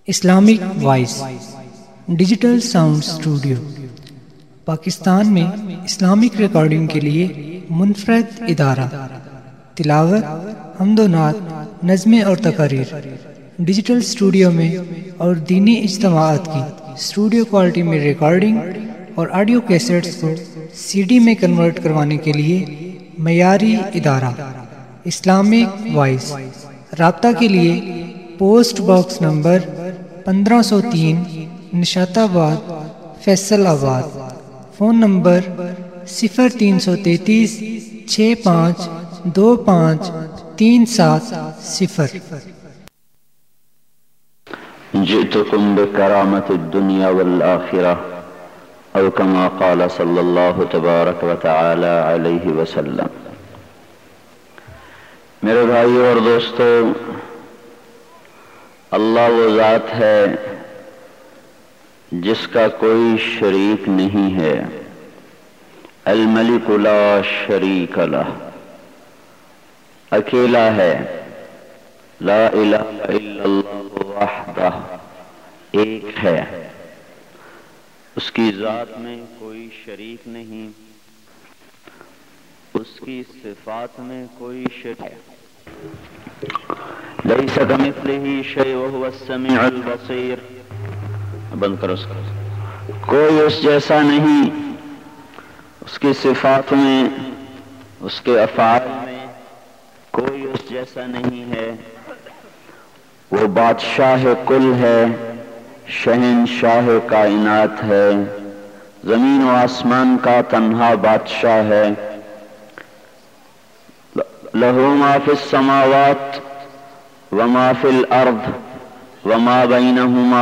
Islamic voice digital sound studio Pakistan میں Islamic recording کے لیے منفرد ادارہ، تلاوت، حمد و نعت، نظمیں اور تقاریر ڈیجیٹل اسٹوڈیو میں اور دینی اجتماعات کی اسٹوڈیو کوالٹی میں ریکارڈنگ اور آڈیو کیسٹس کو سی ڈی میں کنورٹ کروانے کے لیے معیاری ادارہ اسلامک وائس۔ رابطہ کے لیے پوسٹ باکس نمبر 1503 نشاط آباد فیصل آباد، فون نمبر 0333 65 25 37 0۔ جئتكم بكرامة الدنيا والآخرة أو كما قال صلى الله تبارك وتعالى عليه وسلم۔ میرے بھائیو اور دوستو، اللہ وہ ذات ہے جس کا کوئی شریک نہیں ہے، الملک لا شریک لہ، اکیلا ہے، لا الہ الا اللہ وحدہ، ایک ہے، اس کی ذات میں کوئی شریک نہیں، اس کی صفات میں کوئی شریک، لیس کمثلہ شیء وہو السمیع البصیر، بند کرو اس کو، کوئی اس جیسا نہیں، اس کی صفات میں، اس کے افعال میں کوئی اس جیسا نہیں ہے۔ وہ بادشاہ کل ہے، شہنشاہ کائنات ہے، زمین و آسمان کا تنہا بادشاہ ہے۔ لہ ما فی السماوات وما فی الارض وما بینہما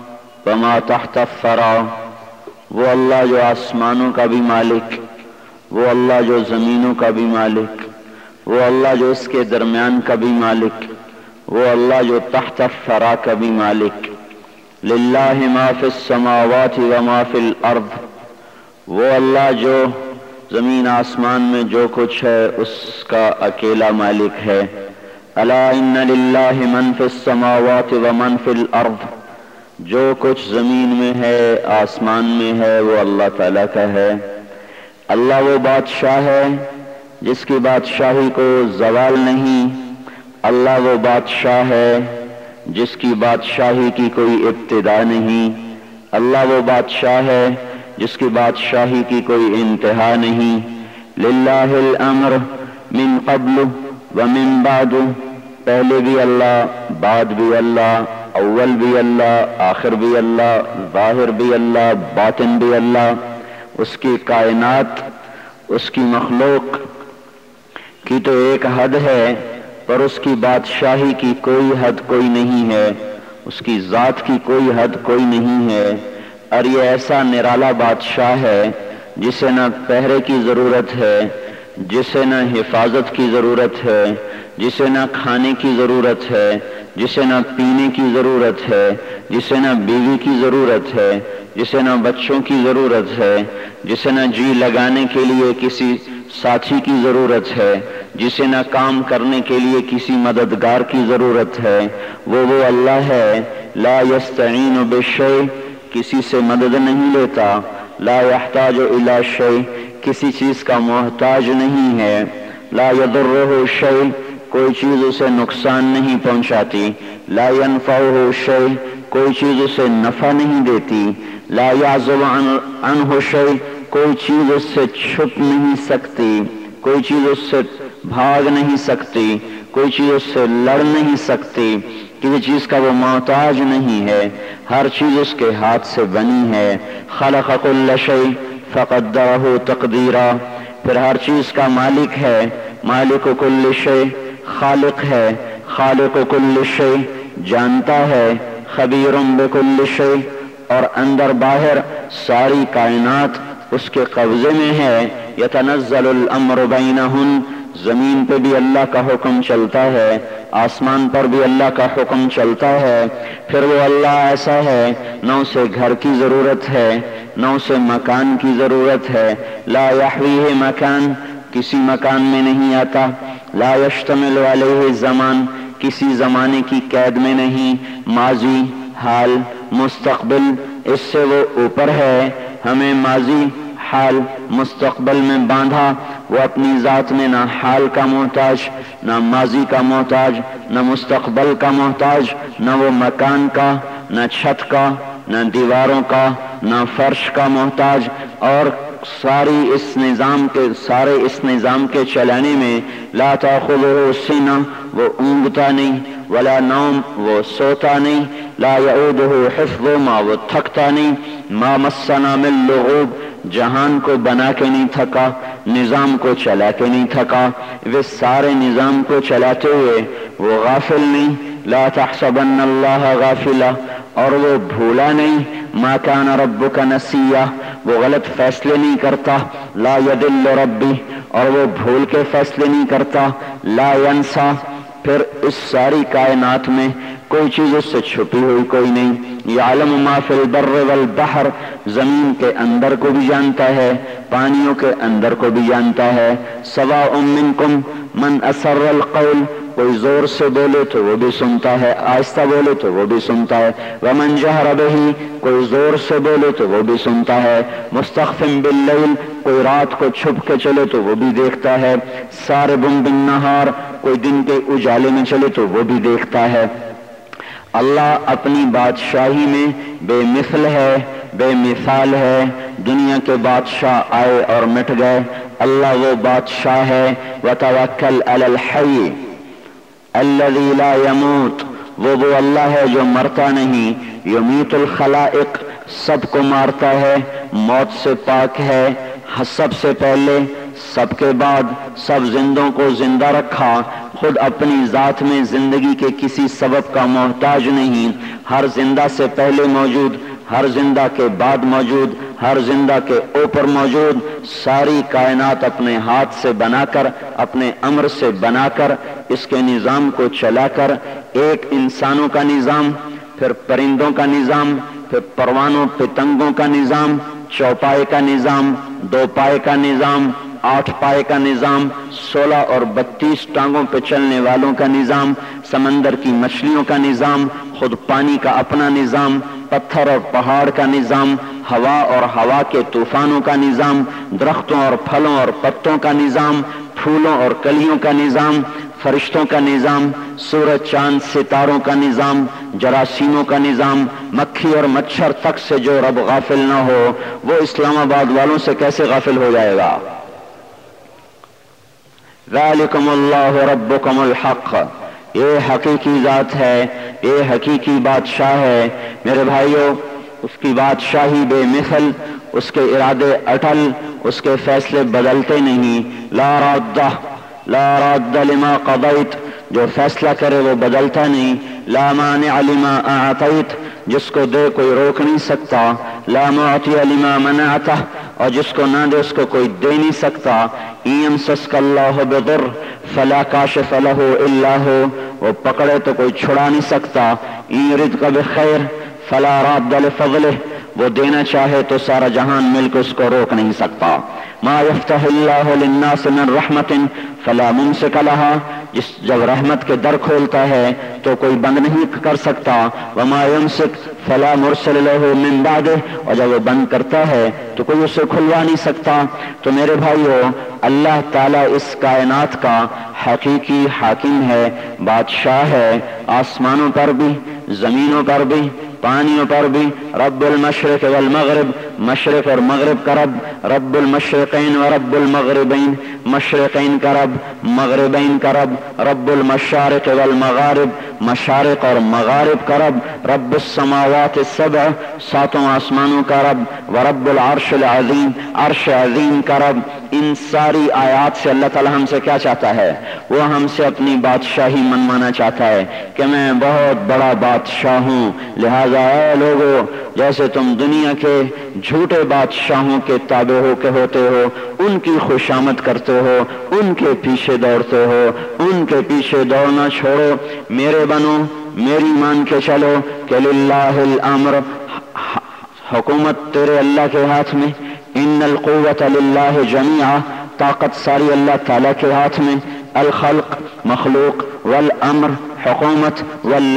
وما تحت الثری، وہ اللہ جو آسمانوں کا بھی مالک، وہ اللہ جو زمینوں کا بھی مالک، وہ اللہ جو اس کے درمیان کا بھی مالک، وہ اللہ جو تحت الثری کا بھی مالک۔ للہ ما فی السماوات وما فی الارض، وہ اللہ جو زمین آسمان میں جو کچھ ہے اس کا اکیلا مالک ہے۔ الا ان للہ من فی السماوات ومن فی الارض، جو کچھ زمین میں ہے آسمان میں ہے وہ اللہ تعالیٰ کا ہے۔ اللہ وہ بادشاہ ہے جس کی بادشاہی کو زوال نہیں، اللہ وہ بادشاہ ہے جس کی بادشاہی کی کوئی ابتدا نہیں، اللہ وہ بادشاہ ہے جس کی بادشاہی کی کوئی انتہا نہیں۔ للہ الامر من قبل ومن بعد، پہلے بھی اللہ، بعد بھی اللہ، اول بھی اللہ، آخر بھی اللہ، ظاہر بھی اللہ، باطن بھی اللہ۔ اس کی کائنات، اس کی مخلوق کی تو ایک حد ہے، پر اس کی بادشاہی کی کوئی حد کوئی نہیں ہے، اس کی ذات کی کوئی حد کوئی نہیں ہے۔ اور یہ ایسا نرالا بادشاہ ہے جسے نہ پہرے کی ضرورت ہے، جسے نہ حفاظت کی ضرورت ہے، جسے نہ کھانے کی ضرورت ہے، جسے نہ پینے کی ضرورت ہے، جسے نہ بیوی کی ضرورت ہے، جسے نہ بچوں کی ضرورت ہے، جسے نہ جی لگانے کے لیے کسی ساتھی کی ضرورت ہے، جسے نہ کام کرنے کے لیے کسی مددگار کی ضرورت ہے۔ وہ اللہ ہے، لا یستعین بشیء، کسی سے مدد نہیں لیتا، لا یحتاج الی شیء، کسی چیز کا محتاج نہیں ہے، لا یضرہ شیء، کوئی چیز اسے نقصان نہیں پہنچاتی، لا ینفعہ شیء، کوئی چیز اسے نفع نہیں دیتی، لا یعزب عنہ شیء، کوئی چیز اس سے چھپ نہیں سکتی، کوئی چیز اس سے بھاگ نہیں سکتی، کوئی چیز اس سے لڑ نہیں سکتی، کسی چیز کا وہ محتاج نہیں ہے، ہر چیز اس کے ہاتھ سے بنی ہے۔ خلق کل شیء فقدرہ تقدیرا، پھر ہر چیز کا مالک ہے، مالک کل شیء، خالق ہے، خالق کل شیء، جانتا ہے، خبیر بکل شیء، اور اندر باہر ساری کائنات اس کے قبضے میں ہے۔ یتنزل الامر بینہن، زمین پہ بھی اللہ کا حکم چلتا ہے، آسمان پر بھی اللہ کا حکم چلتا ہے۔ پھر وہ اللہ ایسا ہے، نہ اسے گھر کی ضرورت ہے، نہ اسے مکان کی ضرورت ہے، لا یحویہ مکان، کسی مکان میں نہیں آتا، لا یشتمل علیہ زمان، کسی زمانے کی قید میں نہیں، ماضی، حال مستقبل اس سے وہ اوپر ہے، ہمیں ماضی حال مستقبل میں باندھا، وہ اپنی ذات میں نہ حال کا محتاج، نہ ماضی کا محتاج، نہ مستقبل کا محتاج، نہ وہ مکان کا، نہ چھت کا، نہ دیواروں کا، نہ فرش کا محتاج، اور سارے اس نظام کے چلانے میں لا تأخذہ سنہ، وہ اونگتا نہیں، ولا نوم، وہ سوتا نہیں، لا یعودہ حفظہما، وہ تھکتا نہیں، ما مسنا من لغوب، جہان کو بنا کے نہیں تھکا، نظام کو چلا کے نہیں تھکا، وہ سارے نظام کو چلاتے ہوئے وہ غافل نہیں، لا تحسبن اللہ غافلا، اور وہ بھولا نہیں، ما کان ربک نسیا، وہ غلط فیصلے نہیں کرتا، لا یضل ربی، اور وہ بھول کے فیصلے نہیں کرتا، لا ینسا، پھر اس ساری کائنات میں کوئی چیز اس سے چھپی ہوئی کوئی نہیں، یعلم ما فی البر والبحر، زمین کے اندر کو بھی جانتا ہے، پانیوں کے اندر کو بھی جانتا ہے، سواء منکم من اسر القول، کوئی زور سے بولے تو وہ بھی سنتا ہے، آہستہ بولے تو وہ بھی سنتا ہے، ومن جہر بہ، کوئی زور سے بولے تو وہ بھی سنتا ہے، مستخفٍ باللیل، کوئی رات کو چھپ کے چلے تو وہ بھی دیکھتا ہے، ساربٌ بالنہار، کوئی دن کے اجالے میں چلے تو وہ بھی دیکھتا ہے۔ اللہ اپنی بادشاہی میں بے مثل ہے، بے مثال ہے، دنیا کے بادشاہ آئے اور مٹ گئے، اللہ وہ بادشاہ ہے، وتوکل علی الحی الذی لا یموت، وہ اللہ ہے جو مرتا نہیں، یمیت الخلائق، سب کو مارتا ہے، موت سے پاک ہے، سب سے پہلے سب کے بعد سب زندوں کو زندہ رکھا، خود اپنی ذات میں زندگی کے کسی سبب کا محتاج نہیں، ہر زندہ سے پہلے موجود، ہر زندہ کے بعد موجود، ہر زندہ کے اوپر موجود، ساری کائنات اپنے ہاتھ سے بنا کر، اپنے امر سے بنا کر، اس کے نظام کو چلا کر، ایک انسانوں کا نظام، پھر پرندوں کا نظام، پھر پروانوں پتنگوں کا نظام، چوپائے کا نظام، دو پائے کا نظام، 8 پائے کا نظام، 16 اور 32 ٹانگوں پہ چلنے والوں کا نظام، سمندر کی مچھلیوں کا نظام، خود پانی کا اپنا نظام، پتھر اور پہاڑ کا نظام، ہوا اور ہوا کے طوفانوں کا نظام، درختوں اور پھلوں اور پتوں کا نظام، پھولوں اور کلیوں کا نظام، فرشتوں کا نظام، سورج چاند ستاروں کا نظام، جراثیموں کا نظام، مکھی اور مچھر تک سے جو رب غافل نہ ہو وہ اسلام آباد والوں سے کیسے غافل ہو جائے گا؟ ذالکم اللہ ربکم الحق، یہ حقیقی ذات ہے، یہ حقیقی بادشاہ ہے میرے بھائیوں، اس کی بادشاہی بے مثل، اس کے ارادے اٹل، اس کے فیصلے بدلتے نہیں، لا راد لما قضیت، جو فیصلہ کرے وہ بدلتا نہیں، لا مانع لما اعطیت، جس کو دے کوئی روک نہیں سکتا، لا معطی لما منعتہ، اور جس کو نہ دے اس کو کوئی دے نہیں سکتا، ان یمسسک اللہ بضر فلا کاشف لہ الا ہو، وہ پکڑے تو کوئی چھڑا نہیں سکتا، ان یردک بخیر فلا راد لفضلہ، وہ دینا چاہے تو سارا جہان مل کے اس کو روک نہیں سکتا، ما یفتح اللہ للناس من رحمت فلا ممسک لها، جب رحمت کے در کھولتا ہے تو کوئی بند نہیں کر سکتا، وما یمسک فلا مرسل له من بعدہ، اور جب وہ بند کرتا ہے تو کوئی اسے کھلوا نہیں سکتا۔ تو میرے بھائیو، اللہ تعالیٰ اس کائنات کا حقیقی حاکم ہے، بادشاہ ہے، آسمانوں پر بھی، زمینوں پر بھی، پانیوں پر بھی، رب المشرق والمغرب، مشرق اور مغرب کا رب، رب المشرقین و رب المغربین، مشرقین کا رب، مغربین کا رب، رب المشارق والمغارب، مشارق اور مغارب کا رب، رب السماوات السبع، 7 آسمانوں کا رب، ورب العرش العظیم، عرش عظیم کا رب۔ ان ساری آیات سے اللہ تعالی ہم سے کیا چاہتا ہے؟ وہ ہم سے اپنی بادشاہی منوانا چاہتا ہے کہ میں بہت بڑا بادشاہ ہوں، لہذا اے لوگو، جیسے تم دنیا کے جھوٹے بادشاہوں کے تابع ہو کے ہوتے ہو، ان کی خوشامد کرتے ہو، ان کے پیچھے دوڑتے ہو، ان کے پیچھے دوڑنا چھوڑو، میرے بنو، میری مان کے چلو کہ للہ الامر، حکومت تیرے اللہ کے ہاتھ میں، ان القوت للہ جمیعا، طاقت ساری اللہ تعالیٰ کے ہاتھ میں، الخلق مخلوق، والامر حکومت، واللیل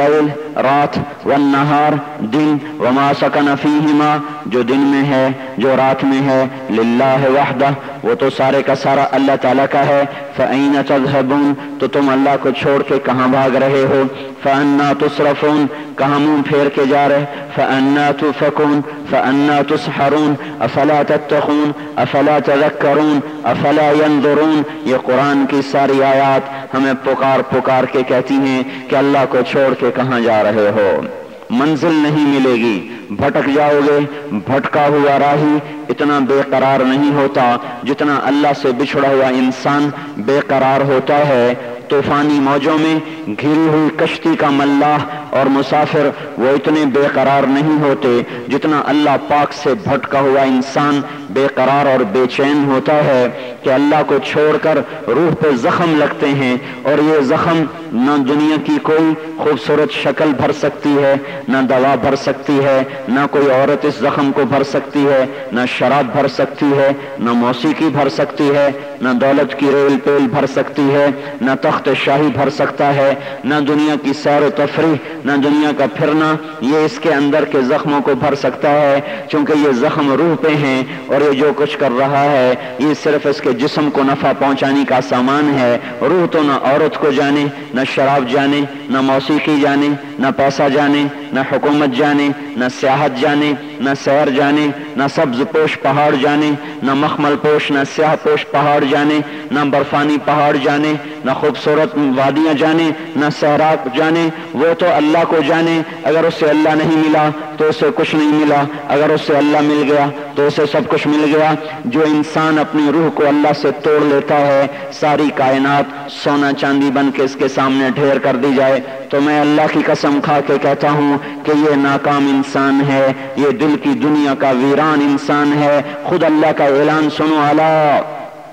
رات، والنہار دن، وما سکن فیہما جو دن میں ہے جو رات میں ہے، للہ وحدہ وہ تو سارے کا سارا اللہ تعالیٰ کا ہے، فأین تذہبون تو تم اللہ کو چھوڑ کے کہاں بھاگ رہے ہو، فأنا تصرفون کہاں منہ پھیر کے جا رہے، فأنا تؤفکون فأنا تسحرون افلا تتقون افلا تذکرون افلا ینظرون۔ یہ قرآن کی ساری آیات ہمیں پکار پکار کے کہتی ہیں کہ اللہ کو چھوڑ کے کہاں جا رہے ہو، منزل نہیں ملے گی، بھٹک جاؤ گے۔ بھٹکا ہوا راہی اتنا بے قرار نہیں ہوتا جتنا اللہ سے بچھڑا ہوا انسان بے قرار ہوتا ہے۔ طوفانی موجوں میں گھری ہوئی کشتی کا ملاح اور مسافر وہ اتنے بے قرار نہیں ہوتے جتنا اللہ پاک سے بھٹکا ہوا انسان بے قرار اور بے چین ہوتا ہے کہ اللہ کو چھوڑ کر روح پہ زخم لگتے ہیں، اور یہ زخم نہ دنیا کی کوئی خوبصورت شکل بھر سکتی ہے، نہ دوا بھر سکتی ہے، نہ کوئی عورت اس زخم کو بھر سکتی ہے، نہ شراب بھر سکتی ہے، نہ موسیقی بھر سکتی ہے، نہ دولت کی ریل پیل بھر سکتی ہے، نہ تخت شاہی بھر سکتا ہے، نہ دنیا کی سیر و تفریح، نہ دنیا کا پھرنا یہ اس کے اندر کے زخموں کو بھر سکتا ہے، چونکہ یہ زخم روح پہ ہیں، اور یہ جو کچھ کر رہا ہے یہ صرف اس کے جسم کو نفع پہنچانے کا سامان ہے۔ روح تو نہ عورت کو جانے، نہ شراب جانے، نہ موسیقی جانے، نہ پیسہ جانے، نہ حکومت جانے، نہ سیاحت جانے، نہ سیر جانے، نہ سبز پوش پہاڑ جانے، نہ مخمل پوش نہ سیاہ پوش پہاڑ جانے، نہ برفانی پہاڑ جانے، نہ خوبصورت وادیاں جانے، نہ صحرا جانے۔ وہ تو اللہ کو جانے، اگر اسے اللہ نہیں ملا تو اسے کچھ نہیں ملا، اگر اسے اللہ مل گیا تو اسے سب کچھ مل گیا۔ جو انسان اپنی روح کو اللہ سے توڑ لیتا ہے، ساری کائنات سونا چاندی بن کے اس کے سامنے ڈھیر کر دی جائے، تو میں اللہ کی قسم کھا کے کہتا ہوں کہ یہ ناکام انسان ہے، یہ دل کی دنیا کا ویران انسان ہے۔ خود اللہ کا اعلان سنو، الا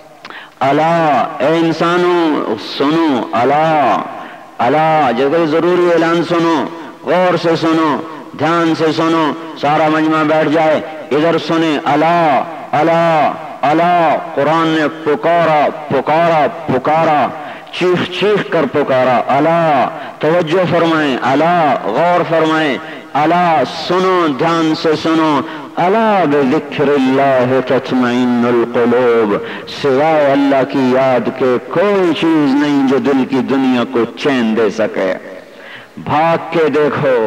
الا اے انسانوں سنو، الا الا جگہ ضروری اعلان سنو، غور سے سنو، دھیان سے سنو، سارا مجمع بیٹھ جائے ادھر سنے، الا الا الا قرآن نے پکارا پکارا پکارا، چیخ چیخ کر پکارا، الا توجہ فرمائیں، الا غور فرمائیں، الا سنو دھیان سے سنو، الا بذکر اللہ تطمئن القلوب، سوائے اللہ کی یاد کے کوئی چیز نہیں جو دل کی دنیا کو چین دے سکے۔ بھاگ کے دیکھو،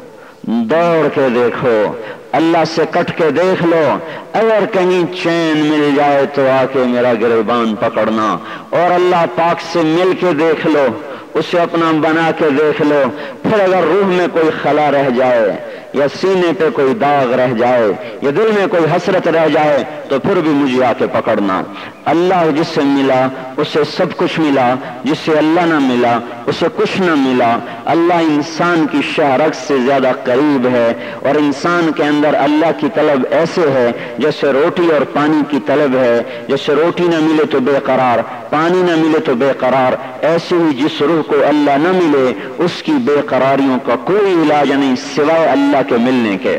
دوڑ کے دیکھو، اللہ سے کٹ کے دیکھ لو، اگر کہیں چین مل جائے تو آ کے میرا گریبان پکڑنا، اور اللہ پاک سے مل کے دیکھ لو، اسے اپنا بنا کے دیکھ لو۔ پھر اگر روح میں کوئی خلا رہ جائے، یا سینے پہ کوئی داغ رہ جائے، یا دل میں کوئی حسرت رہ جائے، تو پھر بھی مجھے آ کے پکڑنا۔ اللہ جس سے ملا اسے سب کچھ ملا، جس سے اللہ نہ ملا اسے کچھ نہ ملا۔ اللہ انسان کی شہرت سے زیادہ قریب ہے، اور انسان کے اندر اللہ کی طلب ایسے ہے جیسے روٹی اور پانی کی طلب ہے۔ جیسے روٹی نہ ملے تو بے قرار، پانی نہ ملے تو بے قرار، ایسے ہی جس روح کو اللہ نہ ملے اس کی بے قراریوں کا کوئی علاج نہیں سوائے اللہ کے ملنے کے۔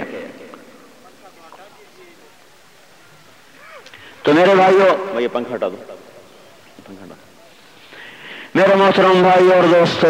تو میرے بھائیو، یہ پنکھا ہٹا دو، میرے محترم بھائی اور دوستو،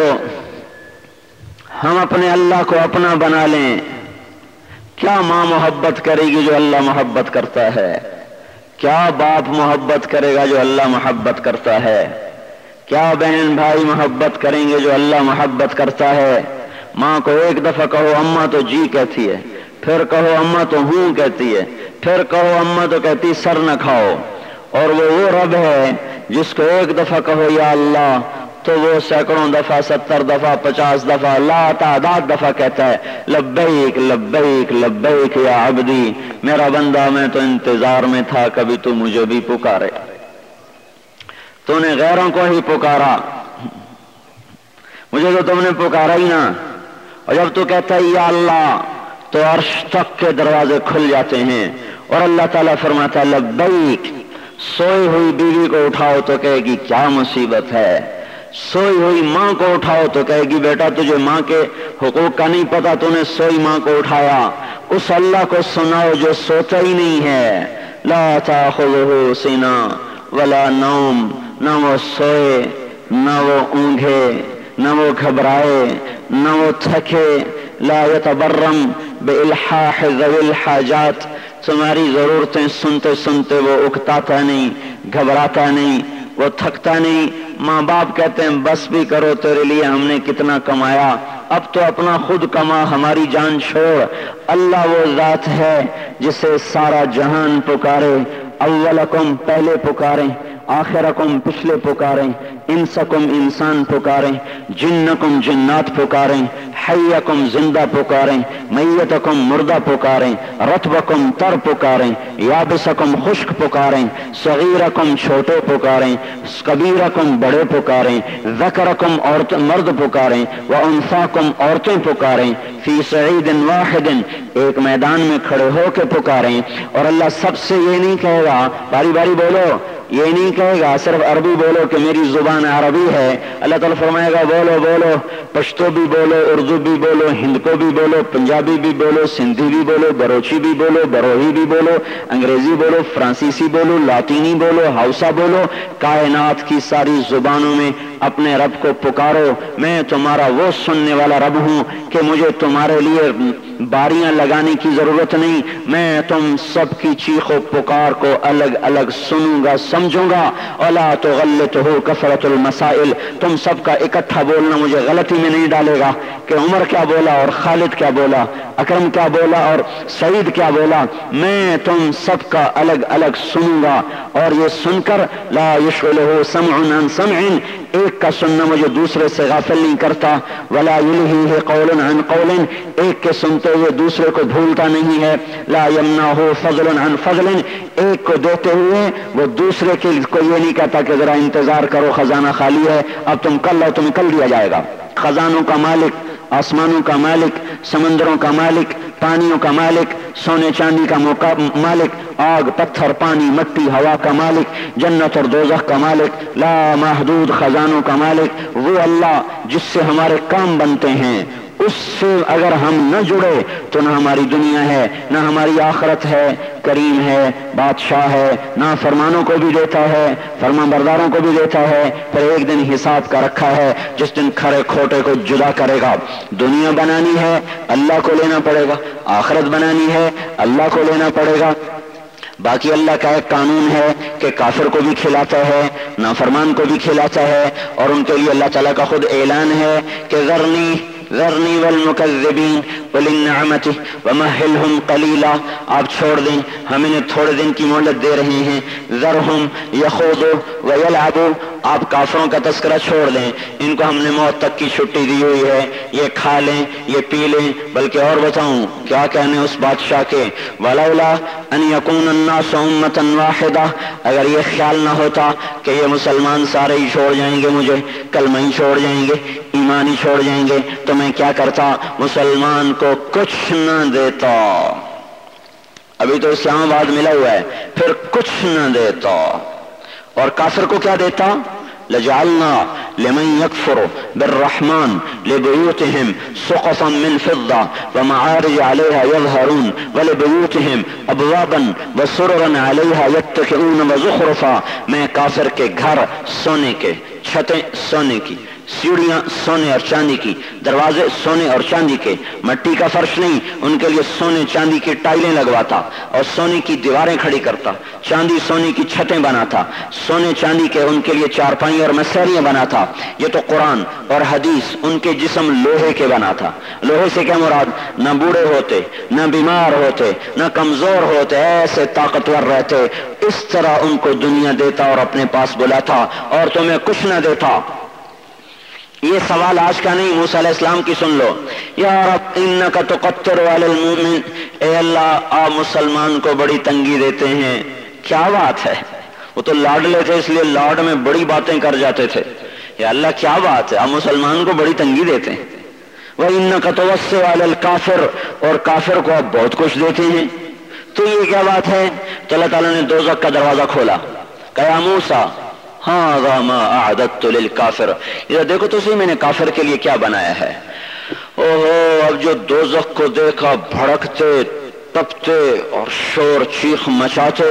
ہم اپنے اللہ کو اپنا بنا لیں۔ کیا ماں محبت کرے گی جو اللہ محبت کرتا ہے؟ کیا باپ محبت کرے گا جو اللہ محبت کرتا ہے؟ کیا بہن بھائی محبت کریں گے جو اللہ محبت کرتا ہے؟ ماں کو ایک دفعہ کہو اماں تو جی کہتی ہے، پھر کہو اماں تو ہوں کہتی ہے، پھر کہو اماں تو کہتی سر نہ کھاؤ۔ اور وہ رب ہے جس کو ایک دفعہ کہو یا اللہ تو وہ سینکڑوں دفعہ، 70 دفعہ، 50 دفعہ، لا تعداد دفعہ کہتا ہے لبیک لبیک لبیک یا عبدی، میرا بندہ میں تو انتظار میں تھا کبھی تو مجھے بھی پکارے۔ تو نے غیروں کو ہی پکارا، مجھے تو تم نے پکارا ہی نہ۔ اور جب تو کہتا ہے یا اللہ تو عرش تک کے دروازے کھل جاتے ہیں، اور اللہ تعالیٰ فرماتا ہے لبیک۔ سوئی ہوئی بیوی کو اٹھاؤ تو کہے گی کیا مصیبت ہے، سوئی ہوئی ماں کو اٹھاؤ تو کہے گی بیٹا تجھے ماں کے حقوق کا نہیں پتا، تو نے سوئی ماں کو اٹھایا۔ اس اللہ کو سناؤ جو سوتا ہی نہیں ہے، لا تاخذہ سنہ ولا نوم، نہ وہ سوئے، نہ وہ اونگھے، نہ وہ گھبرائے، نہ وہ تھکے، لا يتبرم بإلحاح ذوي الحاجات، تمہاری ضرورتیں سنتے سنتے وہ اکتاتا نہیں، گھبراتا نہیں، وہ تھکتا نہیں۔ ماں باپ کہتے ہیں بس بھی کرو، تیرے لیے ہم نے کتنا کمایا، اب تو اپنا خود کما، ہماری جان چھوڑ۔ اللہ وہ ذات ہے جسے سارا جہان پکارے، اولکم پہلے پکاریں، آخرکم پچھلے پکاریں، انسکم انسان پکاریں، جنکم جنات پکاریں، حیکم زندہ پکاریں، میتکم مردہ پکاریں، رطبکم تر پکاریں، یابسکم خشک پکاریں، صغیرکم چھوٹے پکاریں، کبیرکم بڑے پکاریں، ذکرکم مرد پکاریں، وانثاکم عورتیں پکاریں، فی صعید واحد ایک میدان میں کھڑے ہو کے پکاریں۔ اور اللہ سب سے یہ نہیں کہے گا باری باری بولو، یہ نہیں کہے گا صرف عربی بولو کہ میری زبان عربی ہے۔ اللہ تعالیٰ فرمائے گا بولو بولو، پشتو بھی بولو، اردو بھی بولو، ہند کو بھی بولو، پنجابی بھی بولو، سندھی بھی بولو، بروچی بھی بولو، بروہی بھی بولو، انگریزی بولو، فرانسیسی بولو، لاطینی بولو، ہاؤسا بولو، کائنات کی ساری زبانوں میں اپنے رب کو پکارو۔ میں تمہارا وہ سننے والا رب ہوں کہ مجھے تمہارے لیے باریاں لگانے کی ضرورت نہیں، میں تم سب کی چیخ و پکار کو الگ الگ سنوں گا، سمجھوں گا۔ وَلَا تُغَلِّطْهُ كَثْرَةُ الْمَسَائِلِ، تم سب کا اکٹھا بولنا مجھے غلطی میں نہیں ڈالے گا کہ عمر کیا بولا اور خالد کیا بولا، اکرم کیا بولا اور سعید کیا بولا۔ میں تم سب کا الگ الگ سنوں گا، اور یہ سن کر لا يشغلہ سمع عن سمع، ایک کا سننا مجھے دوسرے سے غافل نہیں کرتا، ولا یلہیہ قول عن قول، ایک کے سنتے ہوئے دوسرے کو بھولتا نہیں ہے، لا یمنعہ فضل عن فضل، ایک کو دیتے ہوئے وہ دوسرے کو یہ نہیں کہتا کہ ذرا انتظار کرو خزانہ خالی ہے، اب تم کل لاؤ تمہیں کل دیا جائے گا۔ خزانوں کا مالک، آسمانوں کا مالک، سمندروں کا مالک، پانیوں کا مالک، سونے چاندی کا مالک، آگ پتھر پانی مٹی ہوا کا مالک، جنت اور دوزخ کا مالک، لا محدود خزانوں کا مالک، وہ اللہ جس سے ہمارے کام بنتے ہیں، اس سے اگر ہم نہ جڑے تو نہ ہماری دنیا ہے نہ ہماری آخرت ہے۔ کریم ہے، بادشاہ ہے، نافرمانوں کو بھی دیتا ہے، فرمان برداروں کو بھی دیتا ہے، پھر ایک دن حساب کا رکھا ہے جس دن کھرے کھوٹے کو جدا کرے گا۔ دنیا بنانی ہے اللہ کو لینا پڑے گا، آخرت بنانی ہے اللہ کو لینا پڑے گا۔ باقی اللہ کا ایک قانون ہے کہ کافر کو بھی کھلاتا ہے، نافرمان کو بھی کھلاتا ہے، اور ان کے لیے اللہ تعالیٰ کا خود اعلان ہے کہ ذرنی والمکذبین وللنعمتہ ومہلہم قلیلا، آپ چھوڑ دیں، ہم انہیں تھوڑے دن کی مہلت دے رہے ہیں، ذرہم یخوضوا ویلعبوا، آپ کافروں کا تذکرہ چھوڑ دیں، ان کو ہم نے موت تک کی چھٹی دی ہوئی ہے، یہ کھا لیں یہ پی لیں، بلکہ اور بتاؤں کیا کہنے اس بادشاہ کے، ولولا ان یکون الناس امۃ واحدہ، اگر یہ خیال نہ ہوتا کہ یہ مسلمان سارے ہی چھوڑ جائیں گے، مجھے کلمہ ہی چھوڑ جائیں گے، ایمان ہی چھوڑ جائیں گے، تو میں کیا کرتا، مسلمان کو کچھ نہ دیتا، ابھی تو اسلام آباد ملا ہوا ہے، پھر کچھ نہ دیتا، اور کافر کو کیا دیتا، لجعلنا لمن يكفر بالرحمن لبيوتهم سقفا من فضة ومعارج عليها يظهرون ولبيوتهم ابوابا وسررا عليها يتكئون وزخرفا، میں کافر کے گھر سونے کے، چھتیں سونے کی، سیڑھیاں سونے اور چاندی کی، دروازے سونے اور چاندی کے، مٹی کا فرش نہیں، ان کے لیے سونے چاندی کی ٹائلیں لگواتا اور سونے کی دیواریں کھڑی کرتا، چاندی سونے کی چھتیں بناتا، سونے چاندی کے ان کے لیے چارپائیں اور مسیریاں بناتا۔ یہ تو قرآن اور حدیث، ان کے جسم لوہے کے بناتا۔ لوہے سے کیا مراد، نہ بوڑھے ہوتے، نہ بیمار ہوتے، نہ کمزور ہوتے، ایسے طاقتور رہتے، اس طرح ان کو دنیا دیتا اور اپنے پاس بلاتا، اور تمہیں کچھ نہ دیتا۔ یہ سوال آج کا نہیں، موسیٰ علیہ السلام کی سن لو، یا رب انک تقتر علی المؤمن، اے اللہ آپ مسلمان کو بڑی تنگی دیتے ہیں۔ کیا بات ہے، وہ تو لاڈلے تھے اس لیے لاڈ میں بڑی باتیں کر جاتے تھے، یا اللہ کیا بات ہے آپ مسلمان کو بڑی تنگی دیتے ہیں۔ وَإِنَّكَ تُوَسِّعُ عَلَى الْكَافِرِ، اور کافر کو آپ بہت کچھ دیتے ہیں، تو یہ کیا بات ہے؟ تو اللہ تعالیٰ نے دوزخ کا دروازہ کھولا، کہا موسیٰ ہَذَا مَا أَعْدَدتُ لِلْكَافِرِ، یہ دیکھو تو صحیح میں نے کافر کے لیے کیا بنایا ہے۔ اوہو، اب جو دوزخ کو دیکھا، بھڑکتے تپتے اور شور چیخ مچاتے،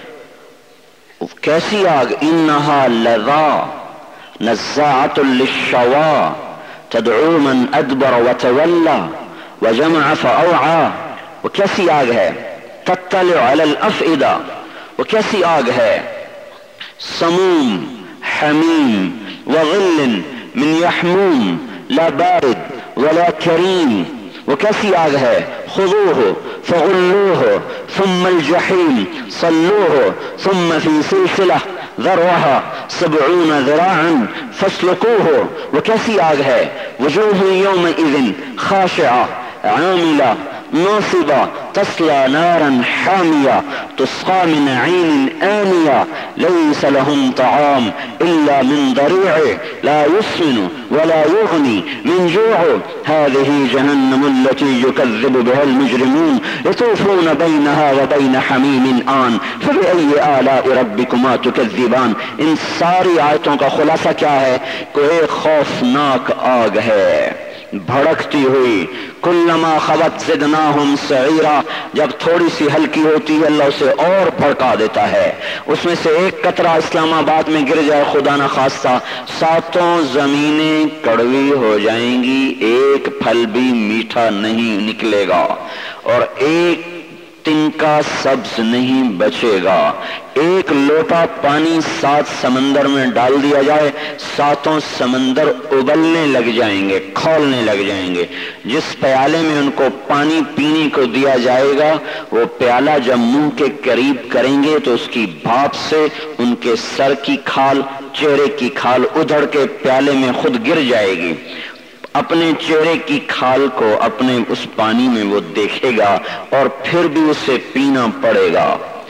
کیسی آگ، انہا لظا نزاعۃ للشوا تدعو من ادبر وتولى، وجمع فأوعى، وہ کیسی آگ ہے، تطلع علی الافئدہ، وہ کیسی آگ ہے، سموم حمیم وغل من یحموم لا بارد ولا کریم، وہ کیسی آگ ہے، خذوہ فغلوہ ثم الجحیم صلوہ ثم فی سلسلہ ذرعها 70 ذراعا فاسلکوہ، وہ کیسی آگ ہے، وجوہ یومئذ خاشعہ عاملہ ناصبہ تصلی نارا حامیہ تسقى من عین آنیہ لیس لهم طعام الا من ضریع لا يسمن ولا يغنی من جوع هذه جہنم التي يكذب بها المجرمون يطوفون بينها وبين حمیم آن فبأي آلاء ربكما تكذبان۔ ان ساری آیتوں کا خلاصہ کیا ہے کہ ایک خوفناک آگ ہے بھڑکتی ہوئی، کلما خبت زدناہم سعیرا، جب تھوڑی سی ہلکی ہوتی ہے اللہ اسے اور بھڑکا دیتا ہے، اس میں سے ایک قطرہ اسلام آباد میں گر جائے خدا نہ خواستہ 7 زمینیں کڑوی ہو جائیں گی، ایک پھل بھی میٹھا نہیں نکلے گا اور ایک تنکا سبز نہیں بچے گا۔ ایک لوٹا پانی 7 سمندر میں ڈال دیا جائے، 7 سمندر ابلنے لگ جائیں گے، کھولنے لگ جائیں گے۔ جس پیالے میں ان کو پانی پینے کو دیا جائے گا وہ پیالہ جب منہ کے قریب کریں گے تو اس کی بھاپ سے ان کے سر کی کھال، چہرے کی کھال ادھڑ کے پیالے میں خود گر جائے گی۔ اپنے چہرے کی کھال کو اپنے اس پانی میں وہ دیکھے گا اور پھر بھی اسے پینا پڑے گا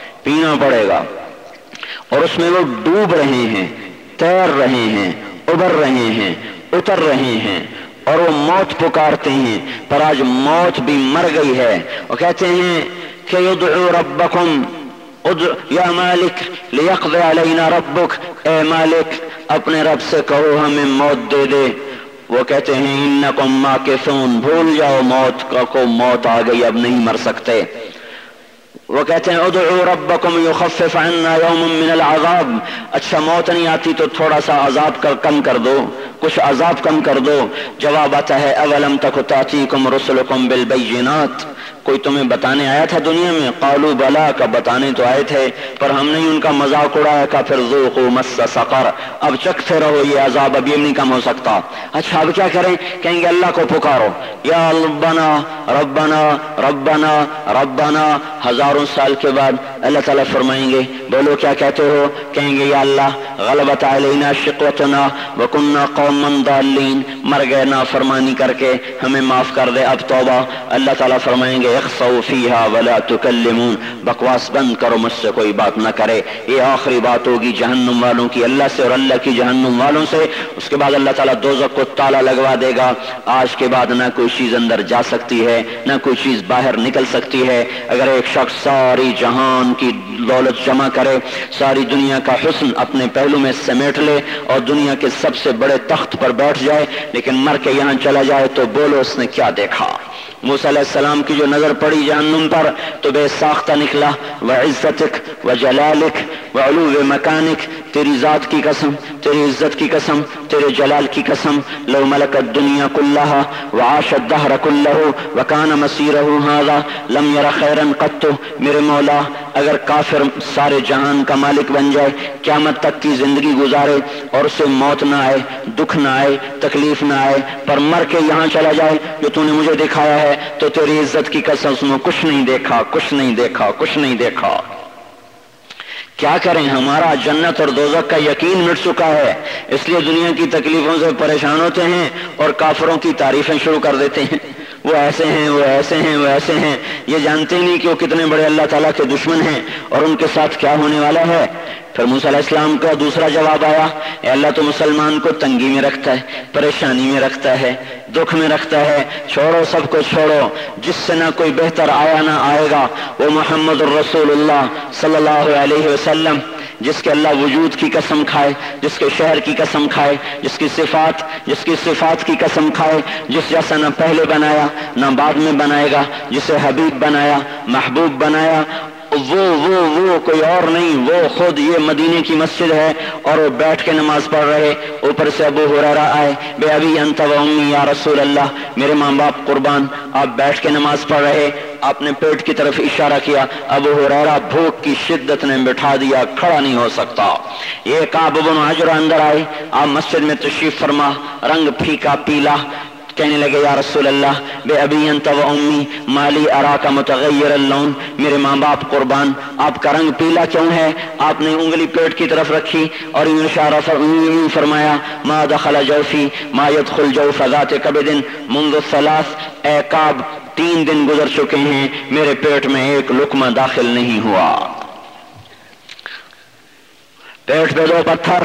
اور اس میں وہ ڈوب رہے ہیں، تیر رہے ہیں، ابھر رہے ہیں، اتر رہے ہیں اور وہ موت پکارتے ہیں، پر آج موت بھی مر گئی ہے۔ وہ کہتے ہیں کہ ادعو ربکم یا مالک لیقضی علینا ربک، اے مالک اپنے رب سے کہو ہمیں موت دے دے۔ وہ کہتے ہیں انکم ماکثون، بھول جاؤ موت کو، موت آ گئی اب نہیں مر سکتے۔ وہ کہتے ہیں ادعو ربکم یخفف عنا یوم من العذاب، اچھا موت نہیں آتی تو تھوڑا سا عذاب کم کر دو، کچھ عذاب کم کر دو۔ جواب آتا ہے اولم تک تاتیکم رسلکم بالبینات، کوئی تمہیں بتانے آیا تھا دنیا میں؟ قالوا بلا، کا بتانے تو آئے تھے پر ہم نے ان کا مذاق اڑایا، کا پھر ذوقوا مس سقر، اب چکھتے رہو یہ عذاب، اب یہ نہیں کم ہو سکتا۔ اچھا اب کیا کریں؟ کہیں گے اللہ کو پکارو، یا ربنا ربنا ربنا ربنا۔ 1000 سال کے بعد اللہ تعالیٰ فرمائیں گے بولو کیا کہتے ہو؟ کہیں گے یا اللہ غلبت علینا شقوتنا وکنا قوما ضالین، مر گئے نافرمانی کر کے، ہمیں معاف کر دے اب توبہ۔ اللہ تعالیٰ فرمائیں گے اخسؤوا فیہا ولا تکلمون، بکواس بند کرو، مجھ سے کوئی بات نہ کرے۔ یہ آخری بات ہوگی جہنم والوں کی اللہ سے اور اللہ کی جہنم والوں سے۔ اس کے بعد اللہ تعالیٰ دوزخ کو تالا لگوا دے گا، آج کے بعد نہ کوئی چیز اندر جا سکتی ہے نہ کوئی چیز باہر نکل سکتی ہے۔ اگر ایک شخص ساری جہان کی دولت جمع کرے، ساری دنیا کا حسن اپنے پہلو میں سمیٹ لے اور دنیا کے سب سے بڑے تخت پر بیٹھ جائے، لیکن مر کے یہاں چلا جائے تو بولو اس نے کیا دیکھا؟ موسیٰ علیہ السلام کی جو نظر پڑی جہنم پر تو بے ساختہ نکلا، وعزتک وجلالک وعلو مکانک، تیری ذات کی قسم، تیری عزت کی قسم، تیرے جلال کی قسم، لو ملک الدنیا کلہا وعاش الدہر کلہ وکان مسیرہ ھذا لم یر خیرا قط، میرے مولا اگر کافر سارے جہان کا مالک بن جائے، قیامت تک کی زندگی گزارے اور اسے موت نہ آئے، دکھ نہ آئے، تکلیف نہ آئے، پر مر کے یہاں چلا جائے جو تو نے مجھے دکھایا ہے، تو تیری عزت کی قسم اس نے کچھ نہیں دیکھا، کچھ نہیں دیکھا، کچھ نہیں دیکھا۔ کیا کریں؟ ہمارا جنت اور دوزخ کا یقین مٹ چکا ہے، اس لیے دنیا کی تکلیفوں سے پریشان ہوتے ہیں اور کافروں کی تعریفیں شروع کر دیتے ہیں، وہ ایسے ہیں، وہ ایسے ہیں، وہ ایسے ہیں، یہ جانتے نہیں کہ وہ کتنے بڑے اللہ تعالیٰ کے دشمن ہیں اور ان کے ساتھ کیا ہونے والا ہے۔ پھر موسیٰ علیہ السلام کا دوسرا جواب آیا، اے اللہ تو مسلمان کو تنگی میں رکھتا ہے، پریشانی میں رکھتا ہے، دکھ میں رکھتا ہے، چھوڑو سب کو چھوڑو، جس سے نہ کوئی بہتر آیا نہ آئے گا وہ محمد الرسول اللہ صلی اللہ علیہ وسلم، جس کے اللہ وجود کی قسم کھائے، جس کے شہر کی قسم کھائے، جس کی صفات کی قسم کھائے، جس جیسا نہ پہلے بنایا نہ بعد میں بنائے گا، جسے حبیب بنایا، محبوب بنایا، وہ کوئی اور نہیں، وہ خود یہ مدینے کی مسجد ہے اور وہ بیٹھ کے نماز پڑھ رہے. اوپر سے ابو ہریرہ آئے، بے ابی انت و امی یا رسول اللہ، میرے ماں باپ قربان، آپ بیٹھ کے نماز پڑھ رہے. آپ نے پیٹ کی طرف اشارہ کیا. ابو ہریرہ بھوک کی شدت نے بٹھا دیا، کھڑا نہیں ہو سکتا. یہ کعب بن عجرہ اندر آئے، آپ مسجد میں تشریف فرما، رنگ پھیکا پیلا. کہنے لگے یا رسول اللہ بے ابی انت و امی مالی اراک متغیر اللون، میرے ماں باپ قربان، آپ کا رنگ پیلا کیوں ہے؟ آپ نے انگلی پیٹ کی طرف رکھی اور یوں اشارہ فرمایا ما دخل جوفی ما يدخل جوف ذات کبد منذ الثلاث، اے کعب 3 دن گزر چکے ہیں میرے پیٹ میں ایک لقمہ داخل نہیں ہوا. پیٹ پہ 2 پتھر،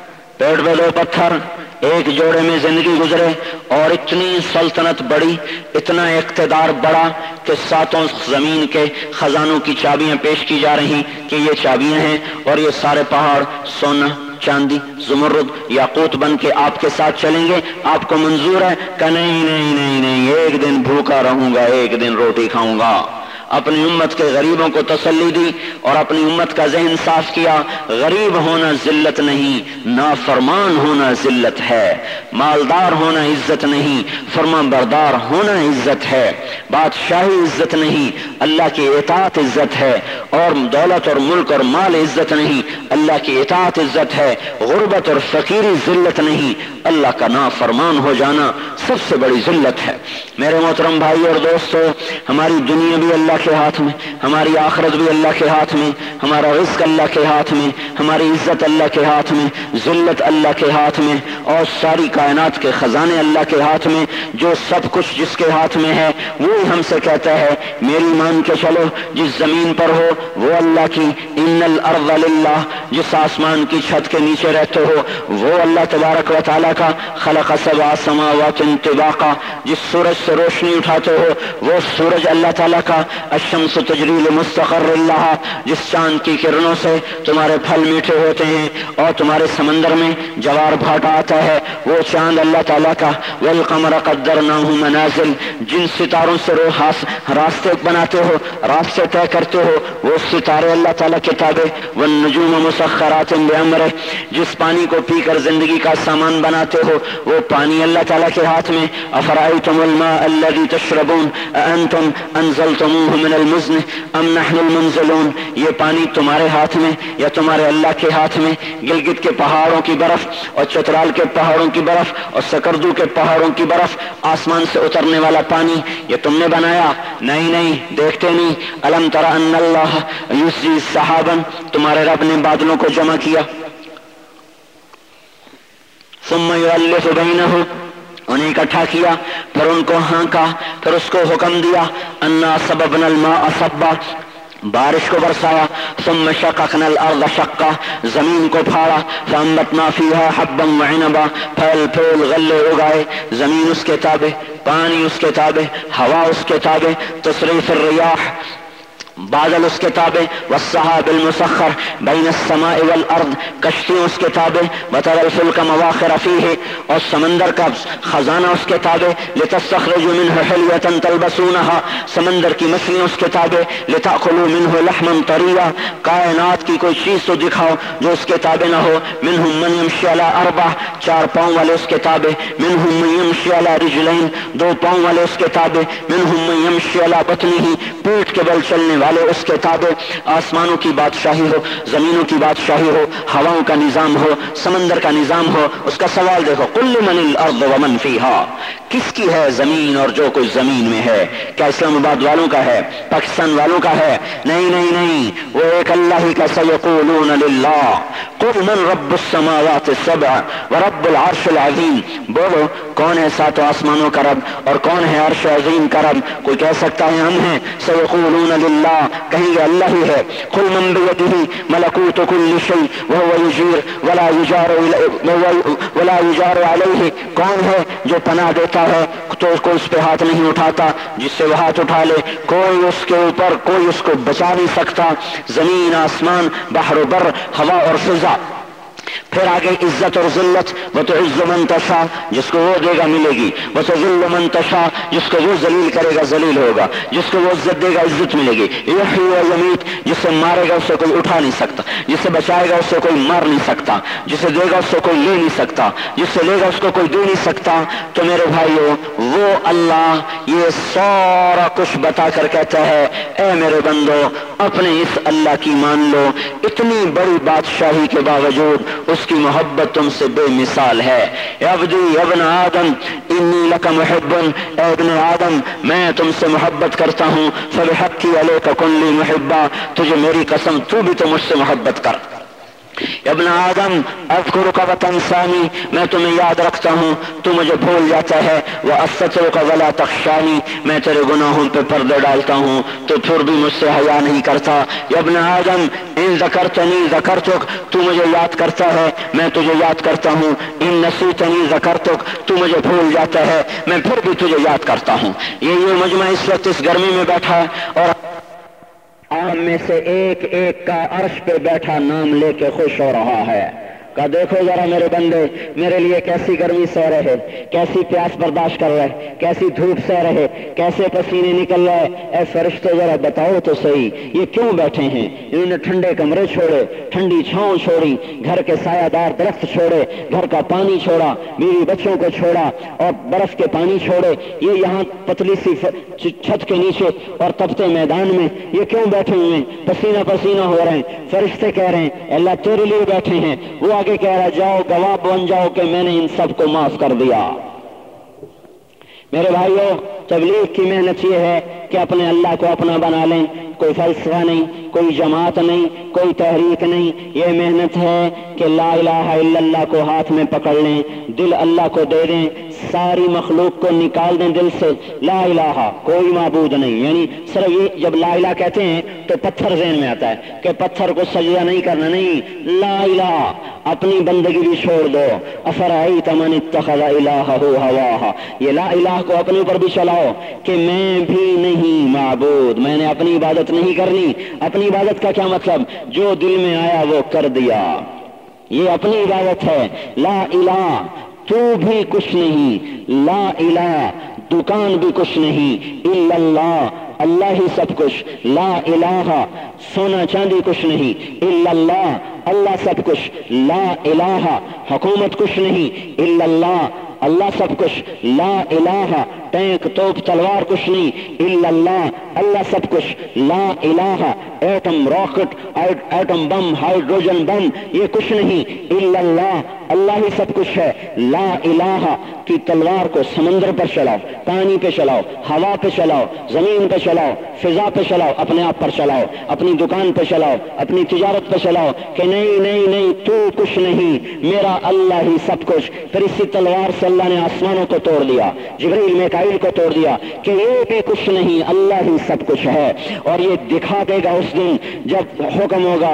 پیٹ پہ 2 پتھر، ایک جوڑے میں زندگی گزرے اور اتنی سلطنت بڑی، اتنا اقتدار بڑا کہ 7 زمین کے خزانوں کی چابیاں پیش کی جا رہی کہ یہ چابیاں ہیں اور یہ سارے پہاڑ سونا چاندی زمرد یاقوت بن کے آپ کے ساتھ چلیں گے. آپ کو منظور ہے کہ نہیں نہیں نہیں نہیں، ایک دن بھوکا رہوں گا، ایک دن روٹی کھاؤں گا. اپنی امت کے غریبوں کو تسلی دی اور اپنی امت کا ذہن صاف کیا. غریب ہونا ذلت نہیں، نافرمان ہونا ذلت ہے. مالدار ہونا عزت نہیں، فرما بردار ہونا عزت ہے. بادشاہی عزت نہیں، اللہ کی اطاعت عزت ہے. اور دولت اور ملک اور مال عزت نہیں، اللہ کی اطاعت عزت ہے. غربت اور فقیری ذلت نہیں، اللہ کا نافرمان ہو جانا سب سے بڑی ذلت ہے. میرے محترم بھائی اور دوستو، ہماری دنیا بھی اللہ کے ہاتھ میں، ہماری آخرت بھی اللہ کے ہاتھ میں، ہمارا رزق اللہ کے ہاتھ میں، ہماری عزت اللہ کے ہاتھ میں، ذلت اللہ کے ہاتھ میں، اور ساری کائنات کے خزانے اللہ کے ہاتھ میں. جو سب کچھ جس کے ہاتھ میں ہے وہی ہم سے کہتا ہے میری مان کے چلو. جس زمین پر ہو وہ اللہ کی، ان الارض للہ، جس آسمان کی چھت کے نیچے رہتے ہو وہ اللہ تبارک و تعالیٰ کا. خلق 7 سماوات طباقا، جس سورج سے روشنی اٹھاتے ہو وہ سورج اللہ تعالیٰ کا. الشمس تجری لمستقر لها، جس چاند کی کرنوں سے تمہارے پھل میٹھے ہوتے ہیں اور تمہارے سمندر میں جوار بھاٹا آتا ہے وہ چاند اللہ تعالیٰ کا. والقمر قدرناه منازل، جن ستاروں سے راستے بناتے ہو، راستے طے کرتے ہو وہ ستارے اللہ تعالیٰ کے تابع. والنجوم مسخرات بامرہ، جس پانی کو پی کر زندگی کا سامان بناتے ہو وہ پانی اللہ تعالیٰ کے ہاتھ میں. افرأیتم الماء الذی تشربون اانتم انزلتموه من المزن ام نحن المنزلون، یہ پانی تمہارے ہاتھ میں یا تمہارے اللہ کے ہاتھ میں؟ گلگت کے پہاڑوں کی برف اور چترال کے پہاڑوں کی برف اور سکردو کے پہاڑوں کی برف، آسمان سے اترنے والا پانی یہ تم نے بنایا؟ نہیں نہیں، دیکھتے نہیں. الم تر ان اللہ یزجی سحابا، تمہارے رب نے بادلوں کو جمع کیا. ثم یؤلف بینہ، انہیں اکٹھا کیا، پھر ان کو ہانکا، پھر اس کو حکم دیا انا سببنا الماء صبا، بارش کو برسایا. ثم شققنا الارض شقا، زمین کو پھاڑا. فانبتنا فیہا حبا وعنبا، پھل پھول غلے اگائے. زمین اس کے تابع، پانی اس کے تابع، ہوا اس کے تابع. تصریف الریاح، بادل اس کے تابع. والسحاب المسخر بین السماء والارض، کشتیوں اس کے تابع. وترى الفلك مواخر فیہ، اور سمندر کا خزانہ اس کے تابع. لتستخرجوا منه حلیة تلبسونها، سمندر کی مچھلیاں اس کے تابع. لتأكلوا منه لحما طریا، کائنات کی کوئی چیز تو دکھاؤ جو اس کے تابع نہ ہو. منهم من يمشي على 4، 4 پاؤں والے اس کے تابع. منهم من يمشي على رجلين، 2 پاؤں والے اس کے تابع. منهم من يمشي على بطنه، پیٹ کے بل چلنے والے اس کے تابع. آسمانوں کی بادشاہی ہو، زمینوں کی بادشاہی ہو، ہواؤں کا نظام ہو، سمندر کا نظام ہو. اس کا سوال دیکھو، قل لمن الارض ومن فیہا، کس کی ہے زمین اور جو کچھ زمین میں ہے؟ کیا اسلام آباد والوں کا ہے؟ پاکستان والوں کا ہے؟ نہیں نہیں نہیں، وہ ایک اللہ ہی کا. سیقولون للہ قل من رب السماوات السبع ورب العرش العظیم، بولو کون ہے 7 آسمانوں کا رب اور کون ہے عرش عظیم کا رب؟ کوئی کہہ سکتا ہے ہم ہیں؟ سیقولون للہ، کہیں گے اللہ ہی ہے. قل من بیدہ ملکوت کل شیء وهو یجیر ولا یجار علیہ، کون ہے جو پناہ دیتا ہے تو کوئی اس پہ ہاتھ نہیں اٹھاتا، جس سے وہ ہاتھ اٹھا لے کوئی اس کے اوپر کوئی اس کو بچا نہیں سکتا. زمین آسمان بحر و بر، ہوا اور فضا، پھر آگے عزت اور ذلت، وتعز من تشاء، جس کو وہ دے گا ملے گی، وتذل من تشاء، جس کو وہ ذلیل کرے گا ذلیل ہوگا، جس کو وہ عزت دے گا عزت ملے گی، یحیی و یمیت، جس سے مارے گا اسے کوئی اٹھا نہیں سکتا، جس سے بچائے گا اسے کوئی مار نہیں سکتا، جسے دے گا اس سے کوئی لے نہیں سکتا، جس سے لے گا اس کو کوئی دے نہیں سکتا۔ تو میرے بھائیو، وہ اللہ یہ سارا کچھ بتا کر کہتا ہے اے میرے بندو اپنے اس اللہ کی مان لو، اتنی بڑی بادشاہی کے باوجود اس کی محبت تم سے بے مثال ہے۔ یا عبدی یا ابن آدم انی لک محب، اے ابن آدم میں تم سے محبت کرتا ہوں، فبحقی علیک کن لی محبا، تجھے میری قسم تو بھی تو مجھ سے محبت کر۔ یا ابن آدم اذکرک وتنسانی، میں تمہیں یاد رکھتا ہوں تو مجھے بھول جاتا ہے، واستترک ولا تخشانی، میں تیرے گناہوں پہ پردے ڈالتا ہوں تو پھر بھی مجھ سے حیا نہیں کرتا۔ یا ابن آدم ان ذکرتنی ذکرتک، تو مجھے یاد کرتا ہے میں تجھے یاد کرتا ہوں، ان نسیتنی ذکرتک، تو مجھے بھول جاتا ہے میں پھر بھی تجھے یاد کرتا ہوں۔ یہ مجمع اس وقت اس گرمی میں بیٹھا اور آپ میں سے ایک ایک کا عرش پہ بیٹھا نام لے کے خوش ہو رہا ہے۔ کہا دیکھو ذرا میرے بندے میرے لیے کیسی گرمی سہ رہے، کیسی پیاس برداشت کر رہے، کیسی دھوپ سہ رہے، کیسے پسینے نکل رہے، اے فرشتوں ذرا بتاؤ تو صحیح یہ کیوں بیٹھے ہیں؟ انہوں نے ٹھنڈے کمرے چھوڑے، ٹھنڈی چھاؤں چھوڑی، گھر کے سایہ دار درخت چھوڑے، گھر کا پانی چھوڑا، بیوی بچوں کو چھوڑا اور برف کے پانی چھوڑے، یہ یہاں پتلی سی چھت کے نیچے اور تپتے میدان میں یہ کیوں بیٹھے ہوئے ہیں؟ پسینہ پسینہ ہو رہے ہیں۔ فرشتے کہہ رہے ہیں اللہ تیرے لیے بیٹھے ہیں۔ وہ آگے کہہ رہا جاؤ گواہ بن جاؤ کہ میں نے ان سب کو معاف کر دیا۔ میرے بھائیوں، تبلیغ کی محنت یہ ہے کہ اپنے اللہ کو اپنا بنا لیں، کوئی فلسفہ نہیں، کوئی جماعت نہیں، کوئی تحریک نہیں، یہ محنت ہے کہ لا الہ الا اللہ کو ہاتھ میں پکڑ لیں، دل اللہ کو دے دیں، ساری مخلوق کو نکال دیں دل سے، لا الہ کوئی معبود نہیں۔ یعنی صرف یہ جب لا الہ کہتے ہیں تو پتھر ذہن میں آتا ہے کہ پتھر کو سجدہ نہیں کرنا، نہیں، لا الہ اپنی بندگی بھی چھوڑ دو۔ افرأیت من اتخذ الہہ ہواہ، یہ لا الہ کو اپنے اوپر بھی چلاؤ کہ میں بھی نہیں معبود، میں نے اپنی عبادت نہیں کرنی۔ اپنی عبادت کا کیا مطلب؟ جو دل میں آیا وہ کر دیا، یہ اپنی عبادت ہے۔ لا الہ تو بھی کچھ نہیں، لا الہ دکان بھی کچھ نہیں، الا اللہ اللہ ہی سب کچھ، لا الہ سونا چاندی کچھ نہیں، الا اللہ اللہ سب کچھ، لا الہ حکومت کچھ نہیں، الا اللہ اللہ سب کچھ، لا الہ ٹینک توپ تلوار کچھ نہیں، الا اللہ اللہ سب کچھ، لا الہ atom rocket atom bomb hydrogen bomb یہ کچھ نہیں، الا اللہ اللہ ہی سب کچھ ہے۔ لا الہ کی تلوار کو سمندر پر چلاؤ، پانی پہ چلاؤ، ہوا پہ چلاؤ، زمین پہ چلاؤ، فضا پہ چلاؤ، اپنے آپ پر چلاؤ، اپنی دکان پہ چلاؤ، اپنی تجارت پہ چلاؤ کہ نہیں نہیں نہیں تو کچھ نہیں، میرا اللہ ہی سب کچھ۔ پھر اسی تلوار سے اللہ نے آسمانوں کو توڑ دیا، جبریل میکائیل کو توڑ دیا کہ یہ بھی کچھ نہیں، اللہ ہی سب کچھ ہے۔ اور یہ دکھا دے گا اس دن جب حکم ہوگا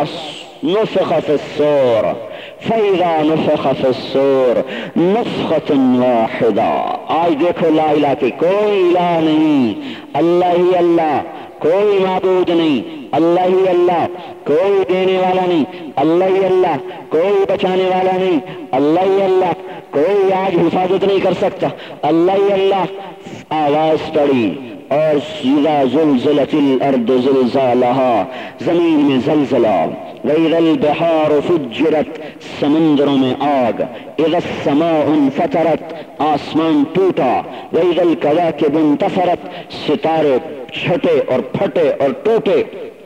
نفخ فی الصور فَإِذَا نُفِخَ فِي الصُّورِ نَفْخَةٌ وَاحِدَةٌ۔ آج دیکھو لا الہ کی کوئی الہ نہیں، اللہ ہی اللہ، کوئی معبود نہیں، اللہ ہی اللہ، کوئی دینے والا نہیں، اللہ ہی اللہ، کوئی بچانے والا نہیں، اللہ ہی اللہ، کوئی آج حفاظت نہیں کر سکتا، اللہ ہی اللہ۔ آواز پڑی اور اذا زلزلت الارض زلزالها، زمین میں زلزلہ، وَإِذَا الْبِحَارُ فُجِّرَتْ سمندروں میں آگ، اذا السماء انفطرت آسمان ٹوٹا، وَإِذَا الْكَوَاكِبُ انتثرت ستارے چھٹے اور پھٹے اور ٹوٹے،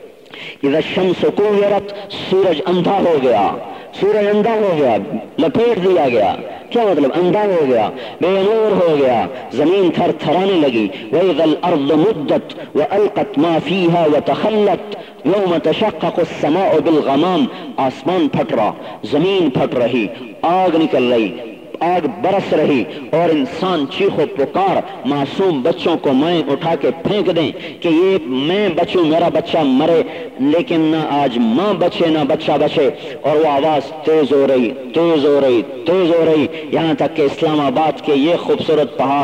اذا الشمس كورت سورج اندھا ہو گیا، سورج اندھا ہو گیا، لپیٹ دیا گیا، کیا مطلب اندھا ہو گیا، بے نور ہو گیا، زمین تھر تھرانے لگی، وَإِذَا الْأَرْضُ مُدَّتْ وَأَلْقَتْ مَا فِيهَا وَتَخَلَّتْ يَوْمَ تَشَقَّقُ السَّمَاءُ بِالْغَمَامِ، آسمان پھٹ رہا، زمین پھٹ رہی، آگ نکل رہی، آگ برس رہی، اور انسان چیخو پکار، معصوم بچوں کو مائیں اٹھا کے پھینک دیں کہ یہ میں بچوں میرا بچہ مرے، لیکن نہ آج ماں بچے نہ بچہ بچے، اور وہ آواز تیز ہو رہی تیز ہو رہی تیز ہو رہی، یہاں تک کہ اسلام آباد کے یہ خوبصورت پہاڑ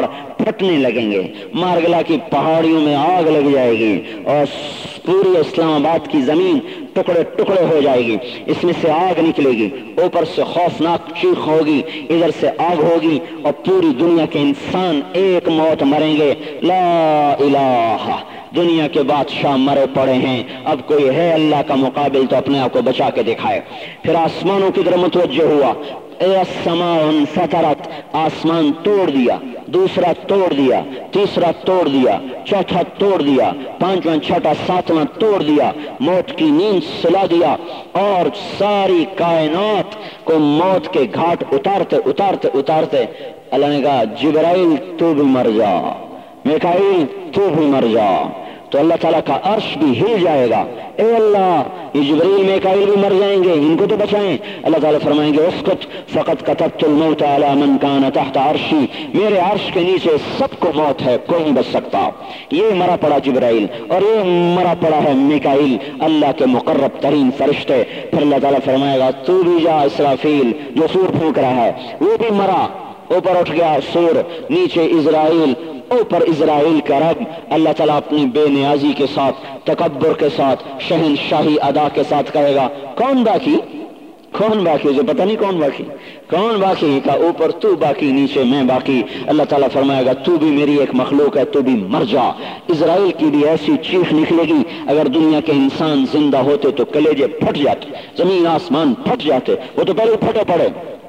پھٹنے لگیں گے، مارگلا کی پہاڑیوں میں آگ لگ جائے گی اور پوری اسلام آباد کی زمین ٹکڑے ٹکڑے ہو جائے گی، اس میں سے آگ نکلے گی، اوپر سے خوفناک چیخ ہوگی، ادھر سے آگ ہوگی اور پوری دنیا کے انسان ایک موت مریں گے، لا الہ، دنیا کے بادشاہ مرے پڑے ہیں، اب کوئی ہے اللہ کا مقابل تو اپنے آپ کو بچا کے دکھائے۔ پھر آسمانوں کی طرف متوجہ ہوا، السماء انفطرت، آسمان توڑ دیا، دوسرا توڑ دیا، تیسرا توڑ دیا، چوتھا توڑ دیا، پانچواں چھٹا ساتواں توڑ دیا، موت کی نیند سلا دیا اور ساری کائنات کو موت کے گھاٹ اتارتے اتارتے اتارتے اللہ نے کہا جبرائیل تو بھی مر جا، میکائیل تو بھی مر جا، تو اللہ تعالیٰ کا عرش بھی ہل جائے گا، اے اللہ یہ جبرائیل میکائیل بھی مر جائیں گے، ان کو تو بچائیں۔ اللہ تعالیٰ فرمائیں گے اسکت فقط کتبت الموت علی من کان تحت عرشی، میرے عرش کے نیچے سب کو موت ہے، کوئی نہیں بچ سکتا۔ یہ مرا پڑا جبرائیل اور یہ مرا پڑا ہے میکائیل، اللہ کے مقرب ترین فرشتے۔ پھر اللہ تعالیٰ فرمائے گا تو بھی جا اسرافیل جو سور پھونک رہا ہے، وہ بھی مرا، اوپر اٹھ گیا سور، نیچے اسرائیل، اوپر اسرائیل کا رب۔ اللہ تعالیٰ اپنی بے نیازی کے ساتھ، تکبر کے ساتھ، شہنشاہی ادا کے ساتھ کہے گا کون باقی، کون باقی، جو پتہ نہیں کون باقی، کون باقی، کا اوپر تو باقی، نیچے میں باقی۔ اللہ تعالیٰ فرمائے گا تو بھی میری ایک مخلوق ہے، تو بھی مر جا۔ اسرائیل کی بھی ایسی چیخ نکلے گی، اگر دنیا کے انسان زندہ ہوتے تو کلیجے پھٹ جاتے، زمین آسمان پھٹ جاتے، وہ تو پہلے پھٹے پڑے۔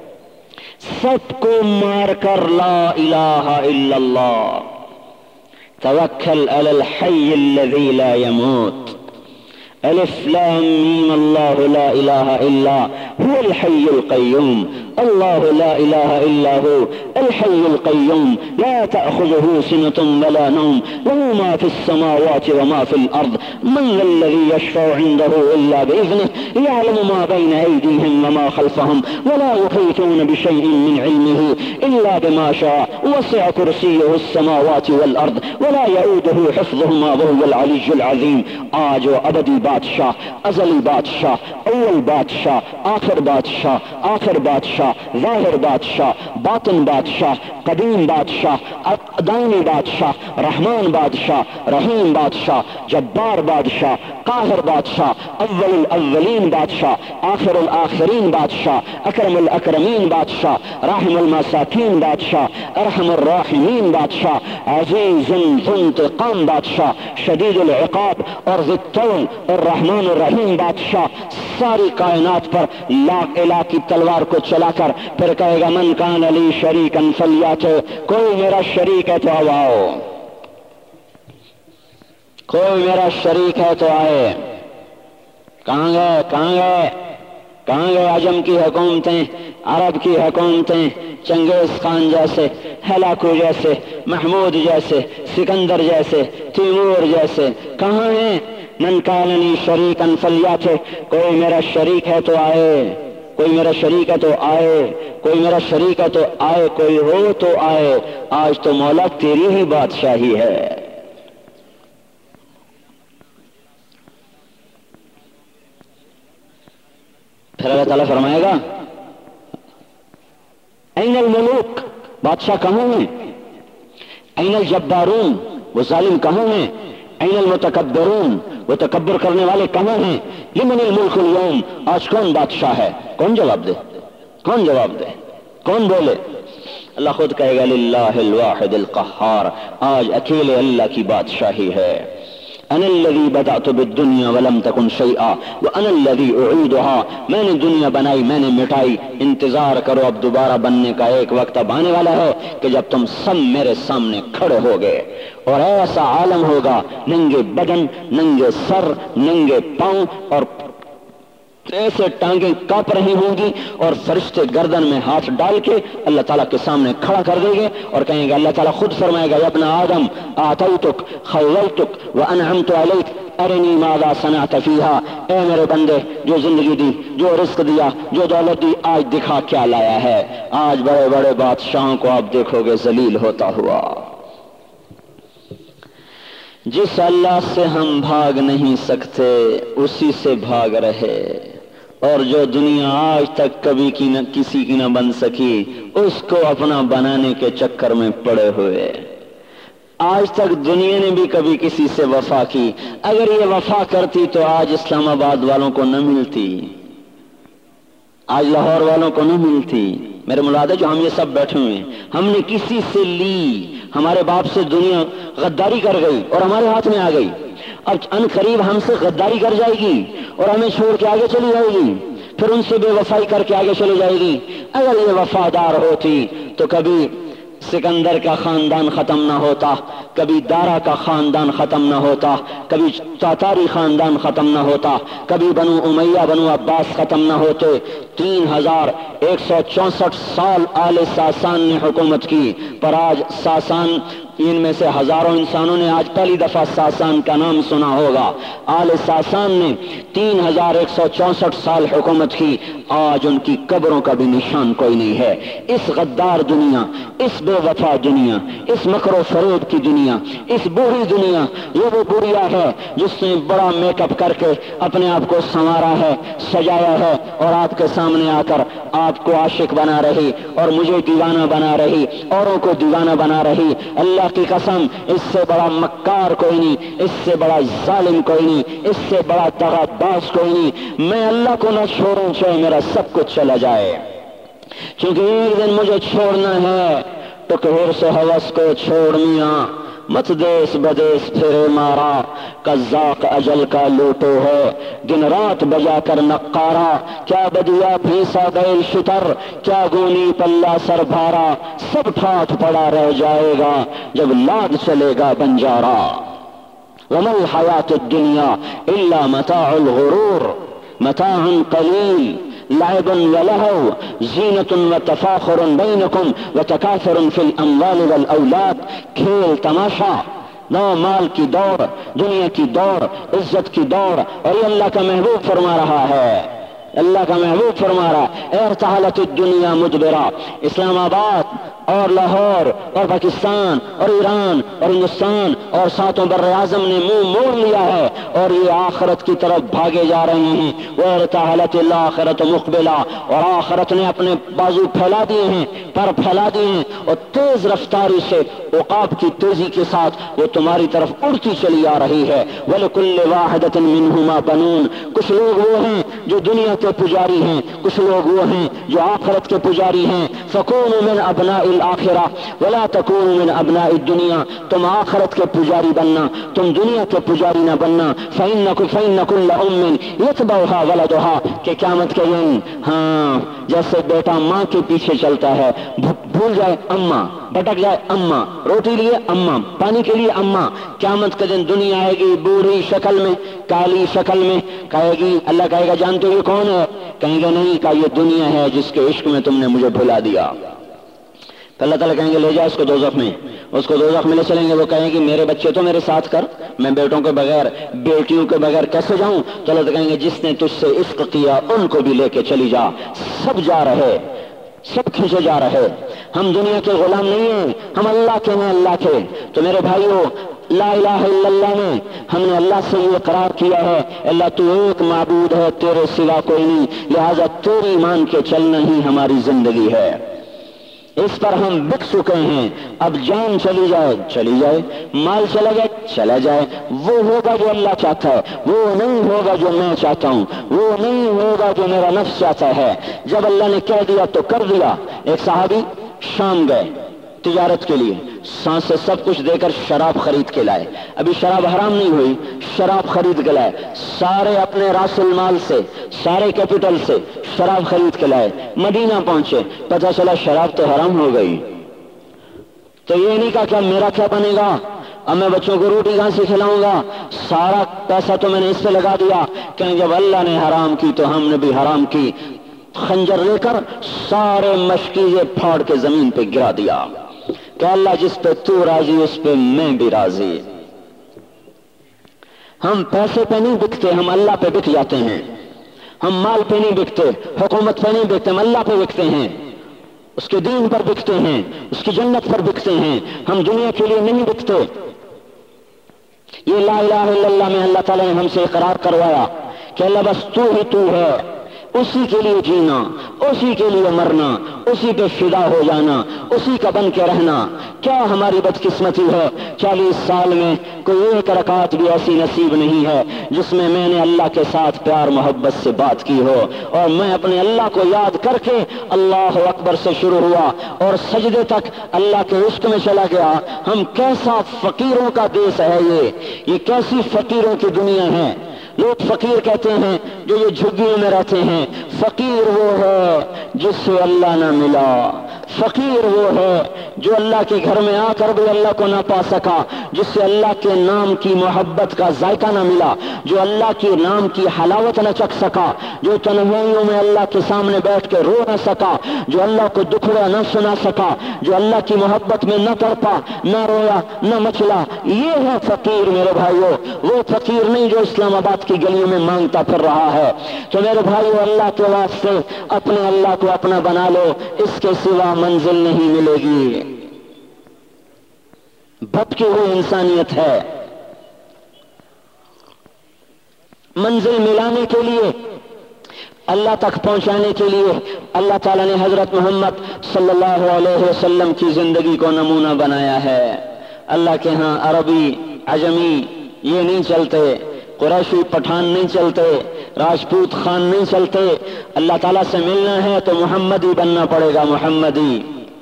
سب کو مار کر لا الہ الا اللہ، توکل علی الحی الذی لا يموت، الف لام میم اللہ لا الہ الا هو الحی القیوم، اللہ لا الہ الا هو الحی القیوم لا تأخذه سنة ولا نوم له ما في السماوات وما في الأرض من ذا الذي يشفع عنده إلا بإذنه يعلم ما بين أيديهم وما خلفهم ولا يحيطون بشيء من علمه إلا بما شاء وسع كرسيه السماوات والأرض ولا يؤوده حفظهما وهو العلي العظيم۔ آج و ابدی بادشاہ، ازلی بادشاہ، اول بادشاہ، آخر بادشاہ، آخر بادشاہ، ظاہر بادشاہ، باطن بادشاہ، قدیم بادشاہ، دائمی بادشاہ، رحمان بادشاہ، رحیم بادشاہ، جبار بادشاہ، قاہر بادشاہ، اول الاولین بادشاہ، آخر الآخرین بادشاہ، اکرم الاکرمین بادشاہ، راحم المساکین بادشاہ، ارحم الراحمین بادشاہ، عزیز ذو انتقام بادشاہ، شدید العقاب اور ذی الطول اور رحمان الرحیم بادشاہ، ساری کائنات پر لاکھ الہ کی تلوار کو چلا کر پھر کہے گا من کان لی شریکا فلیات، کوئی میرا شریک ہے تو آؤ، کوئی میرا شریک ہے تو آئے۔ کہاں گئے، کہاں گئے، کہاں گئے عجم کی حکومتیں، عرب کی حکومتیں، چنگیز خان جیسے، ہلاکو جیسے، محمود جیسے، سکندر جیسے، تیمور جیسے، کہاں ہیں؟ من کان لی شریکا فلیات، کوئی میرا شریک ہے تو آئے، کوئی میرا شریک ہے تو آئے، کوئی میرا شریک ہے تو آئے، کوئی ہو تو آئے۔ آج تو مولا تیری ہی بادشاہی ہے۔ پھر اللہ تعالیٰ فرمائے گا این الملوک، بادشاہ کہاں ہیں؟ این الجبارون، وہ ظالم کہاں ہیں؟ این المتکبرون، وہ تکبر کرنے والے کہاں ہیں؟ لمن الملک اليوم، آج کون بادشاہ ہے؟ کون جواب دے، کون جواب دے، کون بولے؟ اللہ خود کہے گا للہ الواحد القہار، آج اکیلے اللہ کی بادشاہی ہے۔ انا الذی بدأت بالدنیا ولم تکن شیئا وانا الذی اعیدها، میں نے دنیا بنائی، میں نے مٹائی، انتظار کرو اب دوبارہ بننے کا، ایک وقت اب آنے والا ہے کہ جب تم سب میرے سامنے کھڑے ہوگے اور ایسا عالم ہوگا، ننگے بدن، ننگے سر، ننگے پاؤں اور ایسے ٹانگیں کاپ رہی ہوں گی، اور فرشتے گردن میں ہاتھ ڈال کے اللہ تعالیٰ کے سامنے کھڑا کر دیں گے اور کہیں گے، اللہ تعالیٰ خود فرمائے گا یا ابن آدم آتیتک خولتک وانعمت علیک ارنی ماذا صنعت فیہا، اے میرے بندے جو زندگی دی، جو رزق دیا، جو دولت دی، آج دکھا کیا لایا ہے۔ آج بڑے بڑے بادشاہوں کو آپ دیکھو گے ذلیل ہوتا ہوا۔ جس اللہ سے ہم بھاگ نہیں سکتے اسی سے بھاگ رہے، اور جو دنیا آج تک کبھی کسی کی نہ بن سکی اس کو اپنا بنانے کے چکر میں پڑے ہوئے۔ آج تک دنیا نے بھی کبھی کسی سے وفا کی، اگر یہ وفا کرتی تو آج اسلام آباد والوں کو نہ ملتی، آج لاہور والوں کو نہ ملتی۔ میرے مراد ہے جو ہم یہ سب بیٹھے ہوئے ہیں، ہم نے کسی سے لی، ہمارے باپ سے دنیا غداری کر گئی اور ہمارے ہاتھ میں آ گئی، اب ان قریب ہم سے غداری کر جائے گی اور ہمیں چھوڑ کے آگے چلی جائے گی، پھر ان سے بے وفائی کر کے آگے چلی جائے گی۔ اگر یہ وفادار ہوتی تو کبھی سکندر کا خاندان ختم نہ ہوتا، کبھی دارا کا خاندان ختم نہ ہوتا، کبھی تاتاری خاندان ختم نہ ہوتا، کبھی بنو امیہ بنو عباس ختم نہ ہوتے۔ 3164 سال آل ساسان نے حکومت کی، پر آج ساسان، ان میں سے ہزاروں انسانوں نے آج پہلی دفعہ ساسان کا نام سنا ہوگا۔ آل ساسان نے 3164 سال حکومت کی، آج ان کی قبروں کا بھی نشان کوئی نہیں ہے۔ اس غدار دنیا، اس بے وفا دنیا، اس مکر و فریب کی دنیا، اس بوڑھی دنیا، یہ وہ بڑھیا ہے جس نے بڑا میک اپ کر کے اپنے آپ کو سنوارا ہے، سجایا ہے، اور آپ کے سامنے آ کر آپ کو عاشق بنا رہی اور مجھے دیوانہ بنا رہی، اوروں کو دیوانہ بنا رہی۔ اللہ کی قسم، اس سے بڑا مکار کوئی نہیں، اس سے بڑا ظالم کوئی نہیں، اس سے بڑا دغا باز کوئی نہیں۔ میں اللہ کو نہ چھوڑوں چاہے میرا سب کچھ چلا جائے، کیونکہ ایک دن مجھے چھوڑنا ہے۔ تو کہر سے ہوس کو چھوڑ میاں، مت دیس بدیس پھرے مارا، قزاق اجل کا لوٹو ہے، دن رات بجا کر نقارا، کیا بدیا بھیسا بیل شتر، کیا گونی پلہ سر بھارا، سب ٹھاٹ پڑا رہ جائے گا جب لاد چلے گا بنجارا۔ وما الحیات الدنیا الا متاع الغرور، متاع قلیل، لعب ولہو، زینت وتفاخر بینکم وتکاثر فی الاموال والاولاد، کھیل تماشا، نو مال کی دوڑ، دنیا کی دوڑ، عزت کی دوڑ، اور یہ اللہ کا محبوب فرما رہا ہے، اللہ کا محبوب فرما رہا ہے۔ ارتحلت الدنیا مدبرہ، اسلام آباد اور لاہور اور پاکستان اور ایران اور ہندوستان اور ساتوں بر اعظم نے منہ موڑ لیا ہے اور یہ آخرت کی طرف بھاگے جا رہے ہیں۔ وارتحلت الآخرۃ مقبلہ، اور آخرت نے اپنے بازو پھیلا دیے ہیں، پر پھیلا دیے ہیں، اور تیز رفتاری سے، عقاب کی تیزی کے ساتھ وہ تمہاری طرف اڑتی چلی آ رہی ہے۔ وَلِكُلِّ وَاحِدَةٍ مِّنْهُمَا بَنُونَ، کچھ لوگ وہ ہیں جو دنیا کے پجاری ہیں، کچھ لوگ وہ ہیں جو آخرت کے پجاری ہیں۔ فَكُونُوا مِنْ أَبْنَاءِ الآخرہ ولا تکونوا من ابناء الدنیا، تم آخرت کے پجاری بننا، تم دنیا کے پجاری نہ بننا۔ فإن كل أم يتبعها ولدها، کہ قیامت کے دن، ہاں، جیسے بیٹا ماں کے پیچھے چلتا ہے، بھول جائے اماں، بھٹک جائے اماں، روٹی لیے اماں، پانی کے لیے اماں، قیامت کے دن دنیا آئے گی بوڑھی شکل میں، کالی شکل میں، کہے گی، اللہ کہے گا جانتے ہو یہ کون ہے؟ کہیں گے نہیں، کہا یہ دنیا ہے جس کے عشق میں تم نے مجھے بھلا دیا۔ تو اللہ تعالیٰ کہیں گے لے جاؤ اس کو دوزخ میں، اس کو دوزخ میں لے چلیں گے، وہ کہیں گے میرے بچے تو میرے ساتھ کر، میں بیٹوں کے بغیر، بیٹیوں کے بغیر کیسے جاؤں؟ تو اللہ تعالیٰ کہیں گے جس نے تجھ سے عشق کیا ان کو بھی لے کے چلی جا۔ سب جا رہے، سب کھینچے جا رہے، ہم دنیا کے غلام نہیں ہیں، ہم اللہ کے ہیں، اللہ کے۔ تو میرے بھائیو، لا الہ الا اللہ میں ہم نے اللہ سے یہ اقرار کیا ہے، اللہ تو ایک معبود ہے، تیرے سوا کوئی نہیں، لہذا تیری مان کے چلنا ہی ہماری زندگی ہے، اس پر ہم بک چکے ہیں۔ اب جان چلی جائے چلی جائے، مال چلا جائے چلا جائے، وہ ہوگا جو اللہ چاہتا ہے، وہ نہیں ہوگا جو میں چاہتا ہوں، وہ نہیں ہوگا جو میرا نفس چاہتا ہے۔ جب اللہ نے کہہ دیا تو کر دیا۔ ایک صحابی شام گئے تجارت کے لیے، سانس سے سب کچھ دے کر شراب خرید کے لائے، ابھی شراب حرام نہیں ہوئی، شراب خرید کے لائے، سارے اپنے راس المال سے، سارے کیپٹل سے شراب خرید کے لائے، مدینہ پہنچے، پتہ چلا شراب تو حرام ہو گئی۔ تو یہ نہیں کہا کہ میرا کیا بنے گا، اب میں بچوں کو روٹی کہاں سے کھلاؤں گا، سارا پیسہ تو میں نے اس پہ لگا دیا کہ جب اللہ نے حرام کی تو ہم نے بھی حرام کی۔ خنجر لے کر سارے مشکیزے پھاڑ کے زمین پہ گرا دیا کہ اللہ جس پہ تو راضی اس پہ میں بھی راضی۔ ہم پیسے پہ نہیں بکتے، ہم اللہ پہ بک جاتے ہیں۔ ہم مال پہ نہیں بکتے، حکومت پہ نہیں بکتے، ہم اللہ پہ بکتے ہیں، اس کے دین پر بکتے ہیں، اس کی جنت پر بکتے ہیں، ہم دنیا کے لیے نہیں بکتے۔ یہ لا الہ الا اللہ میں اللہ تعالیٰ نے ہم سے اقرار کروایا کہ اللہ بس تو ہی تو ہے، اسی کے لیے جینا، اسی کے لیے مرنا، اسی پہ فدا ہو جانا، اسی کا بن کے رہنا۔ کیا ہماری بدقسمتی ہے 40 سال میں کوئی ایک رکعت بھی ایسی نصیب نہیں ہے جس میں میں نے اللہ کے ساتھ پیار محبت سے بات کی ہو، اور میں اپنے اللہ کو یاد کر کے اللہ اکبر سے شروع ہوا اور سجدے تک اللہ کے عشق میں چلا گیا۔ ہم کیسا فقیروں کا دیس ہے یہ کیسی فقیروں کی دنیا ہے۔ لوگ فقیر کہتے ہیں جو یہ جھگیوں میں رہتے ہیں، فقیر وہ ہے جس سے اللہ نہ ملا، فقیر وہ ہے جو اللہ کے گھر میں آ کر بھی اللہ کو نہ پا سکا، جس سے اللہ کے نام کی محبت کا ذائقہ نہ ملا، جو اللہ کے نام کی حلاوت نہ چکھ سکا، جو تنہائیوں میں اللہ کے سامنے بیٹھ کے رو نہ سکا، جو اللہ کو دکھڑا نہ سنا سکا، جو اللہ کی محبت میں نہ تڑپا، نہ رویا، نہ مچلا، یہ ہے فقیر میرے بھائیوں۔ وہ فقیر نہیں جو اسلام آباد کی گلیوں میں مانگتا پھر رہا ہے۔ تو میرے بھائیوں، اللہ کے واسطے اپنے اللہ کو اپنا بنا لو، اس کے سوا منزل نہیں ملے گی۔ بھٹکی ہوئی انسانیت ہے، منزل ملانے کے لیے، اللہ تک پہنچانے کے لیے اللہ تعالیٰ نے حضرت محمد صلی اللہ علیہ وسلم کی زندگی کو نمونہ بنایا ہے۔ اللہ کے ہاں عربی عجمی یہ نہیں چلتے، قریشی پٹھان نہیں چلتے، راجپوت خان نہیں چلتے۔ اللہ تعالیٰ سے ملنا ہے تو محمدی بننا پڑے گا، محمدی،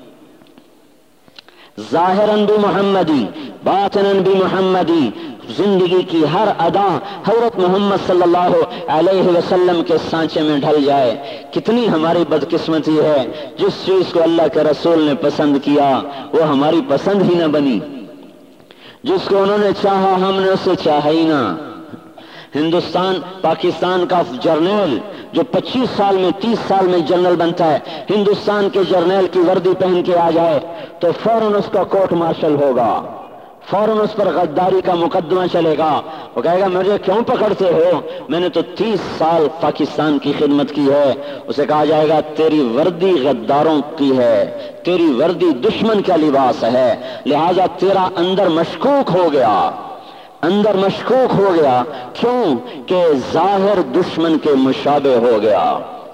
ظاہراً بھی محمدی، باطناً بھی محمدی۔ زندگی کی ہر ادا حضرت محمد صلی اللہ علیہ وسلم کے سانچے میں ڈھل جائے۔ کتنی ہماری بدقسمتی ہے، جس چیز کو اللہ کے رسول نے پسند کیا وہ ہماری پسند ہی نہ بنی، جس کو انہوں نے چاہا ہم نے اسے چاہا ہی نہ۔ ہندوستان پاکستان کا جرنیل جو 25 سال میں 30 سال میں جنرل بنتا ہے، ہندوستان کے جرنیل کی وردی پہن کے آ جائے تو فوراً اس کا کورٹ مارشل ہوگا، فوراً اس پر غداری کا مقدمہ چلے گا۔ وہ کہے گا مجھے کیوں پکڑتے ہو، میں نے تو 30 سال پاکستان کی خدمت کی ہے۔ اسے کہا جائے گا تیری وردی غداروں کی ہے، تیری وردی دشمن کا لباس ہے، لہذا تیرا اندر مشکوک ہو گیا، اندر مشکوک ہو گیا۔ کیوں کہ ظاہر دشمن کے مشابہ ہو گیا،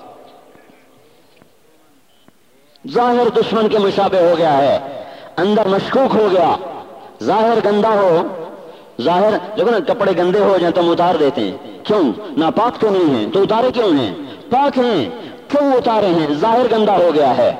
ظاہر دشمن کے مشابہ ہو گیا ہے، اندر مشکوک ہو گیا۔ ظاہر گندا ہو، ظاہر دیکھو نا، کپڑے گندے ہو جائیں تو ہم اتار دیتے ہیں، کیوں؟ ناپاک تو نہیں ہیں تو اتارے کیوں ہیں؟ پاک ہیں، کیوں اتارے ہیں؟ ظاہر گندا ہو گیا ہے۔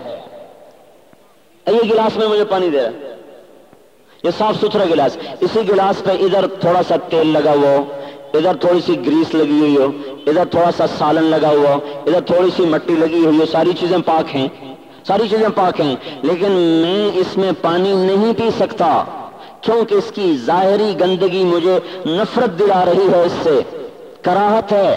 یہ گلاس میں مجھے پانی دے رہا ہے، یہ صاف ستھرا گلاس، اسی گلاس پہ ادھر تھوڑا سا تیل لگا ہوا ہو، ادھر تھوڑی سی گریس لگی ہوئی ہو، ادھر تھوڑا سا سالن لگا ہوا ہو، ادھر تھوڑی سی مٹی لگی ہوئی ہو، ساری چیزیں پاک ہیں، ساری چیزیں پاک ہیں، لیکن میں اس میں پانی نہیں پی سکتا کیونکہ اس کی ظاہری گندگی مجھے نفرت دلا رہی ہے، اس سے کراہت ہے۔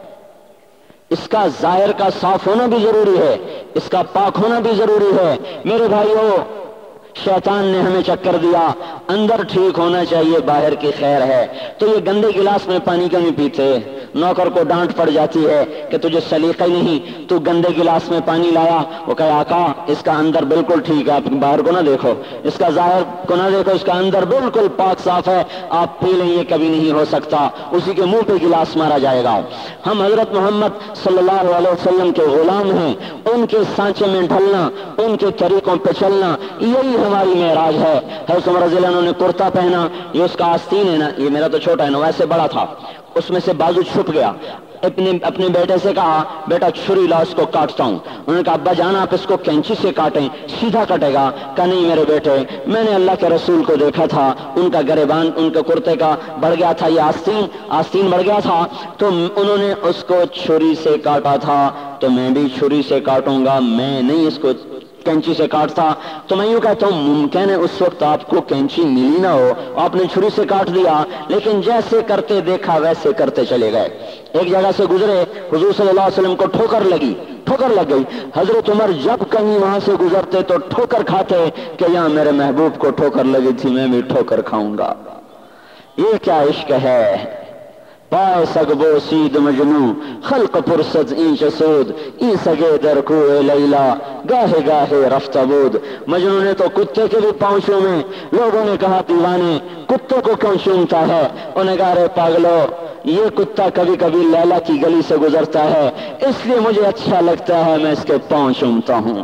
اس کا ظاہر کا صاف ہونا بھی ضروری ہے، اس کا پاک ہونا بھی ضروری ہے۔ میرے بھائیوں، شیطان نے ہمیں چکر دیا، اندر ٹھیک ہونا چاہیے، باہر کی خیر ہے، تو یہ گندے گلاس میں پانی کیوں نہیں پیتے؟ نوکر کو ڈانٹ پڑ جاتی ہے کہ تجھے سلیقہ ہی نہیں، تو گندے گلاس میں پانی لایا۔ وہ کہے آقا اس کا اندر بالکل ٹھیک ہے، آپ باہر کو نہ دیکھو، اس کا ظاہر کو نہ دیکھو، اس کا اندر بالکل پاک صاف ہے، آپ پی لیں، یہ کبھی نہیں ہو سکتا۔ اسی کے منہ پہ گلاس مارا جائے گا۔ ہم حضرت محمد صلی اللہ علیہ وسلم کے غلام ہیں، ان کے سانچے میں ڈھلنا، ان کے طریقوں پہ چلنا، یہی ہماری معراج ہے۔ حضرت عمر رضی اللہ عنہ نے کرتا پہنا، یہ اس کا آستین ہے نا، یہ میرا تو چھوٹا ہے نا، ویسے بڑا تھا، اس میں سے بازو چھپ گیا۔ اپنے بیٹے سے کہا بیٹا چھری لا، اس کو کاٹتا ہوں۔ انہوں نے کہا ابا جان آپ اس کو کینچی سے کاٹیں، سیدھا کٹے گا۔ کہا نہیں میرے بیٹے، میں نے اللہ کے رسول کو دیکھا تھا، ان کا گریبان ان کے کرتے کا بڑھ گیا تھا، یہ آستین بڑھ گیا تھا، تو انہوں نے اس کو چھری سے کاٹا تھا، تو میں بھی چھری سے کاٹوں گا، میں نہیں اس کو کینچی سے کاٹتا۔ تو میں یوں کہتا ہوں ممکن ہے اس وقت آپ کو کینچی ملی نہ ہو، آپ نے چھری سے کاٹ دیا، لیکن جیسے کرتے دیکھا ویسے کرتے چلے گئے۔ ایک جگہ سے گزرے، حضور صلی اللہ علیہ وسلم کو ٹھوکر لگ گئی۔ حضرت عمر جب کہیں وہاں سے گزرتے تو ٹھوکر کھاتے کہ یہاں میرے محبوب کو ٹھوکر لگی تھی، میں بھی ٹھوکر کھاؤں گا۔ یہ کیا عشق ہے! پائے سگبو سید مجنو خلق پرسد اینچ سود ای سگے در کوئے لیلا گاہے گاہے رفتہ بود۔ مجنو نے تو کتے کے بھی پاؤں چومے۔ لوگوں نے کہا دیوانے کتے کو کیوں چومتا ہے؟ انہیں کہا رے پاگلو، یہ کتا کبھی کبھی لیلا کی گلی سے گزرتا ہے، اس لیے مجھے اچھا لگتا ہے، میں اس کے پاؤں چومتا ہوں۔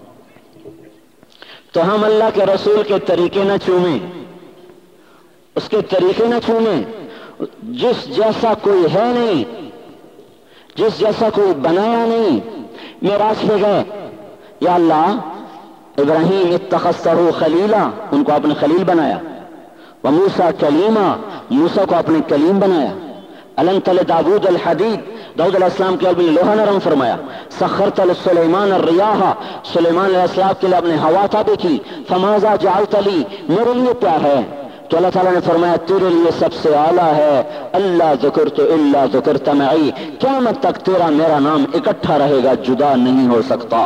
تو ہم اللہ کے رسول کے طریقے نہ چومیں، اس کے طریقے نہ چومیں۔ جس جیسا کوئی ہے نہیں، جس جیسا کوئی بنایا نہیں۔ معراج پہ گئے، یا اللہ ابراہیم اتخذتہ خلیلا، ان کو اپنے خلیل بنایا، وموسیٰ کلیما، موسیٰ کو اپنے کلیم بنایا، النت لداود الحدید، داؤد علیہ السلام کے قلب نے لوہا نرم فرمایا، سخرت لسلیمان الریاح، سلیمان علیہ السلام کے لیے اپنے ہوا تابع کی، فماذا جعلت لی، میرے لیے کیا ہے؟ تو اللہ تعالیٰ نے فرمایا تیرے لیے سب سے اعلیٰ ہے اللہ ذکرت الا ذکرت معی، قیامت تک تیرا میرا نام اکٹھا رہے گا، جدا نہیں ہو سکتا۔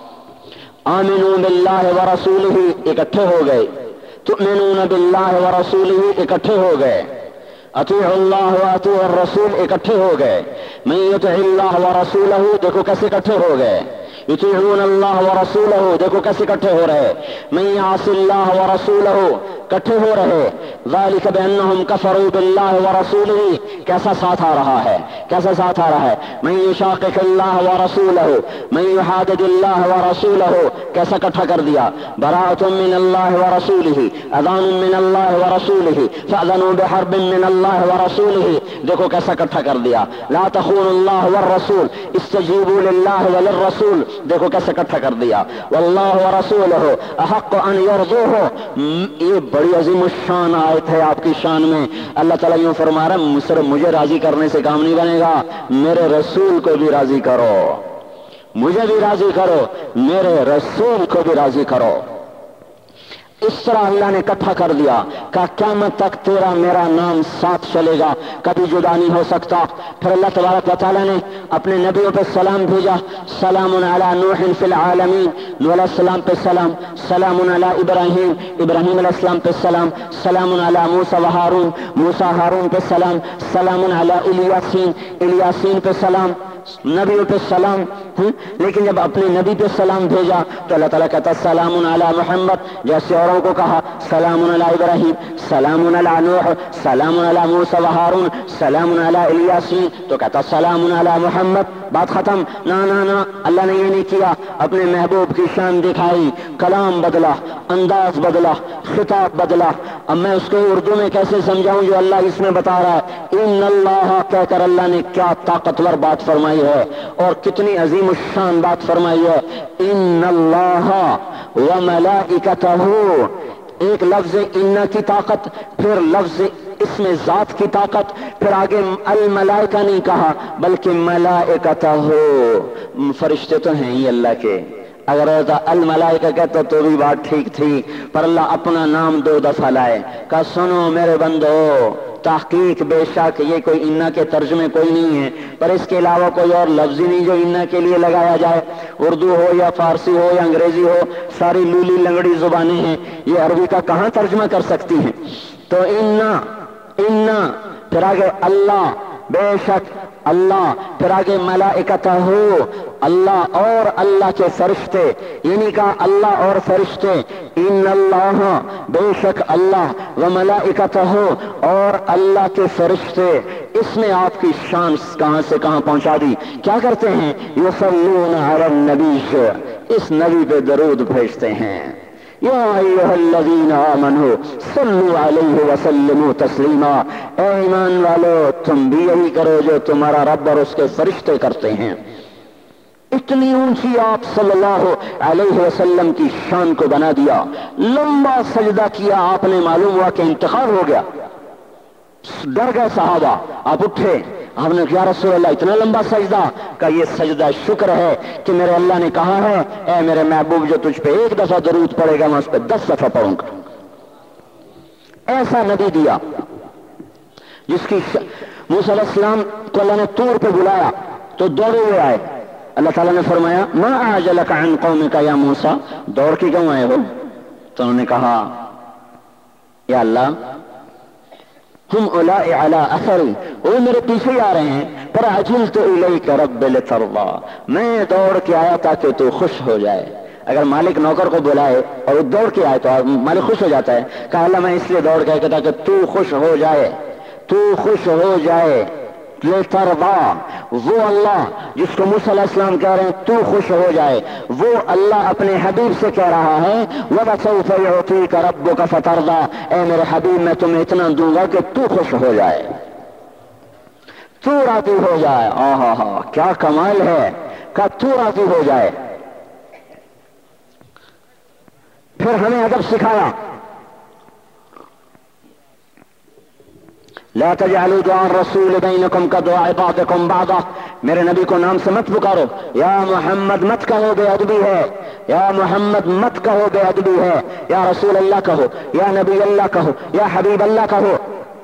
آمنوا باللہ ورسولہ، اکٹھے ہو گئے، تؤمنون باللہ ورسولہ، اکٹھے ہو گئے، اطیعوا اللہ واطیعوا الرسول، اکٹھے ہو گئے، من یطع اللہ ورسولہ، دیکھو کیسے اکٹھے ہو گئے، یطیعون اللہ ورسولہ، دیکھو کیسے اکٹھے ہو رہے، من یعص اللہ ورسولہ، اکٹھے ہو رہے، ذالک بانہم کفروا باللہ ورسولہ، کیسا ساتھ آ رہا ہے، کیسا ساتھ آ رہا ہے، من یشاقق اللہ ورسولہ، من یحادد اللہ ورسولہ، کیسا اکٹھا کر دیا، براءۃ من اللہ ورسولہ، اذان من اللہ ورسولہ، فاذنوا بحرب من اللہ ورسولہ، دیکھو کیسا اکٹھا کر دیا، لا تخونوا اللہ والرسول، استجیبوا للہ وللرسول، دیکھو کیسے اکٹھا کر دیا، واللہ ورسولہ احق ان یرضوہ، یہ بڑی عظیم الشان آیت ہے آپ کی شان میں۔ اللہ تعالیٰ یوں فرما رہا ہے صرف مجھے راضی کرنے سے کام نہیں بنے گا، میرے رسول کو بھی راضی کرو، مجھے بھی راضی کرو، میرے رسول کو بھی راضی کرو۔ اس طرح اللہ نے اکٹھا کر دیا کہ قیامت تک تیرا میرا نام ساتھ چلے گا، کبھی جدا نہیں ہو سکتا۔ پھر اللہ تبارک و تعالیٰ نے اپنے نبیوں پہ سلام بھیجا، سلام علی نوح فی العالمین، نوح علیہ السلام پہ سلام، سلام علی ابراہیم، ابراہیم علیہ السلام پہ سلام، سلام علی موسیٰ و ہارون، موسیٰ ہارون پہ سلام، سلام علی الیاسین، الیاسین پہ سلام، نبیوں پہ سلام۔ لیکن جب اپنے نبی پہ سلام بھیجا تو اللہ تعالیٰ کہتا سلام علی محمد، جیسے اوروں کو کہا سلام علی ابراہیم، سلام علی نوح، سلام علی موسیٰ و ہارون، سلام علی الیاسین، تو کہتا سلام علی محمد، بات ختم۔ نہ اللہ نے یہ نہیں کیا، اپنے محبوب کی شان دکھائی، کلام بدلا، انداز بدلا، خطاب بدلا۔ اب میں اس کو اردو میں کیسے سمجھاؤں جو اللہ اس میں بتا رہا ہے، ان اللہ کہہ کر اللہ نے کیا طاقتور بات فرمائی ہے اور کتنی عظیم الشان بات فرمائی ہے، ان اللہ وملائکتہ، ایک لفظ ان کی طاقت، پھر لفظ اس میں ذات کی طاقت، پھر آگے الملائکہ نہیں کہا بلکہ ملائکتہ، فرشتے تو ہیں ہی اللہ کے، اگر ہوتا الملائکہ کہتا تو بھی بات ٹھیک تھی، پر اللہ اپنا نام دو دفعہ لائے، کہا سنو میرے بندو، تحقیق بے شک یہ کوئی انا کے ترجمے کوئی نہیں ہے، پر اس کے علاوہ کوئی اور لفظ ہی نہیں جو انا کے لیے لگایا جائے، اردو ہو یا فارسی ہو یا انگریزی ہو، ساری لولی لنگڑی زبانیں ہیں، یہ عربی کا کہاں ترجمہ کر سکتی ہیں؟ تو انا پھر آگے اللہ، بے شک اللہ، پھر آگے ملائکتہ، اللہ اور اللہ کے فرشتے، یعنی کہا اللہ اور فرشتے، ان اللہ، بے شک اللہ، وملائکتہ، اور اللہ کے فرشتے، اس میں آپ کی شان کہاں سے کہاں پہنچا دی، کیا کرتے ہیں، یصلون علی النبی، اس نبی پہ درود بھیجتے ہیں، یا ایھا الذین آمنوا صلوا علیہ وسلموا تسلیما، اے ایمان والو تم بھی یہی کرو جو تمہارا رب اور اس کے فرشتے کرتے ہیں۔ اتنی اونچی آپ صلی اللہ علیہ وسلم کی شان کو بنا دیا، لمبا سجدہ کیا آپ نے، معلوم ہوا کہ انتقال ہو گیا، ڈر گئے صحابہ، آپ اٹھے، آپ نے کہا رسول اللہ اتنا لمبا سجدہ، کہ یہ سجدہ شکر ہے کہ میرے اللہ نے کہا ہے اے میرے محبوب جو تجھ پہ ایک دفعہ درود پڑے گا میں اس پہ 10 دفعہ پڑھوں گا۔ ایسا نبی دیا جس کی موسیٰ علیہ السلام کو اللہ نے طور پہ بلایا تو دوڑے ہوئے آئے، اللہ تعالیٰ نے فرمایا ما اعجلک عن قومک یا موسیٰ، دوڑ کے کیوں آئے ہو؟ تو انہوں نے کہا یا اللہ ہم اولائی علی اثری، وہ میرے پیچھے ہی آ رہے ہیں، پر عجلت الیک رب لترضی، میں دوڑ کے آیا تاکہ تو خوش ہو جائے۔ اگر مالک نوکر کو بلائے اور وہ دوڑ کے آئے تو مالک خوش ہو جاتا ہے، کہا اللہ میں اس لیے دوڑ کے آیا تاکہ تو خوش ہو جائے، تو خوش ہو جائے۔ लितरदा, वो अल्लाह जिसको मूसा अलैहिस्सलाम कह रहे हैं तू खुश हो जाए, वो अल्लाह अपने हबीब से कह रहा है वसौफ युतीका रब्बुका फतरदा, ऐ मेरे हबीब मैं तुम्हें इतना दूंगा कि तू खुश हो जाए, तू राजी हो जाए। आहा हा, क्या कमाल है कि तू राजी हो जाए। फिर हमें अदब सिखाया, ला तजअलू दुआ रसूल बैनकुम का दुआ बादकुम बादा, मेरे नबी को नाम से मत पुकारो, या मोहम्मद मत कहो बेअदबी है, या मोहम्मद मत कहो बेअदबी है, या रसूल अल्लाह कहो, या नबी अल्लाह कहो, या हबीब अल्लाह कहो।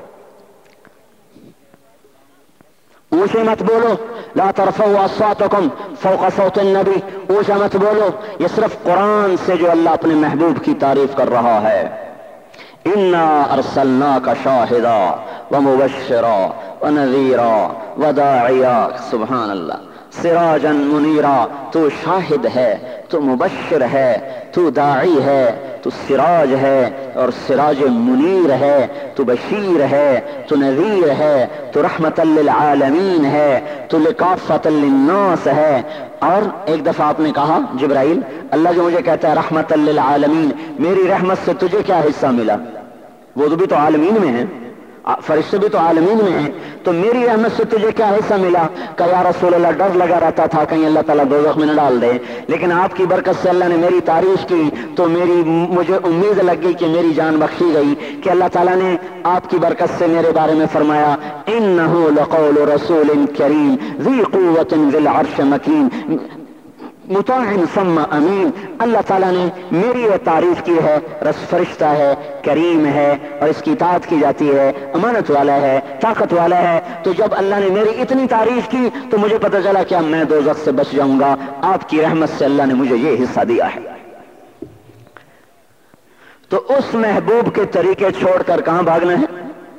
ऊंचे मत बोलो, ला तरफऊ अस्वातकुम फौका सौत नबी, ऊंचा मत बोलो। ये सिर्फ कुरान से जो अल्लाह अपने महबूब की तारीफ कर रहा है। इन्ना अरसलनाका शाहिदा व मुबश्शिरा व नज़ीरा व दाइया, सुभान अल्लाह, सिराजन मुनीरा, तू शाहिद है, तू मुबश्शिर है, तू दाई है, तू सिराज है और सिराज मुनीर है, तू बशीर है, तू नज़ीर है, तू रहमतल लिल आलमीन है, तू लिकाफ़तल लिन्नास है। और एक दफा आपने कहा जिब्राइल, अल्लाह जो मुझे कहता है रहमतल लिल आलमीन, मेरी रहमत से तुझे क्या हिस्सा मिला? वो भी तो आलमीन में है, फरिश्ते भी तो आलमीन में हैं, तो मेरी रहमत से तुझे क्या हिस्सा मिला? कि या रसूल अल्लाह, डर लगा रहता था कहीं अल्लाह ताला दोज़ख में न डाल दे, लेकिन आपकी बरकत से अल्लाह ने मेरी तारीफ की तो मुझे उम्मीद लग गई कि मेरी जान बख्शी गई, कि अल्लाह ताला ने आपकी बरकत से मेरे बारे में फरमाया इन्नहु लक़ौलु रसूलिन करीम ज़ी क़ुव्वतिन ज़िल अर्श मकीन मुताअन सम्मा अमीन। अल्लाह ताला ने मेरी ये तारीफ की है, फरिश्ता है, करीम है और इसकी इताअत की जाती है, अमानत वाला है, ताकत वाला है। तो जब अल्लाह ने मेरी इतनी तारीफ की तो मुझे पता चला कि अब मैं दोज़ख से बच जाऊंगा, आपकी रहमत से अल्लाह ने मुझे ये हिस्सा दिया है। तो उस महबूब के तरीके छोड़कर कहां भागना है?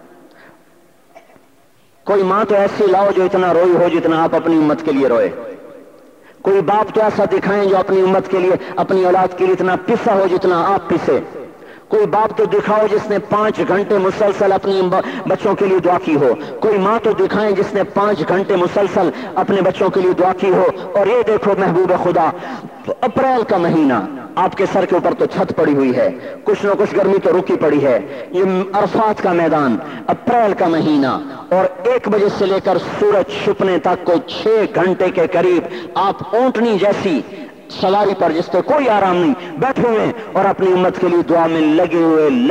कोई मां तो ऐसी लाओ जो इतना रोई हो जितना आप अपनी उम्मत के लिए रोए, कोई बाप तो ऐसा दिखाएं जो अपनी उम्मत के लिए, अपनी औलाद के लिए इतना पिसा हो जितना आप पिसे, कोई बाप तो दिखाओ जिसने 5 घंटे मुसलसल अपनी बच्चों के लिए दुआ की हो, कोई माँ तो दिखाएं जिसने 5 घंटे मुसलसल अपने बच्चों के लिए दुआ की हो। और ये देखो महबूब खुदा, अप्रैल का महीना, आपके सर के ऊपर तो छत पड़ी हुई है, कुछ न कुछ गर्मी तो रुकी पड़ी है, ये अरफात का मैदान, अप्रैल का महीना, और 1 बजे से लेकर सूरज छुपने तक को 6 घंटे के करीब आप ऊंटनी जैसी सवारी पर जिस पे कोई आराम नहीं बैठे हुए और अपनी उम्मत के लिए दुआ में लगे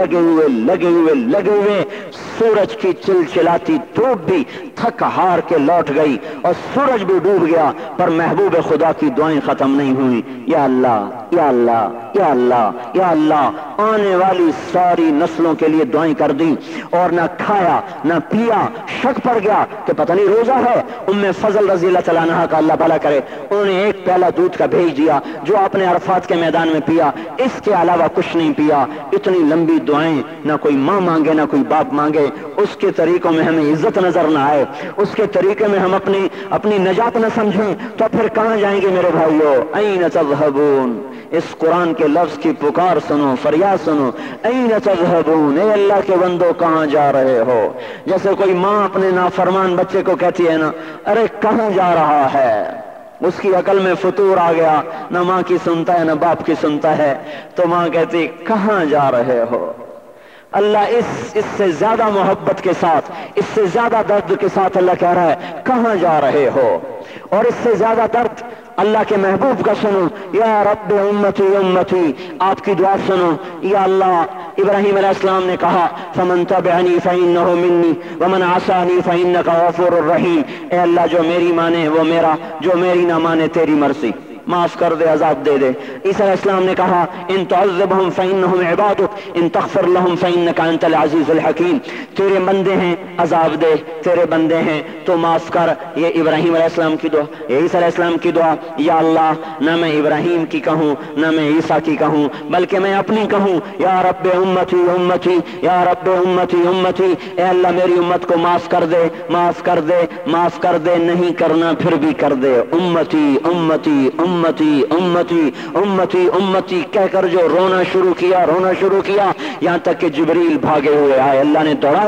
हुए। सूरज की चिलचिलाती धूप भी थक हार के लौट गई और सूरज भी डूब गया, पर महबूब खुदा की दुआएं खत्म नहीं हुई। या अल्लाह या अल्लाह या अल्लाह या अल्लाह, आने वाली सारी नस्लों के लिए दुआएं कर दी। और ना खाया ना पिया, शक पड़ गया कि पता नहीं रोजा है। उम्मे फजल रज़ी अल्लाह तआला अन्हा का अल्लाह भला करे, उन्होंने 1 प्याला दूध का भेज दिया जो आपने अरफात के मैदान में पिया, इसके अलावा कुछ नहीं पिया। इतनी लंबी दुआएं ना कोई माँ मांगे ना कोई बाप मांगे, उसके तरीकों में हमें इज्जत नजर ना आए, उसके तरीके में हम अपनी नजात न समझें, तो फिर कहां जाएंगे मेरे भाइयों? ऐन तज़हबून, इस कुरान के लफ्ज की पुकार सुनो, फरियाद सुनो, ऐन तज़हबून, ए अल्लाह के बंदो कहां जा रहे हो? जैसे कोई माँ अपने नाफरमान बच्चे को कहती है ना, अरे कहां जा रहा है, उसकी अकल में फतूर आ गया, न माँ की सुनता है न बाप की सुनता है, तो माँ कहती कहां जा रहे हो? अल्लाह इससे ज्यादा मोहब्बत के साथ, इससे ज्यादा दर्द के साथ अल्लाह कह रहा है कहां जा रहे हो? और इससे ज्यादा दर्द अल्लाह के महबूब का सुनो, या रब्बे उम्मती उम्मती, आपकी दुआ सुनो। या अल्लाह, इब्राहिम अलैहिस्सलाम ने कहा फमन तबअनी फइन्नहु मिन्नी वमन आसानी फइन्नका गफूरुर रहीम, ए अल्लाह जो मेरी माने वो मेरा, जो मेरी ना माने तेरी मर्जी, माफ कर दे, अजाब दे दे। ईसा अलैहिस्सलाम ने कहा इन तुअज़्ज़िबहुम फइन्नहुम इबादुक इन तग़फिर लहुम फइन्नका अंतल अज़ीज़ुल हकीम, तेरे बंदे हैं अजाब दे, तेरे बंदे हैं तो माफ कर। ये इब्राहिम अलैहिस्सलाम की दुआ, ये ईसा अलैहिस्सलाम की दुआ। या अल्लाह, ना मैं इब्राहिम की कहूँ ना मैं ईसा की कहूँ, बल्कि मैं अपनी कहूँ, या रब्बे उम्मती उम्मती, या रब्बे उम्मती उम्मती, ए अल्लाह मेरी उम्मत को माफ कर दे, माफ कर दे, माफ कर दे, नहीं करना फिर भी कर दे। उम्मती उम्मती उम्मती उम्मती उम्मती उम्मती कहकर जो रोना शुरू किया, यहाँ तक कि जिब्रील भागे हुए आए, अल्लाह ने दौड़ाया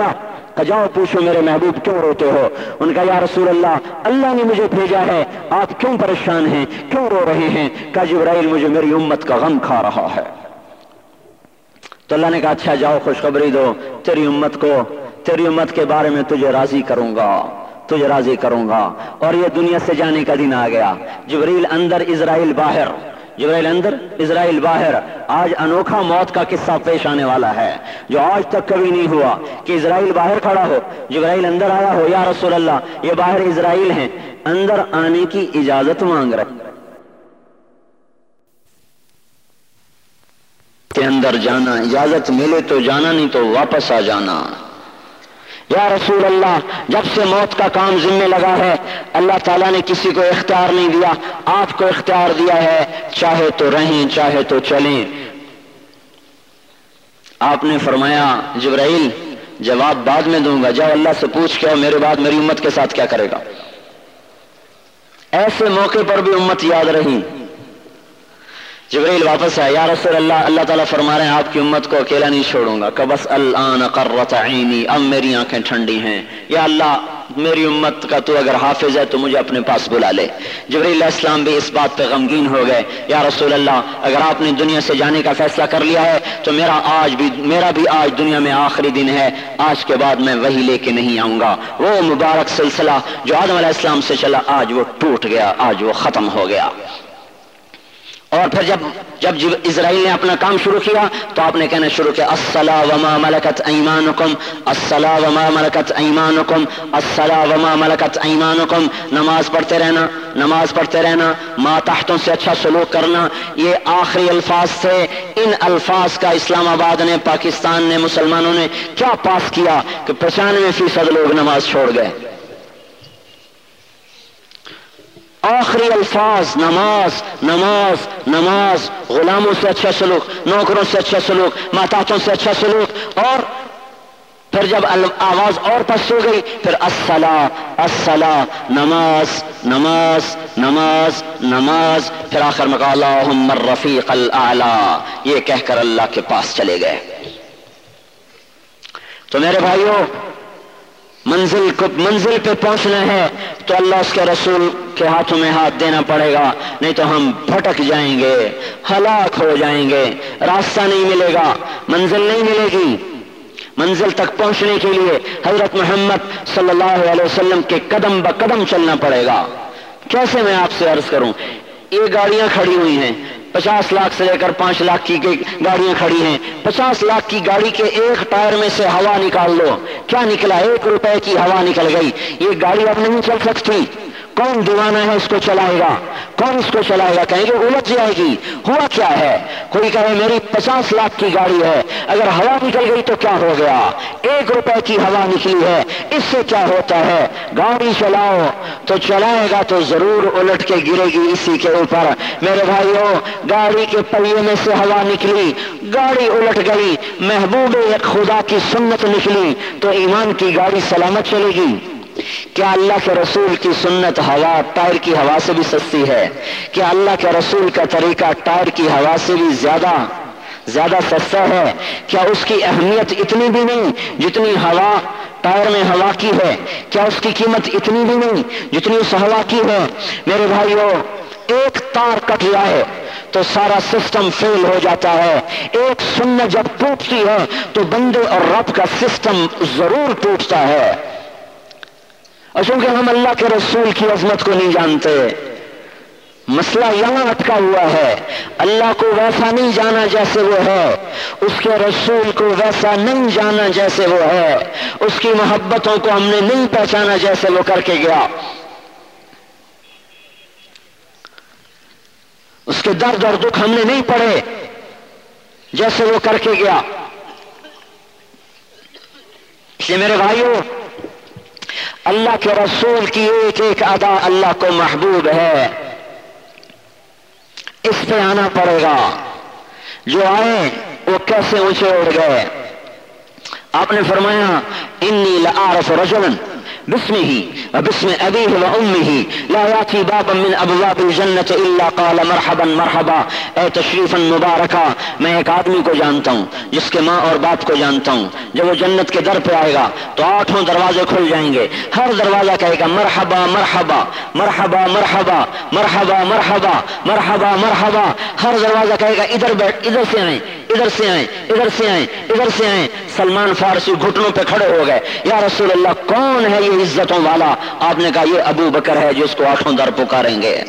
کہ جاؤ پوچھو میرے محبوب کیوں روتے ہو؟ ان کا یا رسول اللہ اللہ نے مجھے بھیجا ہے، آپ کیوں پریشان ہیں، کیوں رو رہے ہیں؟ کہ جبرائیل مجھے میری امت کا غم کھا رہا ہے۔ تو اللہ نے کہا اچھا جاؤ خوشخبری دو، تیری امت کے بارے میں تجھے راضی کروں گا۔ اور یہ دنیا سے جانے کا دن آ گیا، جبرائیل اندر اسرائیل باہر۔ آج انوکھا موت کا قصہ پیش آنے والا ہے جو آج تک کبھی نہیں ہوا کہ اسرائیل باہر کھڑا ہو، جبرائیل اندر آیا ہو، یا رسول اللہ یہ باہر اسرائیل ہیں، اندر آنے کی اجازت مانگ رہے کہ اندر جانا، اجازت ملے تو جانا، نہیں تو واپس آ جانا۔ یا رسول اللہ جب سے موت کا کام ذمہ لگا ہے اللہ تعالیٰ نے کسی کو اختیار نہیں دیا، آپ کو اختیار دیا ہے، چاہے تو رہیں چاہے تو چلیں۔ آپ نے فرمایا جبرائیل جواب بعد میں دوں گا، جاؤ اللہ سے پوچھ کے میرے بعد میری امت کے ساتھ کیا کرے گا۔ ایسے موقع پر بھی امت یاد رہی۔ جبرائیل واپس آیا، یا رسول اللہ اللہ تعالیٰ فرما رہے ہیں آپ کی امت کو اکیلا نہیں چھوڑوں گا، کہ بس الآن قرۃ عینی، اب میری آنکھیں ٹھنڈی ہیں، یا اللہ میری امت کا تو اگر حافظ ہے تو مجھے اپنے پاس بلا لے۔ جبرائیل علیہ السلام بھی اس بات پہ غمگین ہو گئے، یا رسول اللہ اگر آپ نے دنیا سے جانے کا فیصلہ کر لیا ہے تو میرا بھی آج دنیا میں آخری دن ہے، آج کے بعد میں وہی لے کے نہیں آؤں گا۔ وہ مبارک سلسلہ جو آدم علیہ السلام سے چلا آج وہ ٹوٹ گیا، آج وہ ختم ہو گیا۔ اور پھر جب اسرائیل نے اپنا کام شروع کیا تو آپ نے کہنا شروع کیا الصلاۃ وما ملکت ایمانکم، الصلاۃ وما ملکت ایمانکم، الصلاۃ وما ملکت ایمانکم، نماز پڑھتے رہنا، ماتحتوں سے اچھا سلوک کرنا، یہ آخری الفاظ تھے۔ ان الفاظ کا اسلام آباد نے، پاکستان نے، مسلمانوں نے کیا پاس کیا کہ 95% لوگ نماز چھوڑ گئے۔ آخری الفاظ نماز نماز نماز، غلاموں سے اچھا سلوک، نوکروں سے اچھا سلوک، ماتحتوں سے اچھا سلوک، اور پھر جب آواز اور پس ہو گئی پھر الصلاۃ الصلاۃ، نماز نماز نماز نماز، پھر آخر میں کہا اللہم الرفیق الاعلی، یہ کہہ کر اللہ کے پاس چلے گئے۔ تو میرے بھائیوں منزل پہ پہنچنا ہے تو اللہ اس کے رسول کے ہاتھوں میں ہاتھ دینا پڑے گا، نہیں تو ہم بھٹک جائیں گے، ہلاک ہو جائیں گے، راستہ نہیں ملے گا، منزل نہیں ملے گی۔ منزل تک پہنچنے کے لیے حضرت محمد صلی اللہ علیہ وسلم کے قدم بقدم چلنا پڑے گا۔ کیسے میں آپ سے عرض کروں، یہ گاڑیاں کھڑی ہوئی ہیں، 50 لاکھ سے لے کر 5 لاکھ کی گاڑیاں کھڑی ہیں، 50 لاکھ کی گاڑی کے ایک ٹائر میں سے ہوا نکال لو، کیا نکلا؟ 1 روپے کی ہوا نکل گئی۔ یہ گاڑی اب نہیں چل سکتی، کون دیوانہ ہے اس کو چلائے گا؟ کون اس کو چلائے گا؟ کہیں گے الجھ جائے گی۔ ہوا کیا ہے؟ کوئی کہے میری 50 لاکھ کی گاڑی ہے، اگر ہوا نکل گئی تو کیا ہو گیا؟ 1 روپے کی ہوا نکلی ہے، اس سے کیا ہوتا ہے؟ گاڑی چلاؤ تو چلائے گا تو ضرور الٹ کے گرے گی اسی کے اوپر۔ میرے بھائیوں گاڑی کے پہیے میں سے ہوا نکلی، گاڑی الٹ گئی، محبوب خدا کی سنت نکلی تو ایمان کی گاڑی سلامت چلے گی۔ کیا اللہ کے رسول کی سنت ہوا ٹائر کی ہوا سے بھی سستی ہے؟ کیا اللہ کے رسول کا طریقہ ٹائر کی ہوا سے بھی زیادہ سستا ہے؟ کیا اس کی اہمیت اتنی بھی نہیں جتنی ہوا ٹائر میں ہوا کی ہے؟ کیا اس کی قیمت اتنی بھی نہیں جتنی اس ہوا کی ہے؟ میرے بھائیوں ایک تار کٹ جائے تو سارا سسٹم فیل ہو جاتا ہے۔ ایک سنت جب ٹوٹتی ہے تو بندے اور رب کا سسٹم ضرور ٹوٹتا ہے۔ اور چونکہ ہم اللہ کے رسول کی عظمت کو نہیں جانتے، مسئلہ یہاں اٹکا ہوا ہے۔ اللہ کو ویسا نہیں جانا جیسے وہ ہے، اس کے رسول کو ویسا نہیں جانا جیسے وہ ہے، اس کی محبتوں کو ہم نے نہیں پہچانا جیسے وہ کر کے گیا، اس کے درد اور دکھ ہم نے نہیں پڑھے جیسے وہ کر کے گیا۔ اس لیے میرے بھائیوں اللہ کے رسول کی ایک ایک ادا اللہ کو محبوب ہے، اس پہ آنا پڑے گا۔ جو آئے وہ کیسے اونچے اڑ گئے۔ آپ نے فرمایا انی لأعرف رجلا باسمه وباسم أبيه وأمه لا يأتي بابا من أبواب الجنة إلا قال مرحبا مرحبا. اے تشریفا مبارکا، میں ایک آدمی کو جانتا ہوں جس کے ماں اور باپ کو جانتا ہوں، جب وہ جنت کے در پہ آئے گا تو 8 دروازے کھل جائیں گے، ہر دروازہ کہے گا مرحبا مرحبا مرحبا مرحبا مرحبا مرحبا مرحبا مرحبا. ہر دروازہ کہے گا ادھر بیٹھ، ادھر سے آئیں، ادھر سے آئیں، ادھر سے آئیں، ادھر سے آئیں. سلمان فارسی گھٹنوں پہ کھڑے ہو گئے، یا رسول اللہ کون ہے یہ عزتوں والا؟ آپ نے کہا یہ ابو بکر ہے جو اس کو 8 در پکاریں گے.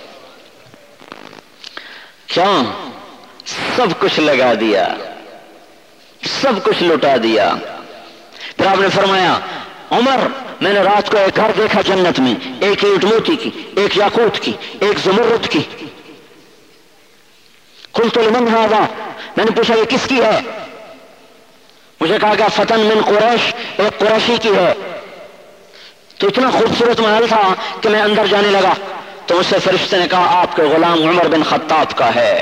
کیوں؟ سب کچھ لگا دیا، سب کچھ لٹا دیا. پھر آپ نے فرمایا عمر میں نے رات کو ایک گھر دیکھا جنت میں، ایک اینٹ موتی کی، ایک یاقوت کی، ایک زمرد کی. قلت لمن هذا، میں نے پوچھا یہ کس کی ہے؟ مجھے کہا گیا فتن من قریش، ایک قریشی کی ہے. تو اتنا خوبصورت محل تھا کہ میں اندر جانے لگا تو مجھ سے فرشتے نے کہا آپ کے غلام عمر بن خطاب کا ہے.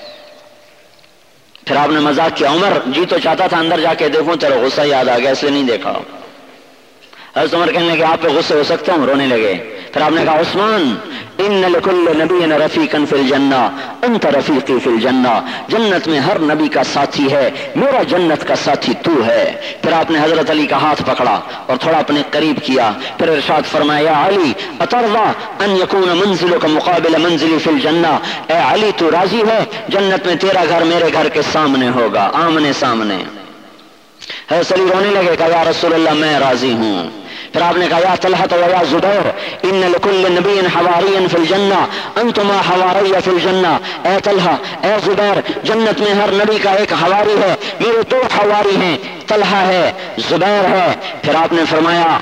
پھر آپ نے مذاق کیا، عمر جی تو چاہتا تھا اندر جا کے دیکھوں، تیرا غصہ یاد آ گیا اس لیے نہیں دیکھا. حضرت عمر کہنے لگے آپ پہ غصے ہو سکتا ہوں، رونے لگے. پھر آپ نے کہا عثمان ان لکل نبی رفیقا فی الجنہ انت رفیقی فی الجنہ، جنت میں ہر نبی کا ساتھی ہے، میرا جنت کا ساتھی تو ہے. پھر آپ نے حضرت علی کا ہاتھ پکڑا اور تھوڑا اپنے قریب کیا، پھر ارشاد فرمایا یا علی اترضى ان یکون منزلک مقابل منزلی فی الجنہ، اے علی تو راضی ہے جنت میں تیرا گھر میرے گھر کے سامنے ہوگا، آمنے سامنے. حضرت علی رونے لگے، کہا یا رسول اللہ میں راضی ہوں. پھر آپ نے کہا یا طلحہ و یا زبیر ان لکل نبی حواری فی الجنہ انتما حواری فی الجنہ، اے طلحہ اے زبیر جنت میں ہر نبی کا ایک حواری ہے، میرے 2 حواری ہیں، طلحہ ہے زبیر ہے. پھر آپ نے فرمایا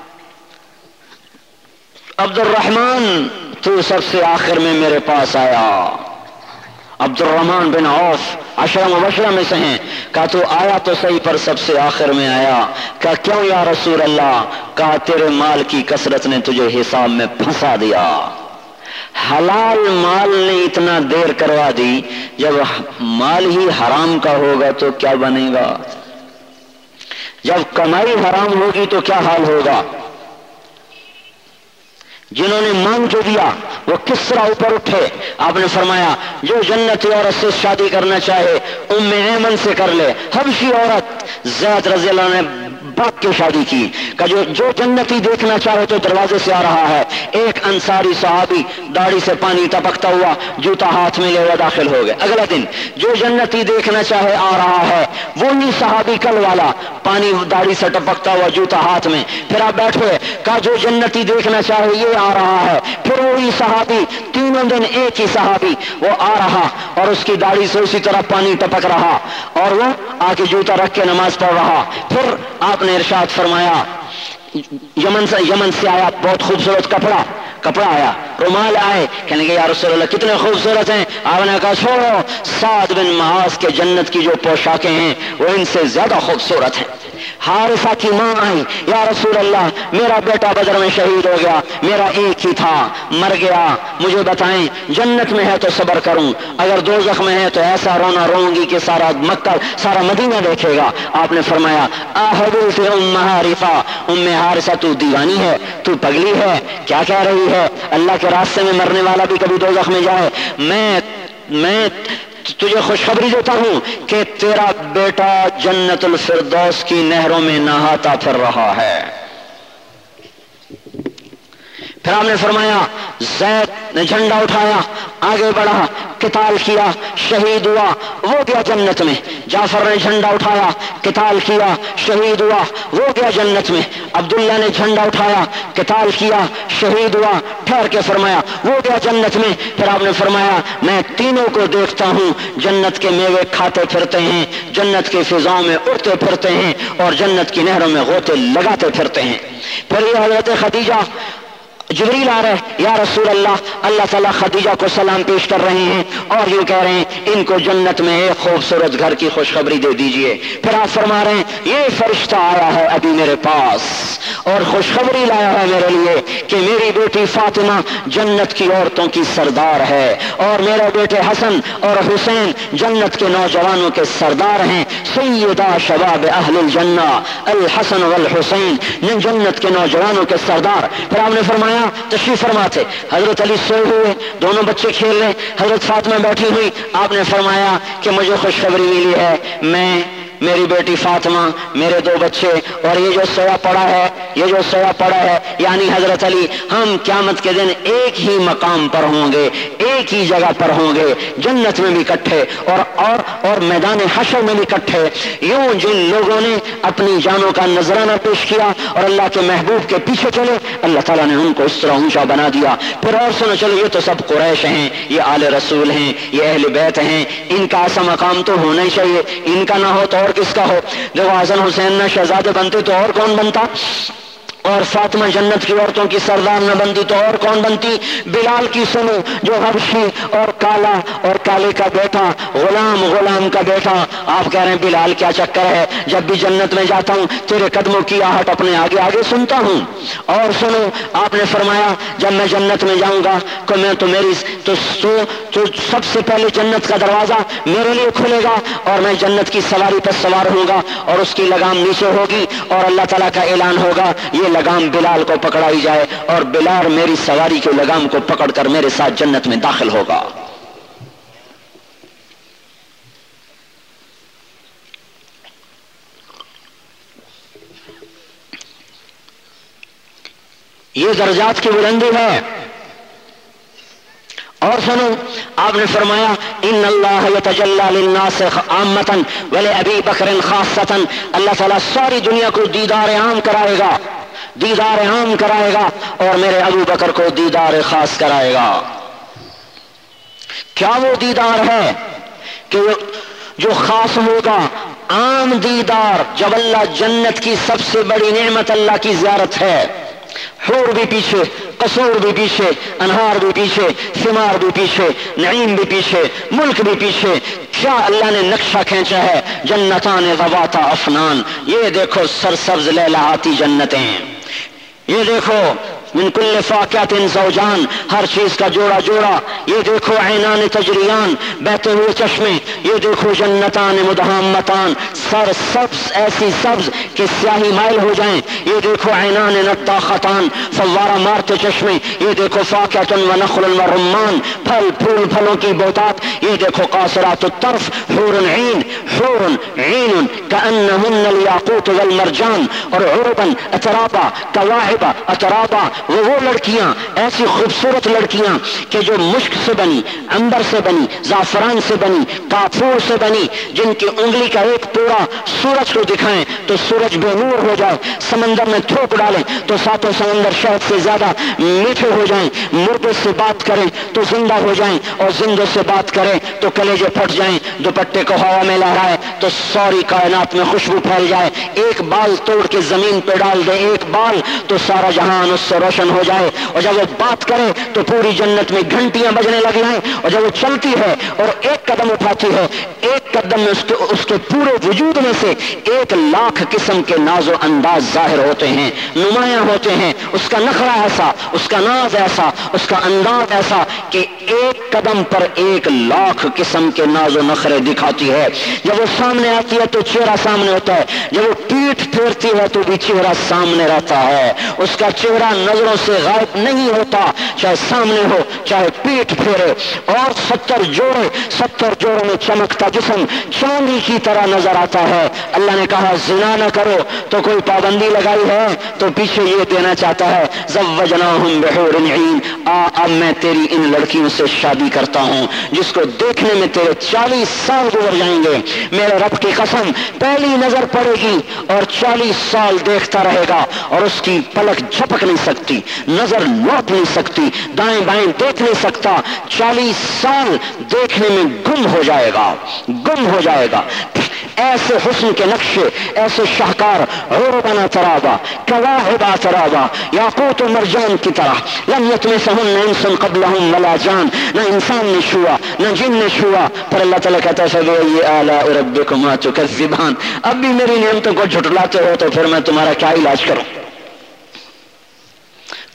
عبد الرحمن تو سب سے آخر میں میرے پاس آیا. عبد الرحمن بن عوف 10 مبشرہ میں سے ہیں. کہا تو آیا تو صحیح پر سب سے آخر میں آیا. کہا کیوں یا رسول اللہ؟ کہا تیرے مال کی کثرت نے تجھے حساب میں پھنسا دیا. حلال مال نے اتنا دیر کروا دی، جب مال ہی حرام کا ہوگا تو کیا بنے گا؟ جب کمائی حرام ہوگی تو کیا حال ہوگا؟ جنہوں نے مانگ جو دیا وہ کس طرح اوپر اٹھے. آپ نے فرمایا جو جنتی عورت سے شادی کرنا چاہے ام ایمن سے کر لے. حبشی عورت زید رضی اللہ عنہ نے بھاگ کے شادی کی. کہ جو جنتی دیکھنا چاہے تو دروازے سے آ رہا ہے. ایک انصاری صحابی داڑھی سے پانی ٹپکتا ہوا جوتا ہاتھ میں لے ہوا داخل ہو گئے. اگلا دن جو جنتی دیکھنا چاہے آ رہا ہے، وہی صحابی کل والا پانی داڑھی سے ٹپکتا ہوا جوتا ہاتھ میں. پھر آپ بیٹھے، کہا جو جنتی دیکھنا چاہے یہ آ رہا ہے. پھر وہی صحابی، تینوں دن ایک ہی صحابی وہ آ رہا اور اس کی داڑھی سے اسی طرح پانی ٹپک رہا اور وہ آ کے جوتا رکھ کے نماز پڑھ رہا. پھر آپ نے ارشاد فرمایا یمن سے آیا بہت خوبصورت کپڑا آیا، رومال آئے. کہنے لگے یا رسول اللہ کتنے خوبصورت ہیں. آپ نے کہا چھوڑو، سعد بن معاذ کے جنت کی جو پوشاکیں ہیں وہ ان سے زیادہ خوبصورت ہیں. حارثہ کی ماں آئی، یا رسول اللہ میرا بیٹا بدر میں شہید ہو گیا، میرا ایک ہی تھا مر گیا، مجھے بتائیں جنت میں ہے تو صبر کروں، اگر دوزخ میں ہے تو ایسا رونا روؤں گی کہ سارا مکہ سارا مدینہ دیکھے گا. آپ نے فرمایا احدث ام حارثہ، ام حارثہ تو دیوانی ہے، تو پگلی ہے، کیا کہہ رہی ہے؟ اللہ کے راستے میں مرنے والا بھی کبھی دوزخ میں جائے؟ میں تجھے خوشخبری دیتا ہوں کہ تیرا بیٹا جنت الفردوس کی نہروں میں نہاتا پھر رہا ہے. پھر آپ نے فرمایا زید نے جھنڈا اٹھایا، آگے بڑھا، قتال کیا، شہید ہوا، وہ گیا جنت میں. جعفر نے جھنڈا اٹھایا، قتال کیا، شہید ہوا، وہ گیا جنت میں. عبداللہ نے جھنڈا اٹھایا، قتال کیا، شہید ہوا. ٹھہر کے فرمایا وہ گیا جنت میں. پھر آپ نے فرمایا میں تینوں کو دیکھتا ہوں جنت کے میوے کھاتے پھرتے ہیں، جنت کی فضاؤں میں اڑتے پھرتے ہیں اور جنت کی نہروں میں غوطے لگاتے پھرتے ہیں. پھر یہ حضرت خدیجہ، جبریل آ رہے، یا رسول اللہ اللہ تعالیٰ خدیجہ کو سلام پیش کر رہے ہیں اور یہ کہہ رہے ہیں ان کو جنت میں ایک خوبصورت گھر کی خوشخبری دے دیجئے. پھر آپ فرما رہے ہیں یہ فرشتہ آیا ہے ابھی میرے پاس اور خوشخبری لایا ہے میرے لیے کہ میری بیٹی فاطمہ جنت کی عورتوں کی سردار ہے اور میرے بیٹے حسن اور حسین جنت کے نوجوانوں کے سردار ہیں. سیدہ شباب اہل الجنہ الحسن والحسین، جنت کے نوجوانوں کے سردار. پھر آپ نے فرمایا تشریف فرما تھے، حضرت علی سوئے ہوئے، دونوں بچے کھیل رہے، حضرت فاطمہ بیٹھی ہوئی. آپ نے فرمایا کہ مجھے خوشخبری ملی ہے، میں، میری بیٹی فاطمہ، میرے دو بچے اور یہ جو سویا پڑا ہے یعنی حضرت علی، ہم قیامت کے دن ایک ہی مقام پر ہوں گے، ایک ہی جگہ پر ہوں گے، جنت میں بھی اکٹھے اور میدان حشر میں بھی اکٹھے. یوں جن لوگوں نے اپنی جانوں کا نذرانہ پیش کیا اور اللہ کے محبوب کے پیچھے چلے، اللہ تعالیٰ نے ان کو اس طرح اونچا بنا دیا. پھر اور سنو، چلو یہ تو سب قریش ہیں، یہ آل رسول ہیں، یہ اہل بیت ہیں، ان کا ایسا مقام تو ہونا ہی چاہیے، ان کا نہ ہو تو اور کس کا ہو؟ جب حسن حسین نہ شہزادے بنتے تو اور کون بنتا؟ اور فاطمہ جنت کی عورتوں کی سردار نہ بنتی تو اور کون بنتی؟ بلال کی سنو، جو حبشی اور کالا اور کالے کا بیٹا، غلام کا بیٹا. آپ کہہ رہے ہیں بلال کیا چکر ہے، جب بھی جنت میں جاتا ہوں تیرے قدموں کی آہٹ اپنے آگے آگے سنتا ہوں. اور سنو، آپ نے فرمایا جب میں جنت میں جاؤں گا تو سب سے پہلے جنت کا دروازہ میرے لیے کھلے گا اور میں جنت کی سواری پر سوار ہوں گا اور اس کی لگام نیچے ہوگی اور اللہ تعالیٰ کا اعلان ہوگا یہ لگام بلال کو پکڑائی جائے اور بلال میری سواری کی لگام کو پکڑ کر میرے ساتھ جنت میں داخل ہوگا. یہ درجات کی بلندی ہے. اور سنو، آپ نے فرمایا ان اللہ یتجلی للناس عامۃ ولابی بکر خاصۃ، اللہ تعالیٰ ساری دنیا کو دیدار عام کرائے گا اور میرے ابو بکر کو دیدار خاص کرائے گا. کیا وہ دیدار ہے کہ جو خاص ہوگا؟ عام دیدار، جب اللہ جنت کی سب سے بڑی نعمت اللہ کی زیارت ہے، حور بھی پیچھے، قصور بھی پیچھے، انہار بھی پیچھے، ثمار بھی پیچھے، نعیم بھی پیچھے، ملک بھی پیچھے. کیا اللہ نے نقشہ کھینچا ہے؟ جنتان ذواتا افنان، یہ دیکھو سرسبز لہلہاتی جنتیں، یہ دیکھو من کل فاکہۃ زوجان، ہر چیز کا جوڑا جوڑا. یہ دیکھو عینان تجریان، بہتے ہوئے چشمے. یہ دیکھو جنتان مدہامتان، سر سبز، ایسی سبز کہ سیاہی مائل ہو جائیں. یہ دیکھو عینان نطاختان، فوارہ مارتے چشمے. یہ دیکھو فاکہۃ ونخل ورمان، پھل پھول پھلوں کی بہتات. یہ دیکھو قاصرات الطرف، حور عین کأنہن الیاقوت والمرجان، اور عربا اترابا کواعب اترابا، وہ لڑکیاں، ایسی خوبصورت لڑکیاں کہ جو مشک سے بنی، عنبر سے بنی، زعفران سے بنی، کافور سے بنی، جن کی انگلی کا ایک پورا سورج کو دکھائیں تو سورج بے نور ہو جائے، سمندر میں تھوک ڈالیں تو ساتوں سمندر شہد سے زیادہ میٹھے ہو جائیں، مردے سے بات کریں تو زندہ ہو جائیں اور زندوں سے بات کریں تو کلیجے پھٹ جائیں. دوپٹے کو ہوا میں لہرائے تو ساری کائنات میں خوشبو پھیل جائے. ایک بال توڑ کے زمین پہ ڈال دیں، ایک بال، تو سارا جہان اس سے روشن ہو جائے. اور جب وہ بات کرے تو پوری جنت میں گھنٹیاں بجنے لگ جائیں. اور جب وہ چلتی ہے اور ایک قدم اٹھاتی ہے، ایک قدم میں اس کے پورے وجود میں سے 1,00,000 قسم کے ناز و انداز ظاہر ہوتے ہیں، نمایاں ہوتے ہیں. اس کا نخرہ ایسا، اس کا ناز ایسا، اس کا انداز ایسا کہ ایک قدم پر 1,00,000 قسم کے ناز و نخرے دکھاتی ہے. جب وہ سامنے آتی ہے تو چہرہ سامنے ہوتا ہے، جب وہ پیٹھ پھیرتی ہے تو بھی چہرہ سامنے رہتا ہے. اس کا چہرہ نظروں سے غائب نہیں ہوتا، چاہے سامنے ہو چاہے پیٹھ پھیرے. اور 70 جوڑوں میں چمکتا جسم چاندی کی طرح نظر آتا ہے. اللہ نے کہا زنا نہ کرو تو کوئی پابندی لگائی ہے تو پیچھے یہ دینا چاہتا ہے زوجناہم بحور عین، اب میں تیری ان لڑکیوں سے شادی کرتا ہوں جس کو دیکھنے میں تیرے 40 سال گزر جائیں گے. میرے رب کی قسم، پہلی نظر پڑے گی اور 40 سال دیکھتا رہے گا اور اس کی پلک جھپک نہیں سکتی، نظر لوٹ نہیں سکتی، دائیں بائیں دیکھ نہیں سکتا. 40 سال دیکھنے میں گم ہو جائے گا. ایسے حسن کے نقشے، ایسے شاہکار، عربا ترابا کواعب ترابا، یاقوت و مرجان کی طرح. لم یطمثہن انس قبلہم ولا جان، نہ انسان نے چھوا نہ جن نے چھوا. پر اللہ تعالیٰ کہتا ہے فبأي آلاء ربكما تكذبان، اب بھی میری نعمتوں کو جھٹلاتے ہو تو پھر میں تمہارا کیا علاج کروں.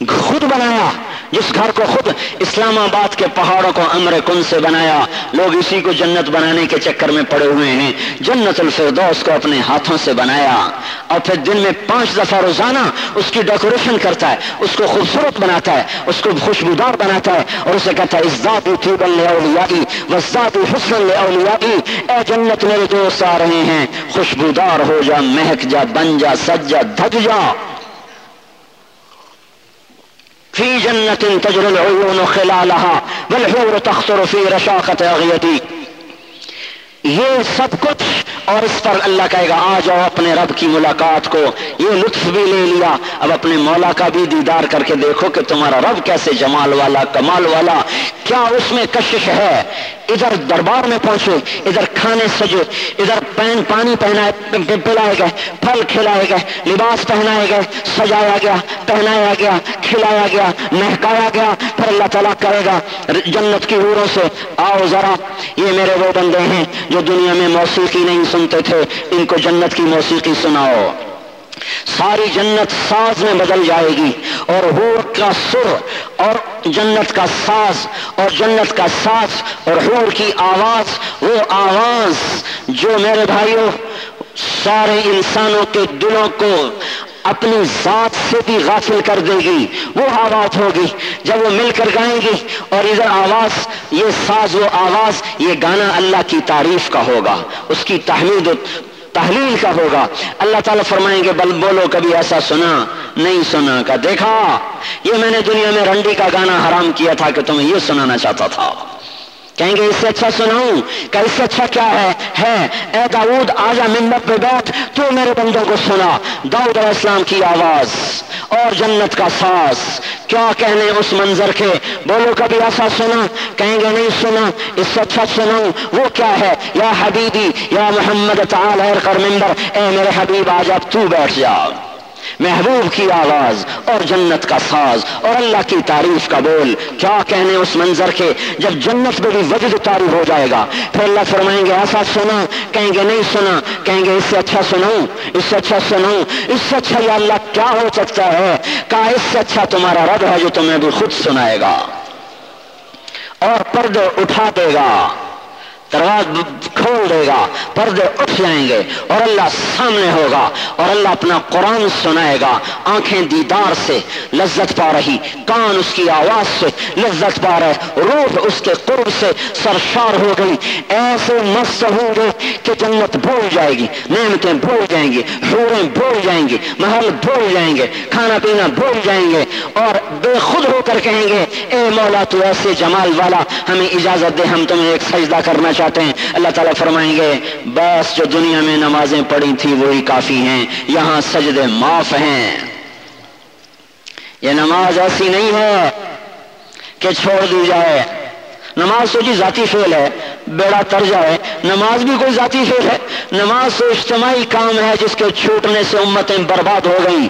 خود بنایا, جس گھر کو خود اسلام آباد کے پہاڑوں کو امر کن سے بنایا, لوگ اسی کو جنت بنانے کے چکر میں پڑے ہوئے ہیں. جنت الفردوس کو اپنے ہاتھوں سے بنایا اور پھر دن میں 5 دفعہ روزانہ اس کی ڈیکوریشن کرتا ہے, اس کو خوبصورت بناتا ہے, اس کو خوشبودار بناتا ہے اور اسے کہتا ہے ازدادوا طیبا لاولیائی وازدادوا حسنا لاولیائی. اے جنت میرے دوست آ رہے ہیں, خوشبودار ہو جا, مہک جا, بن جا, سج جا, دھج جا. فی جنت تجری العیون خلالها والحور تخطر فی رشاقۃ اغیتی. یہ سب کچھ اور اس پر اللہ کہے گا آ جاؤ اپنے رب کی ملاقات کو. یہ لطف بھی لے لیا, اب اپنے مولا کا بھی دیدار کر کے دیکھو کہ تمہارا رب کیسے جمال والا, کمال والا, کیا اس میں کشش ہے. ادھر دربار میں پہنچے, ادھر کھانے سجے, ادھر پانی پلائے گئے, پھل کھلائے گئے, لباس پہنائے گئے, سجایا گیا, پہنایا گیا, کھلایا گیا, مہکایا گیا. پھر اللہ تعالیٰ کہے گا جنت کی حوروں سے آؤ ذرا, یہ میرے وہ بندے ہیں جو دنیا میں موسیقی نہیں سنتے تھے, ان کو جنت کی موسیقی سناؤ. ساری جنت ساز میں بدل جائے گی اور حور کا سر اور جنت کا ساز اور جنت کا ساز اور حور کی آواز, وہ آواز جو میرے بھائیوں سارے انسانوں کے دلوں کو اپنی ذات سے بھی غافل کر دے گی, وہ آواز ہوگی جب وہ مل کر گائیں گی. اور ادھر آواز, یہ ساز و آواز, یہ گانا اللہ کی تعریف کا ہوگا, اس کی تحمید تحلیل کا ہوگا. اللہ تعالیٰ فرمائیں گے بل بولو کبھی ایسا سنا نہیں سنا کا, دیکھا یہ میں نے دنیا میں رنڈی کا گانا حرام کیا تھا کہ تمہیں یہ سنانا چاہتا تھا. کہیں گے اس سے اچھا سناؤں, کہ اس سے اچھا کیا ہے اے داؤد آجا منبر پہ بیٹھ, تو میرے بندوں کو سنا داؤد علیہ السلام کی آواز اور جنت کا ساز. کیا کہنے اس منظر کے, بولو کبھی ایسا سنا, کہیں گے نہیں سنا, اس سے اچھا سناؤں. وہ کیا ہے, یا حبیبی یا محمد تعال کر منبر, اے میرے حبیب آجا تو بیٹھ جا. محبوب کی آواز اور جنت کا ساز اور اللہ کی تعریف کا بول. کیا کہنے اس منظر کے جب جنت میں بھی وجد طاری ہو جائے گا. پھر اللہ فرمائیں گے ایسا سنا, کہیں گے نہیں سنا, کہیں گے اس سے اچھا سناؤں, اس سے اچھا سناؤں, اس سے اچھا یا اللہ کیا ہو سکتا ہے. کہا اس سے اچھا تمہارا رب ہے جو تمہیں بھی خود سنائے گا اور پردے اٹھا دے گا, دروازہ کھول دے گا, پردے اٹھ جائیں گے اور اللہ سامنے ہوگا اور اللہ اپنا قرآن سنائے گا. آنکھیں دیدار سے لذت پا رہی, کان اس کی آواز سے لذت پا رہے, روح اس کے قرب سے سرشار ہو گئی. ایسے مست ہوں گے کہ جنت بھول جائے گی, نعمتیں بھول جائیں گی, حوریں بھول جائیں گی, محل بھول جائیں گے, کھانا پینا بھول جائیں گے اور بے خود ہو کر کہیں گے اے مولا تو ایسے جمال والا, ہمیں اجازت دے, ہم تمہیں ایک سجدہ کرنا چاہتے ہیں. اللہ تعالیٰ فرمائیں گے بس جو دنیا میں نمازیں پڑھی تھی وہی کافی ہیں, یہاں سجدے معاف ہیں. یہ نماز ایسی نہیں ہے کہ چھوڑ دی جائے. نماز تو جی ذاتی فعل ہے, بیڑا تر جائے, نماز بھی کوئی ذاتی فعل ہے. نماز تو اجتماعی کام ہے جس کے چھوٹنے سے امتیں برباد ہو گئیں.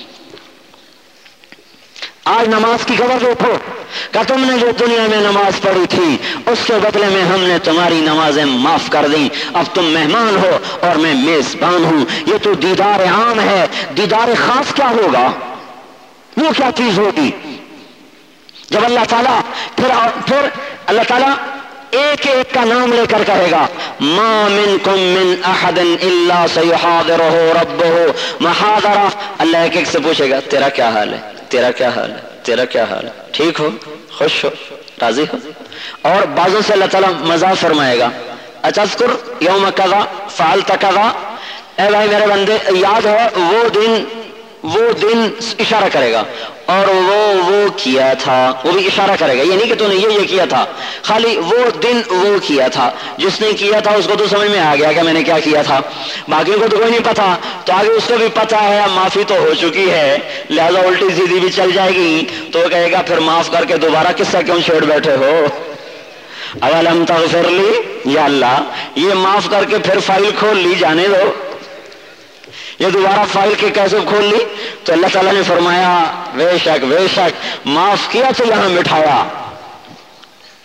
آج نماز کی خبر دیکھو کہ تم نے جو دنیا میں نماز پڑھی تھی اس کے بدلے میں ہم نے تمہاری نمازیں معاف کر دیں. اب تم مہمان ہو اور میں میزبان ہوں. یہ تو دیدار عام ہے, دیدار خاص کیا ہوگا, وہ کیا چیز ہوگی جب اللہ تعالیٰ پھر اللہ تعالیٰ ایک ایک کا نام لے کر کہے گا ما منکم من احد الا سیحاضرہ ربہ محاضرہ. اللہ ایک ایک سے پوچھے گا تیرا کیا حال ہے, تیرا کیا حال ہے, تیرا کیا حال ہے, ٹھیک ہو, خوش ہو, راضی ہو. اور بعضوں سے اللہ تعالیٰ مزاح فرمائے گا اتذکر یوم کذا فعلت کذا, اے بھائی میرے بندے یاد ہے وہ دن اشارہ کرے گا اور وہ کیا تھا, وہ بھی اشارہ کرے گا. یہ نہیں کہ تو نے یہ کیا تھا, خالی وہ دن وہ کیا تھا. جس نے کیا تھا اس کو تو سمجھ میں آ گیا کہ میں نے کیا کیا تھا, باقی کو تو کوئی نہیں پتا. تو آگے اس کو بھی پتا ہے معافی تو ہو چکی ہے, لہذا الٹی سیدھی بھی چل جائے گی. تو وہ کہے گا پھر معاف کر کے دوبارہ قصہ کیوں چھیڑ بیٹھے ہو, اولم تغفر لی, یا اللہ یہ معاف کر کے پھر فائل کھول لی, جانے دو, یہ دوبارہ فائل کے کیسے کھول لی. تو اللہ تعالیٰ نے فرمایا بے شک معاف کیا تو یہاں مٹھایا.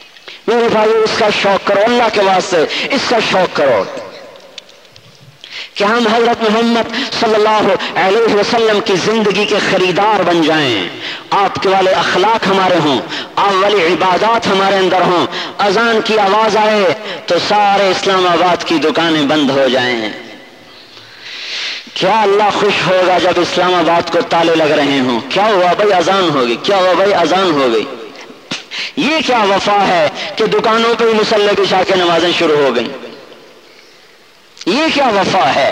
میرے بھائی اس کا شوق کرو, اللہ کے واسطے اس کا شوق کرو. کہ ہم حضرت محمد صلی اللہ علیہ وسلم کی زندگی کے خریدار بن جائیں، آپ کے والے اخلاق ہمارے ہوں، آپ والی عبادات ہمارے اندر ہوں، اذان کی آواز آئے تو سارے اسلام آباد کی دکانیں بند ہو جائیں۔ کیا اللہ خوش ہوگا جب اسلام آباد کو تالے لگ رہے ہوں؟ کیا ہوا بھائی اذان ہوگی، کیا ہوا بھائی اذان ہو گئی۔ یہ کیا وفا ہے کہ دکانوں پہ ہی مصلی بچھا کے نمازیں شروع ہو گئیں؟ یہ کیا وفا ہے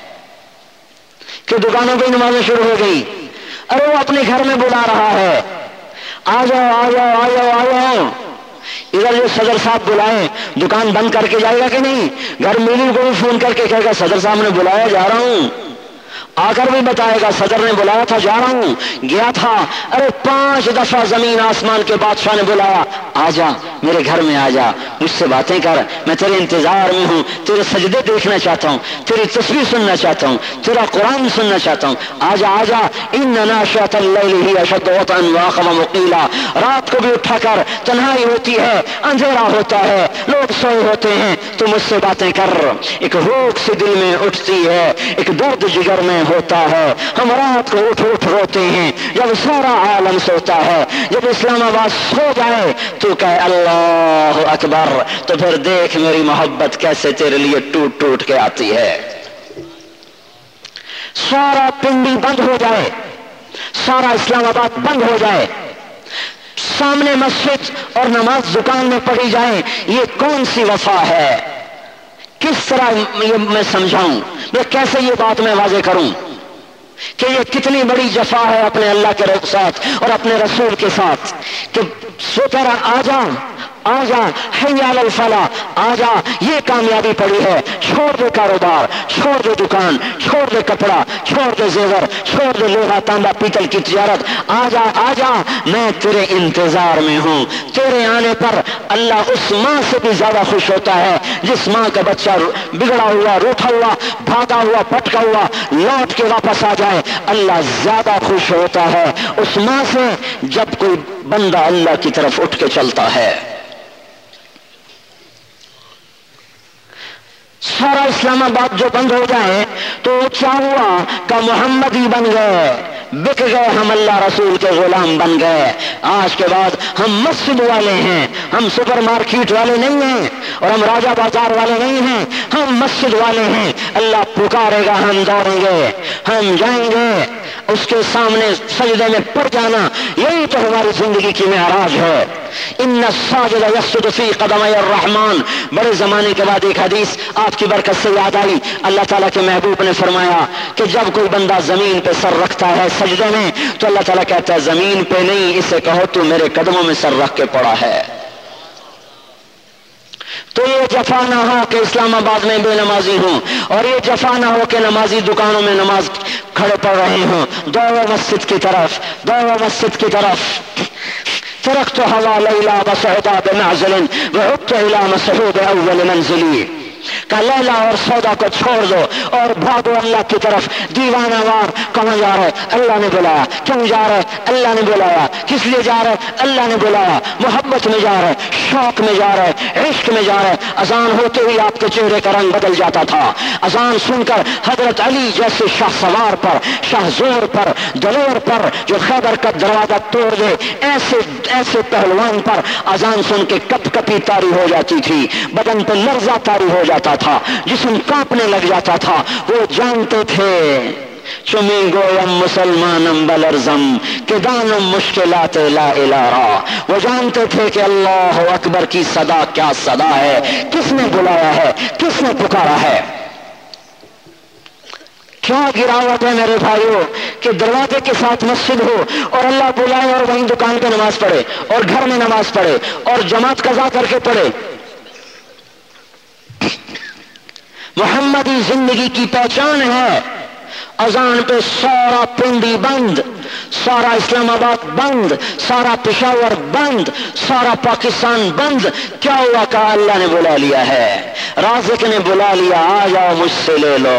کہ دکانوں پہ ہی نمازیں شروع ہو گئی؟ ارے وہ اپنے گھر میں بلا رہا ہے، آ جاؤ آ جاؤ آ جاؤ آ جاؤ۔ ادھر جو صدر صاحب بلائے دکان بند کر کے جائے گا کہ نہیں؟ گھر میری کو بھی فون کر کے کہے گا صدر صاحب نے بلایا، جا رہا ہوں، آ کر بھی بتائے گا صدر نے بلایا تھا، جا رہا ہوں، گیا تھا۔ ارے 5 دفعہ زمین آسمان کے بادشاہ نے بلایا، آ جا میرے گھر میں آ جا، مجھ سے باتیں کر، میں تیرے انتظار میں ہوں، تیرے سجدے دیکھنا چاہتا ہوں، تیری تصویر سننا چاہتا ہوں، تیرا قرآن سننا چاہتا ہوں، آ جا آ جا۔ ان ناشئۃ اللیل ہی اشد وطئا واقوم مقیلا۔ رات کو بھی اٹھا کر تنہائی ہوتی ہے، اندھیرا ہوتا ہے، لوگ سوئے ہوتے ہیں، تو مجھ سے باتیں کر۔ ایک بھوک سی دل میں اٹھتی ہے، ایک درد جگر میں ہوتا ہے، ہم رات کو اٹھ اٹھ روتے ہیں جب سارا عالم سوتا ہے۔ جب اسلام آباد سو جائے تو کہے اللہ اکبر، تو پھر دیکھ میری محبت کیسے تیرے لیے ٹوٹ ٹوٹ کے آتی ہے۔ سارا پنڈی بند ہو جائے، سارا اسلام آباد بند ہو جائے، سامنے مسجد اور نماز دکان میں پڑھی جائے، یہ کون سی وفا ہے؟ کس طرح یہ میں سمجھاؤں، میں کیسے یہ بات میں واضح کروں کہ یہ کتنی بڑی جفا ہے اپنے اللہ کے ساتھ اور اپنے رسول کے ساتھ، کہ سوچا آ جا آ جا، حی علی الفلاح، آ جا، یہ کامیابی پڑی ہے، چھوڑ دے کاروبار، چھوڑ دے دکان، چھوڑ دے کپڑا، چھوڑ دے زیور، چھوڑ دے لوہا تانبا پیتل کی تجارت، آ جا آ جا، میں تیرے انتظار میں ہوں۔ تیرے آنے پر اللہ اس ماں سے بھی زیادہ خوش ہوتا ہے جس ماں کا بچہ بگڑا ہوا، روٹھا ہوا، بھاگا ہوا، پٹکا ہوا لوٹ کے واپس آ جائے، اللہ زیادہ خوش ہوتا ہے اس ماں سے جب کوئی بندہ اللہ کی طرف اٹھ کے چلتا ہے۔ سارا اسلام آباد جو بند ہو جائے تو کیا ہوا کہ محمدی بن گئے، بک گئے، ہم اللہ رسول کے غلام بن گئے۔ آج کے بعد ہم مسجد والے ہیں، ہم سپر مارکیٹ والے نہیں ہیں اور ہم راجہ بازار والے نہیں ہیں، ہم مسجد والے ہیں۔ اللہ پکارے گا، ہم دوڑیں گے، ہم جائیں گے اس کے سامنے سجدے میں پڑ جانا، یہی تو ہماری زندگی کی معراج ہے۔ ان الساجد یسجد فی قدمی الرحمن۔ بڑے زمانے کے بعد ایک حدیث آپ کی برکت سے یاد آئی، اللہ تعالیٰ کے محبوب نے فرمایا کہ جب کوئی بندہ زمین پہ سر رکھتا ہے سجدے میں تو اللہ تعالیٰ کہتا ہے زمین پہ نہیں، اسے کہو تو میرے قدموں میں سر رکھ کے پڑا ہے۔ تو یہ جفا نہ ہو کہ اسلام آباد میں بے نمازی ہوں، اور یہ جفا نہ ہو کہ نمازی دکانوں میں نماز کھڑے پڑ رہے ہوں۔ دوڑو مسجد کی طرف، دوڑو مسجد کی طرف۔ ترکت ہوا لیلا بسعدا بمعزل وعدت الى مسعود اول منزلی۔ کہ لیلا اور سودا کو چھوڑ دو اور بھاگو اللہ کی طرف۔ دیوانہ وار کہاں جا رہے؟ اللہ نے بلایا۔ کیوں جا رہے؟ اللہ نے بلایا۔ کس لیے جا رہے؟ اللہ نے بلایا۔ محبت میں جا رہے، شوق میں جا رہے، عشق میں جا رہے۔ اذان ہوتے ہی آپ کے چہرے کا رنگ بدل جاتا تھا۔ اذان سن کر حضرت علی جیسے شاہ سوار پر، شاہ زور پر، دلیر پر جو خیبر کا دروازہ توڑ دے، ایسے پہلوان پر اذان سن کے کپ کپی طاری ہو جاتی تھی، بدن پہ لرزہ طاری ہو جاتا تھا، جسم کانپنے لگ جاتا تھا۔ وہ جانتے تھے چمی گویم مسلمانم بلرزم کہ دانم مشکلات لا الارا۔ وہ جانتے تھے کہ اللہ اکبر کی صدا کیا صدا ہے، کس نے بلایا ہے، کس نے پکارا ہے۔ کیا گراوٹ ہے میرے بھائیوں کہ دروازے کے ساتھ مسجد ہو اور اللہ بلائے اور وہیں دکان پہ نماز پڑھے اور گھر میں نماز پڑھے اور جماعت قضا کر کے پڑھے۔ محمدی زندگی کی پہچان ہے۔ اذان پہ سارا پنڈی بند، سارا اسلام آباد بند، سارا پشاور بند، سارا پاکستان بند۔ کیا ہوا؟ کہا اللہ نے بلا لیا ہے، رازق نے بلا لیا، آ جاؤ مجھ سے لے لو۔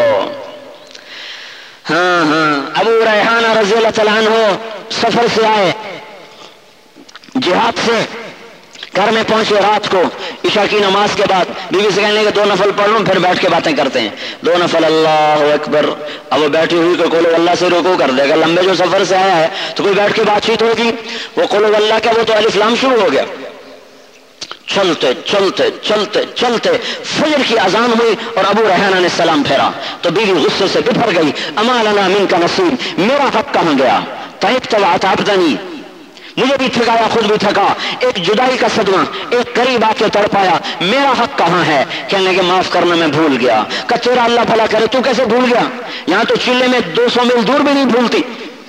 ہاں ابو ریحانہ رضی اللہ تعالیٰ عنہ سفر سے آئے، جہاد سے، گھر میں پہنچے رات کو عشاء کی نماز کے بعد، بیوی سے کہنے کہ 2 نفل پڑھ لوں، پھر بیٹھ کے باتیں کرتے ہیں. 2 نفل، اللہ اکبر. اب وہ بیٹھی ہوئی کو قول اللہ سے رکوع کر دے گا. لمبے جو سفر سے آیا ہے تو کوئی بیٹھ کے بات چیت ہوگی. وہ قول اللہ کا وہ تو الف لام شروع ہو گیا. چلتے چلتے چلتے چلتے فجر کی اذان ہوئی اور ابو ریحانہ نے سلام پھیرا تو بیوی غصے سے بپھر گئی. اما لنا منک نصیب، میرا حق کہاں گیا؟ تعبت وعتبتنی، مجھے بھی تھکایا، خود بھی تھکا. ایک جدائی کا صدمہ، ایک قریب آ کے تڑپایا، میرا حق کہاں ہے؟ کہنے کہ معاف کرنا میں بھول گیا. کہ تیرا اللہ بھلا کرے، تو کیسے بھول گیا؟ یہاں تو چلے میں 200 میل دور بھی نہیں بھولتی،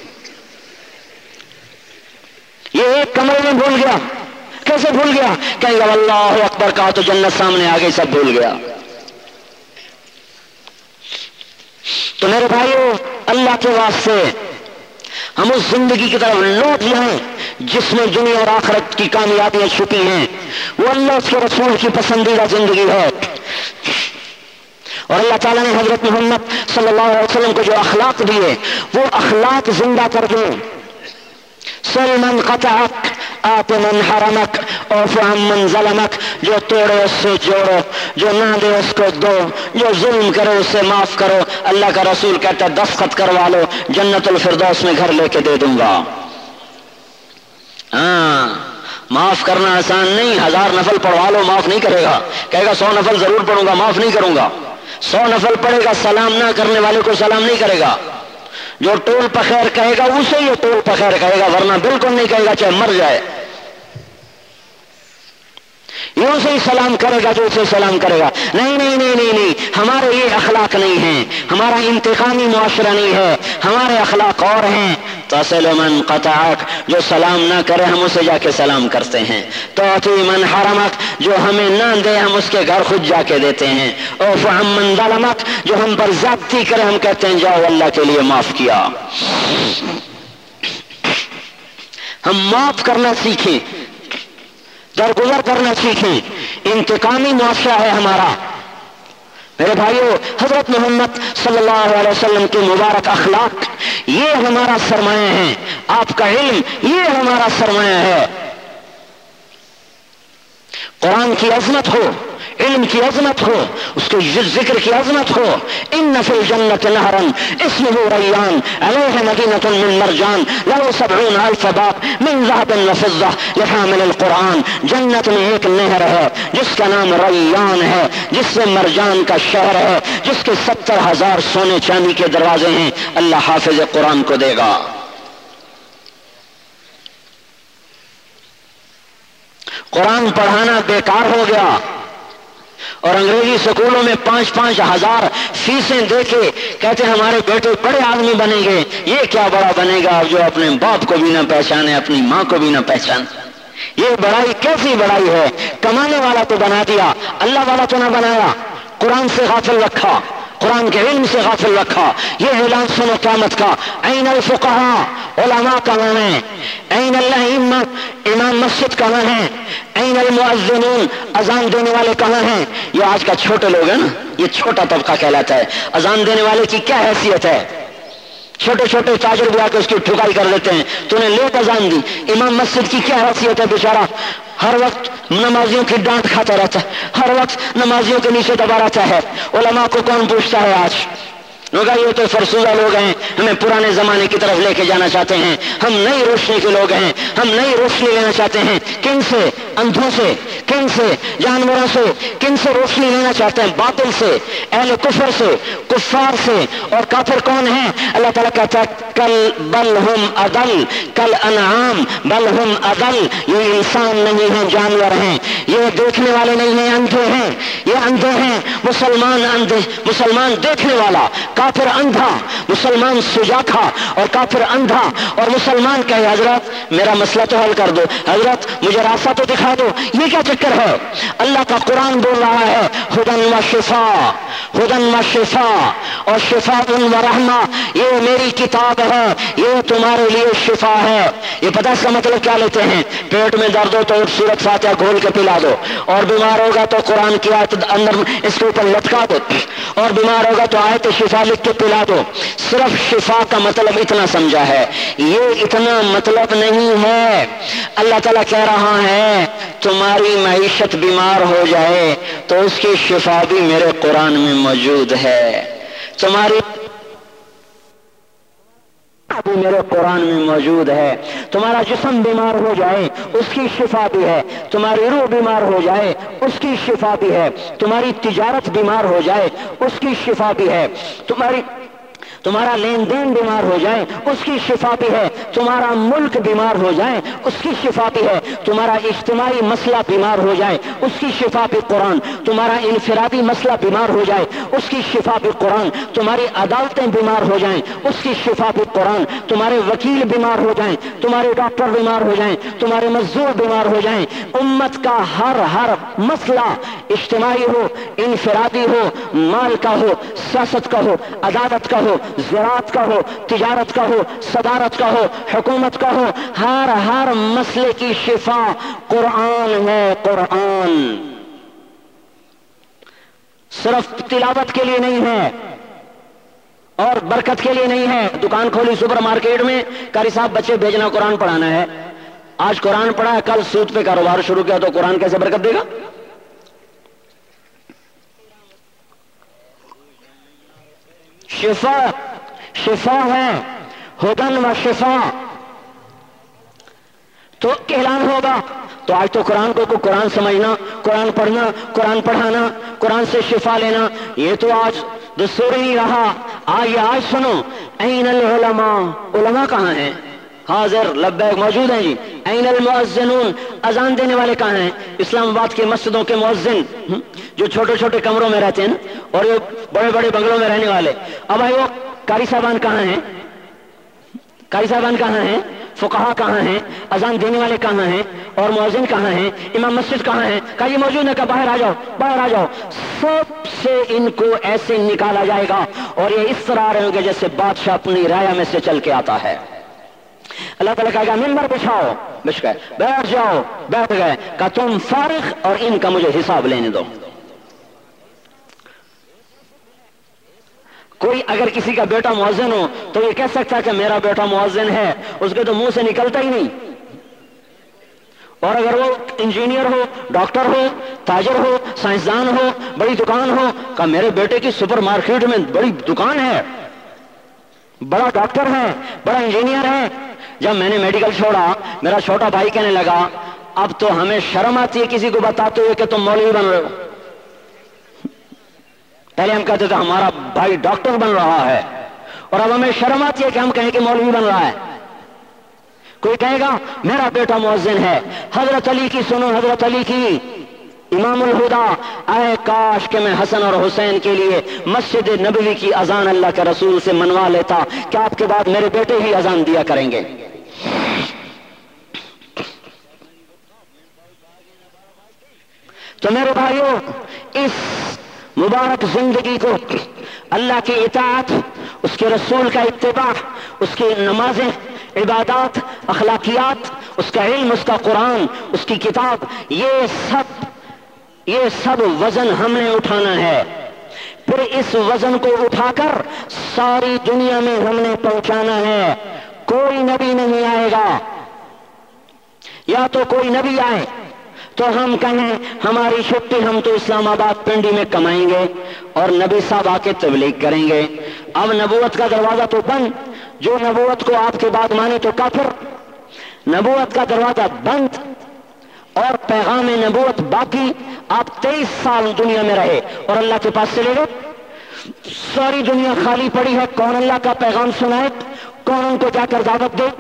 یہ ایک کمرے میں بھول گیا. کیسے بھول گیا؟ کہیں گے اللہ اکبر کہا تو جنت سامنے آ گئی، سب بھول گیا. تو میرے بھائیو، اللہ کے واسطے ہم اس زندگی کی طرف لوٹ جائیں جس میں دنیا اور آخرت کی کامیابیاں چھپی ہیں. وہ اللہ اس کے رسول کی پسندیدہ زندگی ہے. اور اللہ تعالیٰ نے حضرت محمد صلی اللہ علیہ وسلم کو جو اخلاق دیے وہ اخلاق زندہ کر دیں. سل من قطعک آت من حرمک اعف عن من ظلمک، جو توڑے اس سے جوڑو، جو نہ دے اس کو دو، جو ظلم کرے اس سے معاف کرو. اللہ کا رسول کہتا ہے دستخط کروا لو، جنت الفردوس میں گھر لے کے دے دوں گا. ہاں، معاف کرنا آسان نہیں. 1000 نفل پڑھوا لو، معاف نہیں کرے گا. کہے گا 100 نفل ضرور پڑھوں گا، معاف نہیں کروں گا. 100 نفل پڑھے گا، سلام نہ کرنے والے کو سلام نہیں کرے گا. جو ٹول پخیر کہے گا اسے یہ ٹول پخیر کہے گا، ورنہ بالکل نہیں کہے گا چاہے مر جائے. یہ اسے سلام کرے گا جو اسے سلام کرے گا. نہیں نہیں نہیں نہیں نہیں، ہمارے یہ اخلاق نہیں ہیں، ہمارا انتقامی معاشرہ نہیں ہے، ہمارے اخلاق اور ہیں. تصل من قطعک، جو سلام نہ کرے ہم اسے جا کے سلام کرتے ہیں. تعطی من حرمک، جو ہمیں نہ دے ہم اس کے گھر خود جا کے دیتے ہیں. اعف عن من ظلمک، جو ہم پر زیادتی کرے ہم کہتے ہیں جاؤ اللہ کے لیے معاف کیا. ہم معاف کرنا سیکھیں، درگزر کرنا سیکھیں. انتقامی معاشرہ ہے ہمارا. میرے بھائیو، حضرت محمد صلی اللہ علیہ وسلم کے مبارک اخلاق یہ ہمارا سرمایہ ہے. آپ کا علم یہ ہمارا سرمایہ ہے. قرآن کی عظمت ہو، علم کی عظمت ہو، اس کے ذکر کی عظمت ہو. ان فی الجنت نہرا اسمہ ریان علیہ مدینۃ من مرجان لہ 70,000 باب من ذهب وفضہ لحامل القرآن. جنت میں ایک نہر ہے جس کا نام ریان ہے، جس سے مرجان کا شہر ہے، جس کے 70,000 سونے چاندی کے دروازے ہیں. اللہ حافظ قرآن کو دے گا. قرآن پڑھانا بیکار ہو گیا اور انگریزی سکولوں میں 5-5 ہزار فیسیں دے کے کہتے ہیں ہمارے بیٹے بڑے آدمی بنیں گے. یہ کیا بڑا بنے گا جو اپنے باپ کو بھی نہ پہچانے، اپنی ماں کو بھی نہ پہچانے؟ یہ بڑائی کیسی بڑائی ہے؟ کمانے والا تو بنا دیا، اللہ والا تو نہ بنایا. قرآن سے غافل رکھا، قرآن کے علم سے غافل رکھا. یہ اعلان سنو قیامت کا. این الفقہاء، علماء کہاں ہیں؟ این الائمہ، امام مسجد کہاں ہیں؟ این المؤذنون، اذان دینے والے کہاں ہیں؟ یہ آج کا چھوٹے لوگ ہیں نا، یہ چھوٹا طبقہ کہلاتا ہے. اذان دینے والے کی کیا حیثیت ہے؟ چھوٹے چھوٹے تاجر بھی آ کے اس کی ٹھکائی کر دیتے ہیں، تو نے لیٹ اذان دی. امام مسجد کی کیا حیثیت ہے؟ بیچارہ ہر وقت نمازیوں کی ڈانٹ کھاتا رہتا ہے، ہر وقت نمازیوں کے نیچے دبا رہتا ہے. علماء کو کون پوچھتا ہے آج؟ لوگ یہ تو فرسودہ لوگ ہیں، ہمیں پرانے زمانے کی طرف لے کے جانا چاہتے ہیں. ہم نئی روشنی کے لوگ ہیں، ہم نئی روشنی لینا چاہتے ہیں. کن سے؟ اندھوں سے. کن سے؟ جانوروں سے. کن سے روشنی لینا چاہتے ہیں؟ باطل سے، اہل کفر سے، کفار سے. اور کافر کون ہیں؟ اللہ تعالیٰ کہتا ہے کل بل ہم اضل کل انعام بل ہم اضل. یہ انسان نہیں ہیں، جانور ہیں. یہ دیکھنے والے نہیں ہیں، اندھے ہیں. یہ اندھے ہیں. مسلمان اندھے، مسلمان دیکھنے والا، کافر اندھا. مسلمان سجاکھا اور کافر اندھا. اور مسلمان کہے حضرت میرا مسئلہ تو حل کر دو، حضرت مجھے راستہ تو دکھا دو. یہ کیا چکر ہے؟ اللہ کا قرآن بول رہا ہے ہدن و شفا، ہدن و شفا اور شفاء و رحمہ. یہ میری کتاب ہے، یہ تمہارے لیے شفا ہے. یہ پتہ اس کا مطلب کیا لیتے ہیں؟ پیٹ میں درد ہو تو سورۃ فاتحہ کھول کے پلا دو، اور بیمار ہوگا تو قرآن کی آیت اندر اس کے اوپر لٹکا دو، اور بیمار ہوگا تو آیت شفا لکھ کے پلا دو. صرف شفا کا مطلب اتنا سمجھا ہے، یہ اتنا مطلب نہیں ہے. اللہ تعالیٰ کہہ رہا ہے تمہاری معیشت بیمار ہو جائے تو اس کی شفا بھی میرے قرآن میں موجود ہے، تمہاری بھی میرے قرآن میں موجود ہے، تمہارا جسم بیمار ہو جائے اس کی شفا بھی ہے، تمہاری روح بیمار ہو جائے اس کی شفا بھی ہے، تمہاری تجارت بیمار ہو جائے اس کی شفا بھی ہے، تمہارا لین دین بیمار ہو جائے اس کی شفا بھی ہے، تمہارا ملک بیمار ہو جائے اس کی شفا بھی ہے، تمہارا اجتماعی مسئلہ بیمار ہو جائے اس کی شفا بھی قرآن، تمہارا انفرادی مسئلہ بیمار ہو جائے اس کی شفا بھی قرآن، تمہاری عدالتیں بیمار ہو جائیں اس کی شفا بھی قرآن، تمہارے وکیل بیمار ہو جائیں، تمہارے ڈاکٹر بیمار ہو جائیں، تمہارے مزدور بیمار ہو جائیں، امت کا ہر مسئلہ اجتماعی ہو، انفرادی ہو، مال کا ہو، سیاست کا ہو، عدالت کا ہو، زراعت کا ہو، تجارت کا ہو، صدارت کا ہو، حکومت کا ہو، ہر مسئلے کی شفا قرآن ہے، قرآن صرف تلاوت کے لیے نہیں ہے اور برکت کے لیے نہیں ہے۔ دکان کھولی سپر مارکیٹ میں، قاری صاحب بچے بھیجنا قرآن پڑھانا ہے، آج قرآن پڑھا ہے کل سود پہ کاروبار شروع کیا تو قرآن کیسے برکت دے گا؟ شفا ہے، ہدن و شفا تو اعلان ہوگا۔ تو آج تو قرآن کو قرآن سمجھنا، قرآن پڑھنا، قرآن پڑھانا، قرآن سے شفا لینا، یہ تو آج دستور ہی نہیں رہا۔ آج سنو، این العلماء، علماء کہاں ہیں؟ حاضر لبیک موجود ہیں جی۔ این المؤذنون، اذان دینے والے کہاں ہیں؟ اسلام آباد کے مسجدوں کے مؤذن جو چھوٹے چھوٹے کمروں میں رہتے ہیں اور یہ بڑے بڑے بنگلوں میں رہنے والے، اب آئیو قاری صاحبان کہاں ہیں؟ قاری صاحبان کہاں ہیں؟ فقہا کہاں ہیں؟ اذان دینے والے کہاں ہیں؟ اور مؤذن کہاں ہیں؟ امام مسجد کہاں ہیں؟ کہا یہ موجود ہے، کہا باہر آ جاؤ، باہر آ جاؤ۔ سب سے ان کو ایسے نکالا جائے گا اور یہ اس طرح رہیں گے جیسے بادشاہ اپنی رایا میں سے چل کے آتا ہے۔ اللہ تعالیٰ کہے گا ممبر بچھاؤ، بچھ گئے، بیٹھ جاؤ، بیٹھ گئے، کہا تم فارغ اور ان کا مجھے حساب لینے دو۔ کوئی اگر کسی کا بیٹا مؤذن ہو تو یہ کہہ سکتا ہے کہ میرا بیٹا مؤذن ہے، اس کے تو منہ سے نکلتا ہی نہیں۔ اور اگر وہ انجینئر ہو، ڈاکٹر ہو، تاجر ہو، سائنسدان ہو، بڑی دکان ہو، کہا میرے بیٹے کی سپر مارکیٹ میں بڑی دکان ہے، بڑا ڈاکٹر ہے، بڑا انجینئر ہے۔ جب میں نے میڈیکل چھوڑا، میرا چھوٹا بھائی کہنے لگا اب تو ہمیں شرم آتی ہے کسی کو بتاتے ہوئے کہ تم مولوی بن رہے ہو۔ پہلے ہم کہتے تھے ہمارا بھائی ڈاکٹر بن رہا ہے، اور اب ہمیں شرم آتی ہے کہ ہم کہیں کہ مولوی بن رہا ہے۔ کوئی کہے گا میرا بیٹا مؤذن ہے۔ حضرت علی کی سنو، حضرت علی کی، امام الہدا، اے کاش کہ میں حسن اور حسین کے لیے مسجد نبوی کی اذان اللہ کے رسول سے منوا لیتا کہ آپ کے بعد میرے بیٹے ہی اذان دیا کریں گے۔ تو میرے بھائیوں، اس مبارک زندگی کو اللہ کی اطاعت، اس کے رسول کا اتباع، اس کی نمازیں، عبادات، اخلاقیات، اس کا علم، اس کا قرآن، اس کی کتاب، یہ سب وزن ہم نے اٹھانا ہے۔ پھر اس وزن کو اٹھا کر ساری دنیا میں ہم نے پہنچانا ہے۔ کوئی نبی نہیں آئے گا، یا تو کوئی نبی آئے تو ہم کہیں ہماری چھٹی، ہم تو اسلام آباد پنڈی میں کمائیں گے اور نبی صاحب آ کے تبلیغ کریں گے۔ اب نبوت کا دروازہ تو بند، جو نبوت کو آپ کے بعد مانے تو کافر۔ نبوت کا دروازہ بند اور پیغام نبوت باقی۔ آپ 23 سال دنیا میں رہے اور اللہ کے پاس سے لے گئے، ساری دنیا خالی پڑی ہے، کون اللہ کا پیغام سنائے، کون ان کو جا کر دعوت دے؟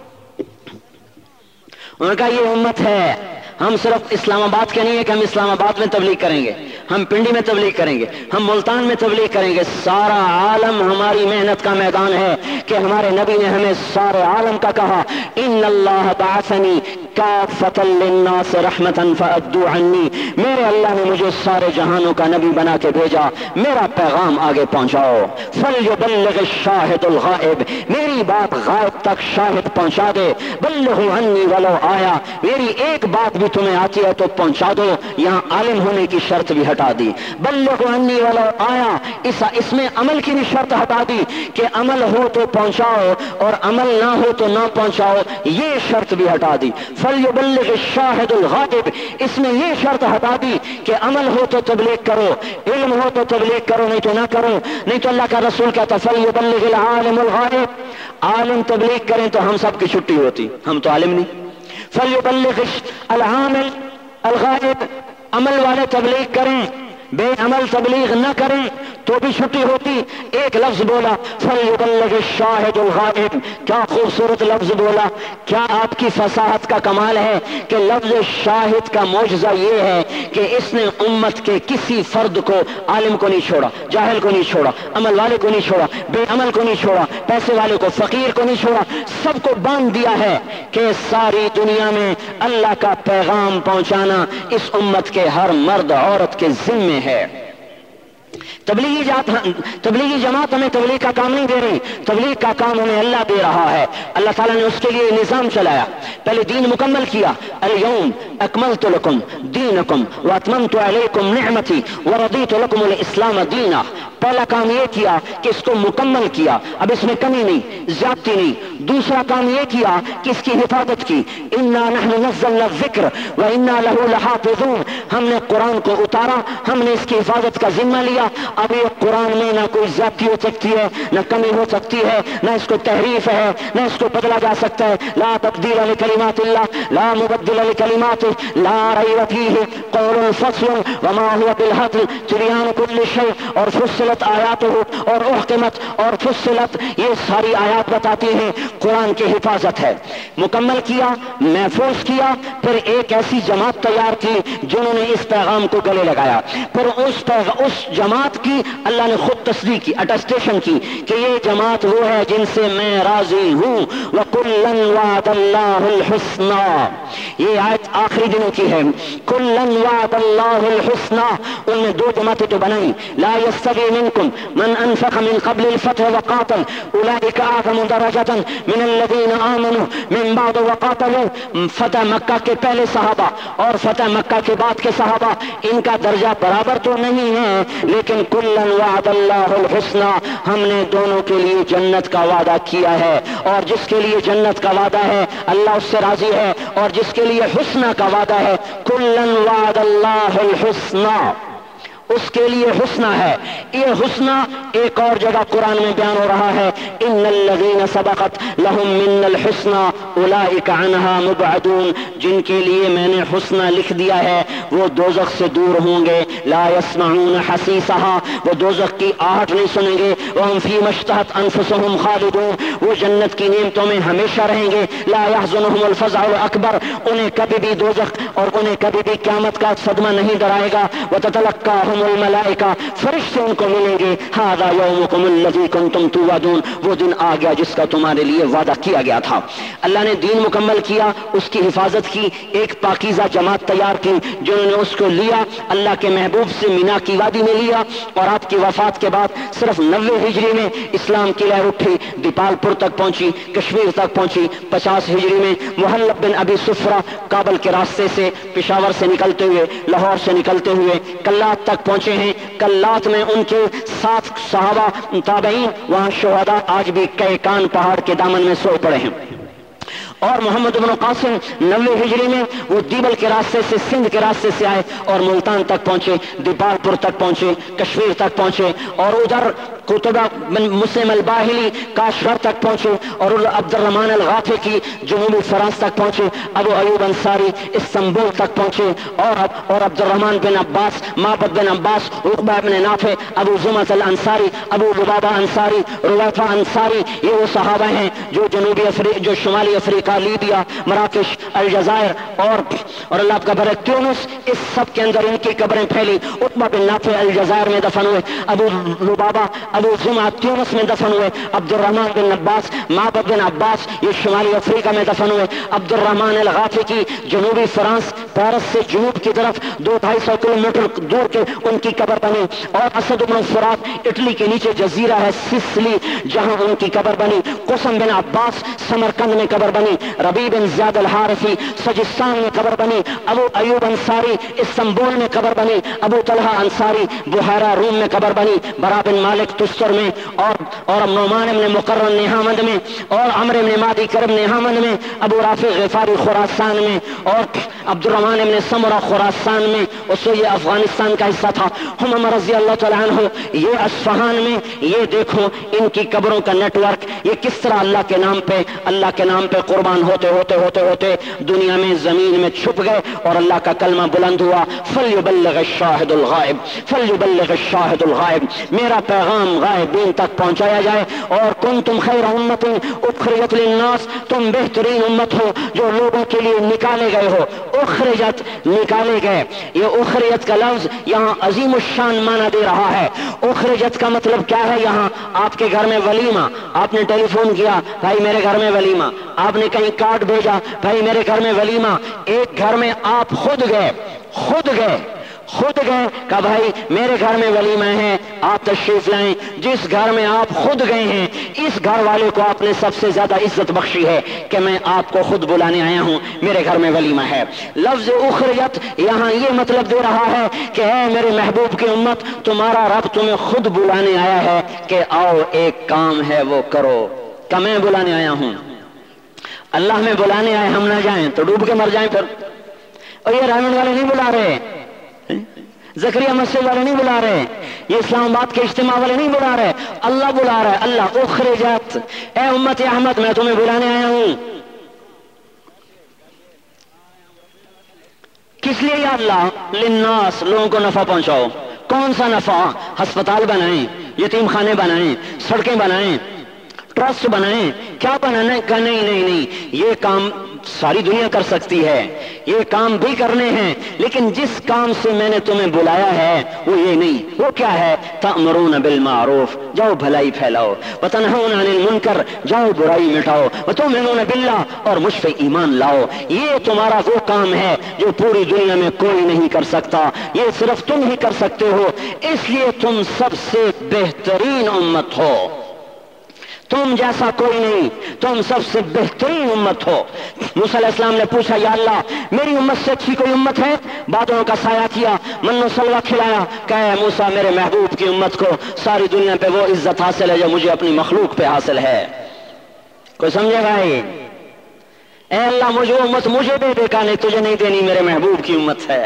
ان کا یہ امت ہے۔ ہم صرف اسلام آباد کے نہیں ہے کہ ہم اسلام آباد میں تبلیغ کریں گے، ہم پنڈی میں تبلیغ کریں گے، ہم ملتان میں تبلیغ کریں گے۔ سارا عالم ہماری محنت کا میدان ہے کہ ہمارے نبی نے ہمیں سارے عالم کا کہا، ان اللہ بعثنی کافۃ للناس رحمۃ فادوا عنی، میرے اللہ نے مجھے سارے جہانوں کا نبی بنا کے بھیجا، میرا پیغام آگے پہنچاؤ۔ فلیبلغ الشاہد الغائب، میری بات غائب تک شاہد پہنچا دے۔ بلغوا عنی ولو آیا، میری ایک بات بھی تمہیں آتی ہے تو پہنچا دو۔ یہاں عالم ہونے کی شرط بھی ہٹا دی، بلغوا عنی ولو آیا، اس میں عمل کی بھی شرط ہٹا دی کہ عمل ہو تو پہنچاؤ اور عمل نہ ہو تو نہ پہنچاؤ، یہ شرط بھی ہٹا دی۔ فَلْيُبَلِّغِ الشَّاهِدُ الْغَائِبُ، اس میں یہ شرط ہٹا دی کہ عمل ہو تو تبلیغ کرو، علم ہو تو تبلیغ کرو، نہیں تو نہ کرو۔ نہیں تو اللہ کا رسول کہتا فَلْيُبَلِّغِ الْعَالِمُ الْغَائِبُ، عالم تبلیغ کریں تو ہم سب کی چھٹی ہوتی، ہم تو عالم نہیں۔ فَلْيُبَلِّغِ الْعَامِلُ الْغَائِبُ، عمل والے تبلیغ کریں، بے عمل تبلیغ نہ کریں تو بھی چھٹی ہوتی۔ ایک لفظ بولا فَلْيُبَلِّغِ الشَّاهِدُ الْغَائِبُ، کیا خوبصورت لفظ بولا، کیا آپ کی فصاحت کا کمال ہے کہ لفظ شاہد کا معجزہ یہ ہے کہ اس نے امت کے کسی فرد کو، عالم کو نہیں چھوڑا، جاہل کو نہیں چھوڑا، عمل والے کو نہیں چھوڑا، بے عمل کو نہیں چھوڑا، پیسے والے کو، فقیر کو نہیں چھوڑا، سب کو باندھ دیا ہے کہ ساری دنیا میں اللہ کا پیغام پہنچانا اس امت کے ہر مرد عورت کے ذمے ہے۔ تبلیغی جماعت ہمیں تبلیغ کا کام نہیں دے رہی، تبلیغ کا کام ہمیں اللہ دے رہا ہے۔ اللہ تعالیٰ نے اس کے لیے نظام چلایا، پہلے دین مکمل کیا، الیوم اکملت لکم دینکم واتممت علیکم نعمتی ورضیت لکم الاسلام دینا۔ پہلا کام یہ کیا کہ اس کو مکمل کیا، اب اس میں کمی نہیں، زیادتی نہیں۔ دوسرا کام یہ کیا کہ اس کی حفاظت کی، انا نحن نزلنا الذکر وانا لہ لحافظون، ہم نے قرآن کو اتارا، ہم نے اس کی حفاظت کا ذمہ لیا۔ اب یہ قرآن میں نہ کوئی زیادتی ہو سکتی ہے، نہ کمی ہو سکتی ہے، نہ اس کو تحریف ہے، نہ اس کو بدلا جا سکتا ہے۔ لا تبدیل لکلمات اللہ، لا مبدل لکلماتہ، لا ریب فیہ، قول فصل وما هو بالهزل، تبیان کل شیء، اور فصلت آیاتہ، اور احکمت اور فصلت، یہ ساری آیات بتاتی ہیں قرآن کی حفاظت ہے۔ مکمل کیا، محفوظ کیا، پھر ایک ایسی جماعت تیار کی جنہوں نے اس پیغام کو گلے لگایا، پھر اس جماعت کی اللہ نے خود تصدیق کی، اٹسٹیشن کی کہ یہ جماعت وہ ہے جن سے میں راضی ہوں۔ وَكُلًّا وَعَدَ اللَّهُ الْحُسْنَى، یہ آیت آخری دنوں کی ہے۔ كُلًّا وَعَدَ اللَّهُ الْحُسْنَى، ان میں دو جماعتیں تو بنائی، لا يستوي منكم من انفق من قبل الفتح وقاتل اولئك اعظم درجة من الذين آمنوا من بعد وقاتلوا۔ فتح مکہ کے پہلے صحابہ اور فتح مکہ کے بعد کے صحابہ، ان کا درجہ برابر تو نہیں ہے، لیکن کلاً وعد اللہ الحسنى، ہم نے دونوں کے لیے جنت کا وعدہ کیا ہے، اور جس کے لیے جنت کا وعدہ ہے اللہ اس سے راضی ہے، اور جس کے لیے حسنہ کا وعدہ ہے کلاً وعد اللہ الحسنى، اس کے لیے حسنہ ہے۔ یہ حسنہ ایک اور جگہ قرآن میں بیان ہو رہا ہے، ان الذین سبقت لہم من الحسنى اولئک عنہا مبعدون، جن کے لیے میں نے حسنہ لکھ دیا ہے وہ دوزخ سے دور ہوں گے، لا يسمعون حسیسہا، وہ دوزخ کی آہٹ نہیں سنیں گے، وہم فیما اشتہت انفسہم خالدون، وہ جنت کی نعمتوں میں ہمیشہ رہیں گے، لا يحزنہم الفزع الاکبر، انہیں کبھی بھی دوزخ اور انہیں کبھی بھی قیامت کا صدمہ نہیں ڈرائے گا، وتتلقاہم الملائکہ، فرشتے ان کو ملیں گے، ھذا یومکم الذی کنتم توعدون، وہ دن آ گیا جس کا تمہارے لیے وعدہ کیا گیا تھا۔ اللہ نے دین مکمل کیا، اس کی حفاظت کی، ایک پاکیزہ جماعت تیار کی جنہوں نے اس کو لیا، اللہ کے محبوب سے مینا کی وادی میں لیا، اور آپ کی وفات کے بعد صرف 90 ہجری میں اسلام کی لہر اٹھی، دیپال پور تک پہنچی، کشمیر تک پہنچی، 50 ہجری میں محلب بن ابی صفرہ کابل کے راستے سے، پشاور سے نکلتے ہوئے، لاہور سے نکلتے ہوئے کلات تک پہنچے ہیں۔ کلات میں ان کے 7 صحابہ تابعین، وہاں شہداء آج بھی کان پہاڑ کے دامن میں سو پڑے ہیں۔ اور محمد بن قاسم 90 ہجری میں وہ دیبل کے راستے سے، سندھ کے راستے سے آئے اور ملتان تک پہنچے، دیپال پور تک پہنچے، کشمیر تک پہنچے، اور ادھر قطبہ بن مسلم الباہلی کاشغر تک پہنچے، اور عبد الرحمن الغافقی جنوبی فرانس تک پہنچے، ابو ایوب انصاری استنبول تک پہنچے، اور عبد الرحمن بن عباس، معبد بن عباس، عقبہ بن نافع، ابو زمعہ الانصاری، ابو لبابہ انصاری، رویفہ انصاری، یہ وہ صحابہ ہیں جو جو شمالی افریقہ، لیبیا، مراکش، الجزائر اور اللہ کا بر تیونس، اس سب کے اندر ان کی قبریں پھیلی۔ عقبہ بن نافع الجزائر میں دفن ہوئے، ابو لبابہ ابو زمعہ تیونس میں دفن ہوئے، عبد الرحمن بن عباس، معبد بن عباس یہ شمالی افریقہ میں دفن ہوئے، عبد الرحمن الغافقی جنوبی فرانس، پیرس سے جنوب کی طرف 200-250 کلومیٹر دور کے ان کی قبر بنی، اور اسد بن فرات اٹلی کے نیچے جزیرہ ہے سسلی جہاں ان کی قبر بنی، قسم بن عباس سمرقند میں قبر بنی، ربیع بن زیاد الحارثی سجستان میں قبر بنی، ابو ایوب انصاری استنبول میں قبر بنی، ابو طلحہ انصاری بحیرہ روم میں قبر بنی، برا بن مالک تستر میں، اور نعمان بن مقرن نیہامند میں، اور عمرو بن مادی کرب نیہامند میں، ابو رافع غفاری خراسان میں، اور عبد الرحمن بن سمرہ خراسان میں، اس یہ افغانستان کا حصہ تھا، ہمم رضی اللہ تعالیٰ عنہ یہ اصفہان میں۔ یہ دیکھو ان کی قبروں کا نیٹ ورک، یہ کس طرح اللہ کے نام پہ قربان ہوتے ہوتے ہوتے ہوتے دنیا میں زمین میں چھپ گئے اور اللہ کا کلمہ بلند ہوا۔ فلیبلغ الشاہد الغائب، فلیبلغ الشاہد الغائب، میرا پیغام غائبین تک پہنچایا جائے۔ اور کنتم خیر امت اخرجت للناس، تم بہترین امت ہو جو لوگوں کے لیے نکالے گئے ہو۔ اخرجت، نکالے گئے، یہ اخرجت کا لفظ یہاں عظیم الشان معنی دے رہا ہے۔ اخرجت کا مطلب کیا ہے؟ یہاں آپ کے گھر میں ولیمہ، آپ نے ٹیلی فون کیا بھائی میرے گھر میں ولیمہ، آپ نے کہیں کارڈ بھیجا بھائی میرے گھر میں ولیمہ، ایک گھر میں آپ خود گئے کہا بھائی میرے گھر میں ولیمہ ہے آپ تشریف لائیں۔ جس گھر میں آپ خود گئے ہیں اس گھر والے کو آپ نے سب سے زیادہ عزت بخشی ہے کہ میں آپ کو خود بلانے آیا ہوں، میرے گھر میں ولیمہ ہے۔ لفظ اخرجت یہاں یہ مطلب دے رہا ہے کہ اے میرے محبوب کی امت، تمہارا رب تمہیں خود بلانے آیا ہے کہ آؤ ایک کام ہے وہ کرو، کہ میں بلانے آیا ہوں۔ اللہ میں بلانے آئے ہم نہ جائیں تو ڈوب کے مر جائیں پھر۔ اور یہ رحمن والے نہیں بلا رہے، زکریا مسجد والے نہیں بلا رہے، یہ اسلام آباد کے اجتماع والے نہیں بلا رہے، اللہ بلا رہا ہے۔ اللہ اخرجت، اے امت احمد میں تمہیں بلانے آیا ہوں۔ کس لیے یا اللہ؟ للناس، لوگوں کو نفع پہنچاؤ۔ کون سا نفع؟ ہسپتال بنائیں، یتیم خانے بنائیں، سڑکیں بنائیں، ٹرسٹ بنائیں، کیا بنانا ہے؟ نہیں، یہ کام ساری دنیا کر سکتی ہے، یہ کام بھی کرنے ہیں، لیکن جس کام سے میں نے تمہیں بلایا ہے وہ یہ نہیں۔ وہ کیا ہے؟ تأمرون بالمعروف، جاؤ بھلائی پھیلاؤ، وتنہون عن المنکر، جاؤ برائی مٹاؤ، وتؤمنون باللہ، اور مجھ پہ ایمان لاؤ۔ یہ تمہارا وہ کام ہے جو پوری دنیا میں کوئی نہیں کر سکتا، یہ صرف تم ہی کر سکتے ہو، اس لیے تم سب سے بہترین امت ہو، تم جیسا کوئی نہیں، تم سب سے بہترین امت ہو۔ موسیٰ علیہ السلام نے پوچھا یا اللہ میری امت سے اچھی کوئی امت ہے؟ بادلوں کا سایہ کیا، من و سلوہ کھلایا، کہا موسیٰ میرے محبوب کی امت کو ساری دنیا پہ وہ عزت حاصل ہے جو مجھے اپنی مخلوق پہ حاصل ہے۔ کوئی سمجھے بھائی؟ اے اللہ مجھے امت مجھے دے دے، کہا نہیں تجھے نہیں دینی، میرے محبوب کی امت ہے۔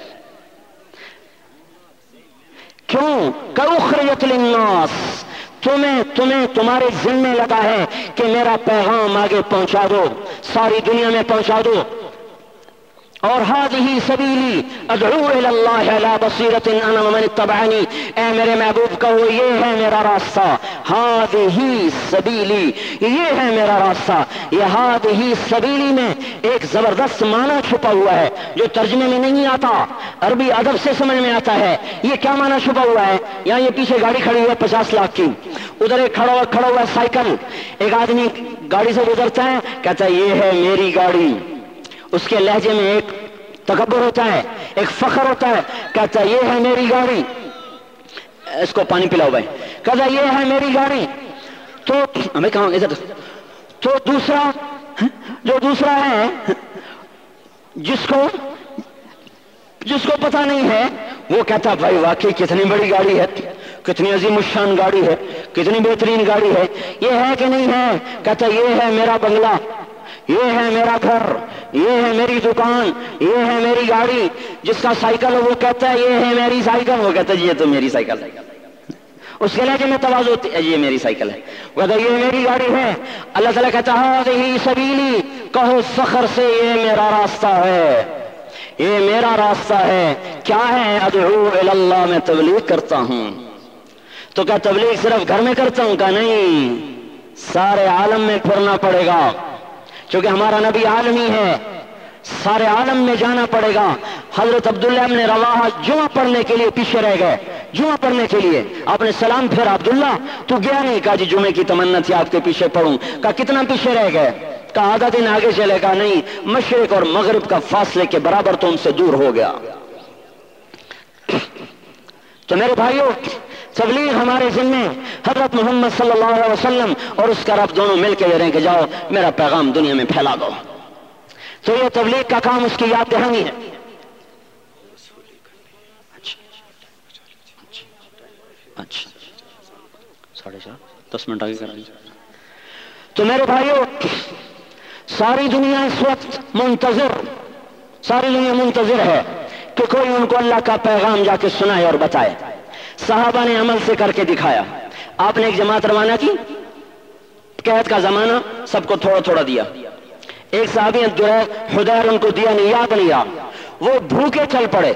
کیوں؟ کہ اخرجت للناس، تمہیں تمہارے ذمہ لگا ہے کہ میرا پیغام آگے پہنچا دو، ساری دنیا میں پہنچا دو۔ اور هذه سبیلی ادعو الی اللہ علی بصیرۃ انا ومن اتبعنی، اے میرے محبوب کہو یہ ہے میرا راستہ، هذه سبیلی، یہ ہے میرا راستہ۔ یہ هذه سبیلی میں ایک زبردست معنی چھپا ہوا ہے جو ترجمے میں نہیں آتا، عربی ادب سے سمجھ میں آتا ہے۔ یہ کیا معنی چھپا ہوا ہے؟ یہاں یہ پیچھے گاڑی کھڑی ہوئی ہے 50 لاکھ کی، ادھر ایک کھڑا ہوا ہے سائیکل، ایک آدمی گاڑی سے گزرتا ہے کہتا ہے یہ ہے میری گاڑی، اس کے لہجے میں ایک تکبر ہوتا ہے، ایک فخر ہوتا ہے، کہتا ہے یہ ہے میری گاڑی، اس کو پانی پلاؤ بھائی، کہتا ہے یہ ہے میری گاڑی۔ تو ہمیں کہاں ادھر، تو دوسرا ہے جس کو پتہ نہیں ہے، وہ کہتا بھائی واقعی کتنی بڑی گاڑی ہے، کتنی عظیم الشان گاڑی ہے، کتنی بہترین گاڑی ہے، یہ ہے کہ نہیں ہے؟ کہتا یہ ہے میرا بنگلہ، یہ ہے میرا گھر، یہ ہے میری دکان، یہ ہے میری گاڑی۔ جس کا سائیکل ہے وہ کہتا ہے یہ ہے میری سائیکل، وہ کہتا ہے یہ تو میری سائیکل ہے، اس کے لہجے میں تواضع ہوتی ہے یہ میری سائیکل ہے، وہ کہتا ہے یہ میری گاڑی ہے۔ اللہ تعالیٰ کہتا ہے ہذہ سبیلی، کہو فخر سے یہ میرا راستہ ہے، یہ میرا راستہ ہے۔ کیا ہے؟ ادعو الی اللہ، میں تبلیغ کرتا ہوں۔ تو کیا تبلیغ صرف گھر میں کرتا ہوں؟ کہا نہیں، سارے عالم میں پھرنا پڑے گا، کیونکہ ہمارا نبی عالمی ہے، سارے عالم میں جانا پڑے گا۔ حضرت عبداللہ ابن رواحہ جمعہ پڑھنے کے لیے پیچھے رہ گئے، جمعہ پڑھنے کے لیے آپ نے سلام پھیرا، عبداللہ تو گیا نہیں؟ کہا جی جمعے کی تمنا تھی آپ کے پیچھے پڑھوں۔ کہا کتنا پیچھے رہ گئے؟ کہا آدھا دن آگے چلے گا، نہیں مشرق اور مغرب کا فاصلے کے برابر تو ان سے دور ہو گیا۔ تو میرے بھائیوں تبلیغ ہمارے ذمے، حضرت محمد صلی اللہ علیہ وسلم اور اس کا رب دونوں مل کے دے رہے ہیں کہ جاؤ میرا پیغام دنیا میں پھیلا دو. تو یہ تبلیغ کا کام اس کی یاد دہانی ہے. اچھا 4:30 10 منٹ آگے کرا لیجیے. تو میرے بھائیوں ساری دنیا اس وقت ساری دنیا منتظر ہے کہ کوئی ان کو اللہ کا پیغام جا کے سنائے اور بتائے. صحابہ نے عمل سے کر کے دکھایا. آپ نے ایک جماعت روانہ کی, قحط کا زمانہ, سب کو تھوڑا تھوڑا دیا. ایک صحابی حدیر ان کو دیا نہیں, یاد نہیں رہا, وہ بھوکے چل پڑے,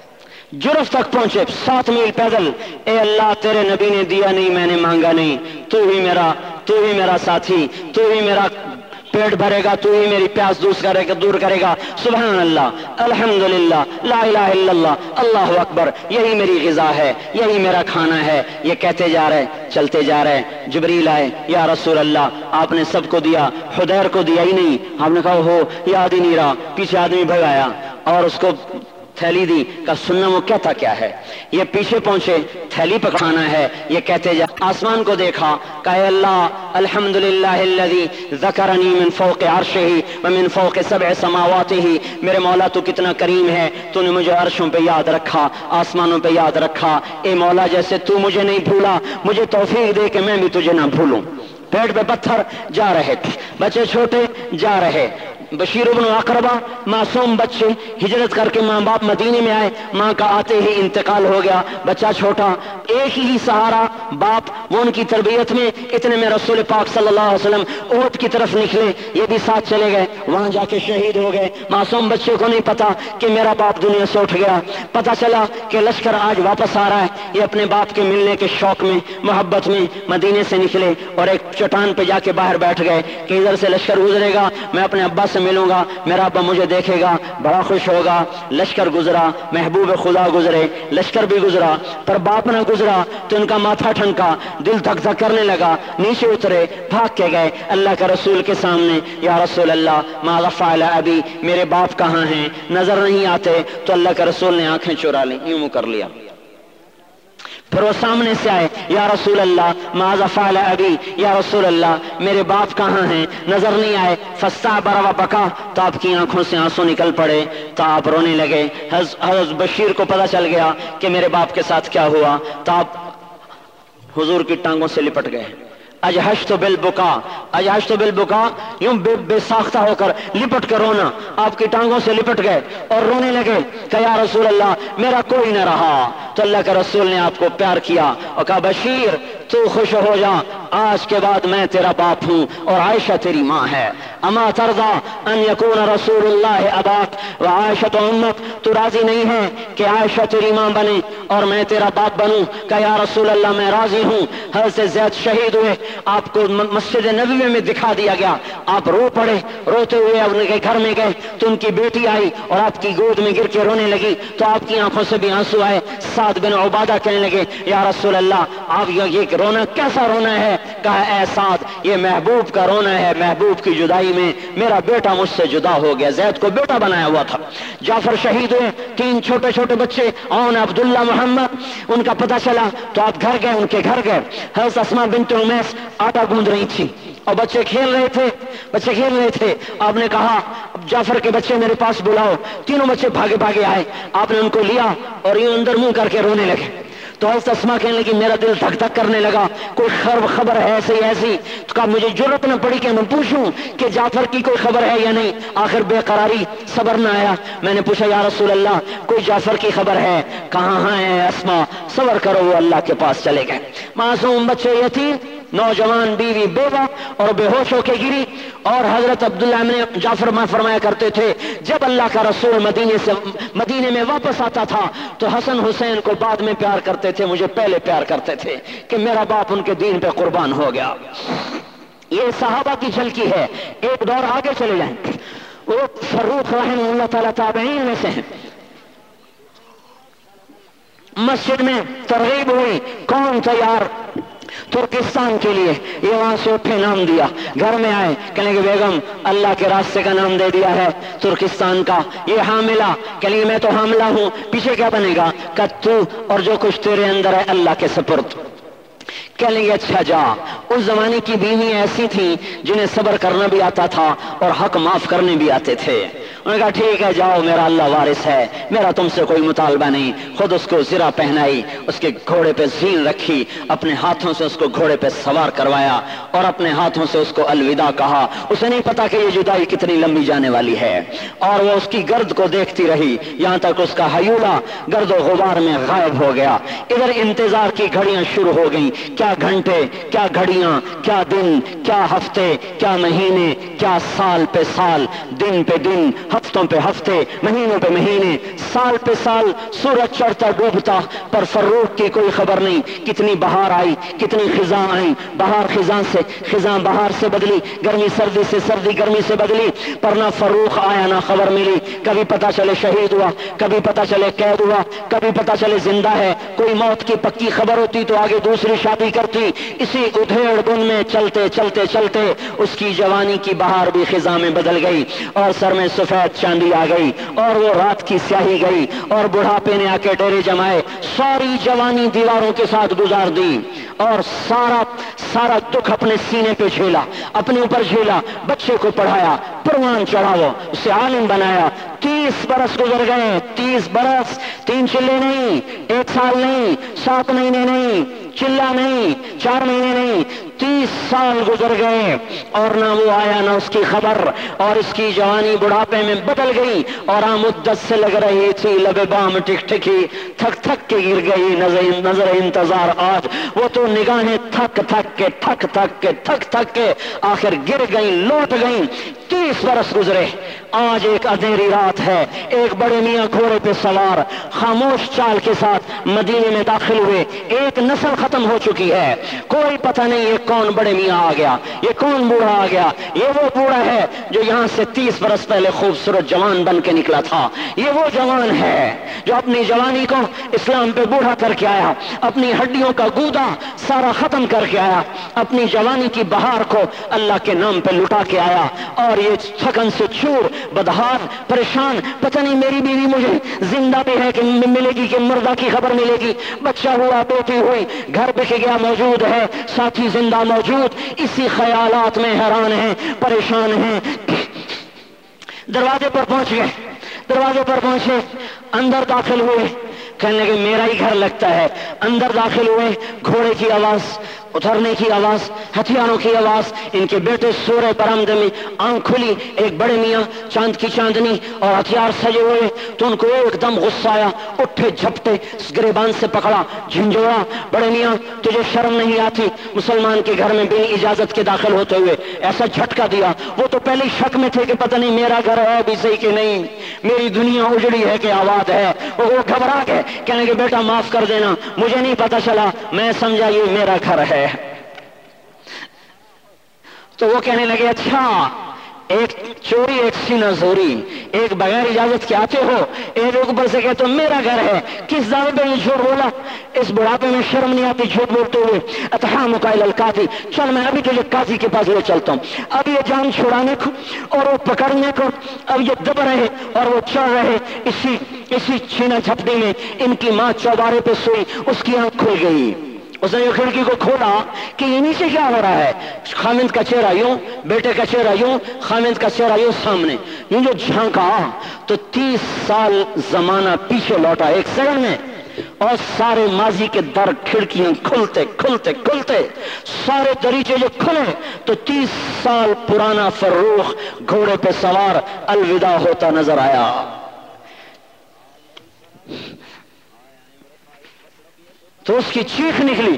جرف تک پہنچے 7 میل پیدل. اے اللہ تیرے نبی نے دیا نہیں, میں نے مانگا نہیں, تو ہی میرا ساتھی, تو ہی میرا پیٹ بھرے گا, تو ہی میری پیاس دور کرے گا. سبحان اللہ, الحمدللہ, لا الہ الا اللہ, اللہ اکبر, یہی میری غذا ہے, یہی میرا کھانا ہے. یہ کہتے جا رہے, چلتے جا رہے. جبریل آئے, یا رسول اللہ آپ نے سب کو دیا, حدیر کو دیا ہی نہیں. آپ نے کہا ہو یاد ہی نہیں رہا. پیچھے آدمی بھگایا اور اس کو تھیلی دی, کا سننا وہ کہتا کیا ہے. یہ پیچھے پہنچے, تھیلی پکڑانا ہے, یہ کہتے جا. آسمان کو دیکھا, کہا اللہ الحمدللہ الذی ذکرنی من فوق عرشہ ومن فوق 7 سماواتہ. میرے مولا تو کتنا کریم ہے, تو نے مجھے عرشوں پہ یاد رکھا, آسمانوں پہ یاد رکھا. اے مولا جیسے تو مجھے نہیں بھولا, مجھے توفیق دے کہ میں بھی تجھے نہ بھولوں. پیٹ پہ پتھر جا رہے, بچے چھوٹے جا رہے. بشیر بن اقربہ معصوم بچے ہجرت کر کے ماں باپ مدینے میں آئے, ماں کا آتے ہی انتقال ہو گیا, بچہ چھوٹا, ایک ہی سہارا باپ, وہ ان کی تربیت میں. اتنے میں رسول پاک صلی اللہ علیہ وسلم احد کی طرف نکلے, یہ بھی ساتھ چلے گئے, وہاں جا کے شہید ہو گئے. معصوم بچے کو نہیں پتا کہ میرا باپ دنیا سے اٹھ گیا. پتا چلا کہ لشکر آج واپس آ رہا ہے. یہ اپنے باپ کے ملنے کے شوق میں, محبت میں مدینے سے نکلے اور ایک چٹان پہ جا کے باہر بیٹھ گئے کہ ادھر سے لشکر گزرے گا, میں اپنے ابا سے ملوں گا, میرا ابا مجھے دیکھے گا, بڑا خوش ہوگا. لشکر گزرا, محبوب خدا گزرے, لشکر بھی گزرا, پر باپ نہ گزرا. تو ان کا ماتھا ٹھنکا, دل دھک دھک کرنے لگا, نیچے اترے, بھاگ کے گئے اللہ کے رسول کے سامنے. یا رسول اللہ ماذا فعل ابی, میرے باپ کہاں ہیں, نظر نہیں آتے. تو اللہ کے رسول نے آنکھیں چرا لی, یوں منہ کر لیا. پھر وہ سامنے سے آئے, یا رسول اللہ ماذا فعل ابی, یا رسول اللہ میرے باپ کہاں ہیں, نظر نہیں آئے. فاستعبر وبکا, تو آپ کی آنکھوں سے آنسو نکل پڑے, تو آپ رونے لگے. حضرت بشیر کو پتہ چل گیا کہ میرے باپ کے ساتھ کیا ہوا, تو آپ حضور کی ٹانگوں سے لپٹ گئے. اجہشت بالبکا, یوں بے ساختہ ہو کر لپٹ کر رونا, آپ کی ٹانگوں سے لپٹ گئے اور رونے لگے کہ یا رسول اللہ میرا کوئی نہ رہا. تو اللہ کے رسول نے آپ کو پیار کیا اور کہا بشیر تو خوش ہو جا, آج کے بعد میں تیرا باپ ہوں اور عائشہ تیری ماں ہے. اما ترضى ان يكون رسول اللہ اباک وعائشہ امک, تو راضی نہیں ہے کہ عائشہ تیری ماں بنے اور میں تیرا باپ بنوں. کہ یا رسول اللہ میں راضی ہوں. حضرت زید شہید ہوئے, آپ کو مسجد نبوی میں دکھا دیا گیا, آپ رو پڑے, روتے ہوئے ان کے گھر میں گئے. تو ان کی بیٹی آئی اور آپ کی گود میں گر کے رونے لگی, تو آپ کی آنکھوں سے بھی آنسو آئے. سعد بن عبادہ کہنے لگے یا رسول اللہ آپ یہ رونا کیسا رونا ہے. کہا اے سعد یہ محبوب کا رونا ہے, محبوب کی جدائی میں میرا بیٹا مجھ سے جدا ہو گیا. زید کو بیٹا بنایا ہوا تھا. جعفر شہید ہوئے, 3 چھوٹے چھوٹے بچے, عون, عبداللہ, محمد, ان کا پتہ چلا تو آپ گھر گئے, ان کے گھر گئے. حضرت اسماء بنت امیس آٹا گوندھ رہی تھی اور بچے کھیل رہے تھے. آپ نے کہا جعفر کے بچے میرے پاس بلاؤ. تینوں بچے بھاگے آئے, آپ نے ان کو لیا اور یوں اندر منہ کر کے رونے لگے. تو حضرت اسماء کہنے لگی میرا دل دھک دھک کرنے لگا, کوئی خبر ہے ایسی. تو کہا مجھے جرأت نہ پڑی کہ میں پوچھوں کہ جعفر کی کوئی خبر ہے یا نہیں. آخر بے قراری, صبر نہ آیا. میں نے پوچھا یا رسول اللہ کوئی جعفر کی خبر ہے. کہاں ہے اسماء, صبر کرو, وہ اللہ کے پاس چلے گئے. معصوم بچے یتیم, نوجوان بیوی بیوہ اور بے ہوش ہو کے گری. اور حضرت عبداللہ نے جعفر فرمایا کرتے تھے جب اللہ کا رسول مدینے میں واپس آتا تھا تو حسن حسین کو بعد میں پیار کرتے تھے, مجھے پہلے پیار کرتے تھے کہ میرا باپ ان کے دین پہ قربان ہو گیا. یہ صحابہ کی جھلکی ہے. ایک دور آگے چلے جائیں, وہ فروخ رحمہ اللہ تعالی تابعین میں سے ہیں. مسجد میں ترغیب ہوئی, کون تیار ترکستان کے لیے, یہ وہاں سے اٹھے, نام دیا. گھر میں آئے, کہنے کہ بیگم اللہ کے راستے کا نام دے دیا ہے ترکستان کا. یہ حاملہ, کہنے میں تو حاملہ ہوں. پیچھے کیا بنے گا, کہ تو اور جو کچھ تیرے اندر ہے اللہ کے سپرد. کہنے لگے اچھا جا. اس زمانے کی بیوی ایسی تھیں جنہیں صبر کرنا بھی آتا تھا اور حق معاف کرنے بھی آتے تھے. انہوں نے کہا ٹھیک ہے جاؤ، میرا اللہ وارث ہے، میرا تم سے کوئی مطالبہ نہیں. خود اس کو زرہ پہنائی، اس کے گھوڑے پہ زین رکھی، اپنے ہاتھوں سے اس کو گھوڑے پہ سوار کروایا اور اپنے ہاتھوں سے اس کو الوداع کہا. اسے نہیں پتا کہ یہ جدائی کتنی لمبی جانے والی ہے، اور وہ اس کی گرد کو دیکھتی رہی یہاں تک اس کا ہیولہ گرد و غبار میں غائب ہو گیا. ادھر انتظار کی گھڑیاں شروع ہو گئیں. کیا گھنٹے، کیا گھڑیاں، کیا دن، کیا ہفتے، کیا مہینے، کیا سال پہ سال، دن پہ دن، ہفتوں پہ ہفتے، مہینوں پہ مہینے، سال پہ سال. سورج چڑھتا ڈوبتا پر فروخ کی کوئی خبر نہیں. کتنی بہار آئی، کتنی خزاں آئی، بہار خزاں سے، خزاں بہار سے بدلی، گرمی سردی سے، سردی گرمی سے بدلی، پر نہ فروخ آیا نہ خبر ملی. کبھی پتا چلے شہید ہوا، کبھی پتا چلے قید ہوا، کبھی پتا چلے زندہ ہے. کوئی موت کی پکی خبر ہوتی تو آگے دوسری شادی کرتی. اسی ادھیڑ بن میں چلتے چلتے چلتے اس کی جوانی کی بہار بھی خزاں میں بدل گئی اور سر میں سفید چاندی آ گئی اور وہ رات کی سیاہی گئی اور بڑھاپے نے آ کے ڈیرے جمائے. ساری جوانی دیواروں کے ساتھ گزار دی اور سارا دکھ اپنے سینے پہ جھیلا، اپنے اوپر جھیلا. بچے کو پڑھایا، پروان چڑھاؤ، اسے عالم بنایا. 30 برس گزر گئے. 30 برس، 3 چلے نہیں، 1 سال نہیں، 7 مہینے نہیں، چلا نہیں، 4 مہینے نہیں، 30 سال گزر گئے اور نہ وہ آیا نہ اس کی خبر. اور اس کی جوانی بڑھاپے میں بدل گئی اور مدت سے لگ رہی تھی لب بام ٹک ٹکی، تھک تھک کے گر گئی نظر انتظار. آج وہ تو نگاہیں تھک تھک کے آخر گر گئی، لوٹ گئی. 30 برس گزرے. آج ایک اندھیری رات ہے. ایک بڑے میاں گھوڑے پہ سوار خاموش چال کے ساتھ مدینے میں داخل ہوئے. ایک نسل ختم ہو چکی ہے. کوئی پتہ نہیں یہ کون بڑے میاں آ گیا، یہ کون بوڑھا آ گیا. یہ وہ بوڑھا ہے جو یہاں سے 30 برس پہلے خوبصورت جوان بن کے نکلا تھا. یہ وہ جوان ہے جو اپنی جوانی کو اسلام پہ بوڑھا کر کے آیا، اپنی ہڈیوں کا گودا سارا ختم کر کے آیا، اپنی جوانی کی بہار کو اللہ کے نام پہ لٹا کے آیا. اور یہ تھکن سے چور، بدحال، پریشان، پتہ نہیں میری بیوی مجھے زندہ بھی ہے کہ ملے گی کہ مردہ کی خبر ملے گی. بچہ ہوا، بیٹی ہوئی، گھر بک گیا موجود ہے، ساتھی زندہ موجود. اسی خیالات میں حیران ہیں، پریشان ہیں. دروازے پر پہنچ گئے، دروازے پر پہنچے، اندر داخل ہوئے. کہنے لگے میرا ہی گھر لگتا ہے. اندر داخل ہوئے، گھوڑے کی آواز، اترنے کی آواز، ہتھیاروں کی آواز. ان کے بیٹے سورہ برآمدے میں آنکھ کھلی. ایک بڑے میاں چاند کی چاندنی اور ہتھیار سجے ہوئے. تو ان کو ایک دم غصہ آیا، اٹھے جھپٹے، گریبان سے پکڑا، جھنجھوڑا. بڑے میاں تجھے شرم نہیں آتی مسلمان کے گھر میں بے اجازت کے داخل ہوتے ہوئے؟ ایسا جھٹکا دیا. وہ تو پہلے شک میں تھے کہ پتہ نہیں میرا گھر ہے بھی صحیح کہ نہیں، میری دنیا اجڑی ہے کہ آباد ہے. وہ گھبرا گئے، کہنے کہ بیٹا معاف کر دینا، مجھے نہیں پتا چلا، میں سمجھا یہ میرا گھر ہے. تو وہ کہنے لگے اچھا، ایک چوری، ایک سینہ زوری، ایک بغیر اجازت کے آتے ہو، ایک اوپر سے کہتے ہو میرا گھر ہے. کس دعوے پہ یہ جھوٹ بولا؟ اس بڑھاپے میں شرم نہیں آتی جھوٹ بولتے ہوئے؟ اتحامک الی القاضی، چل میں ابھی تجھے قاضی کے پاس لے چلتا ہوں. اب یہ جان چھڑانے کو اور وہ پکڑنے کو اب یہ دب رہے اور وہ چڑھ رہے. اسی چھینا جھپٹی میں ان کی ماں چوبارے پہ سوئی. اس کی آنکھ کھل گئی. اس نے کھڑکی کو کھولا کہ یہ نیچے کیا ہو رہا ہے. خامند کا چہرہ یوں، بیٹے کا چہرہ یوں، خامند کا چہرہ یوں سامنے. یوں جو جھانکا تو 30 سال زمانہ پیچھے لوٹا ایک سیکنڈ میں. اور سارے ماضی کے در کھڑکیاں کھلتے کھلتے کھلتے سارے دریچے جو کھلے تو 30 سال پرانا فروخ گھوڑے پہ سوار الوداع ہوتا نظر آیا. تو اس کی چیخ نکلی،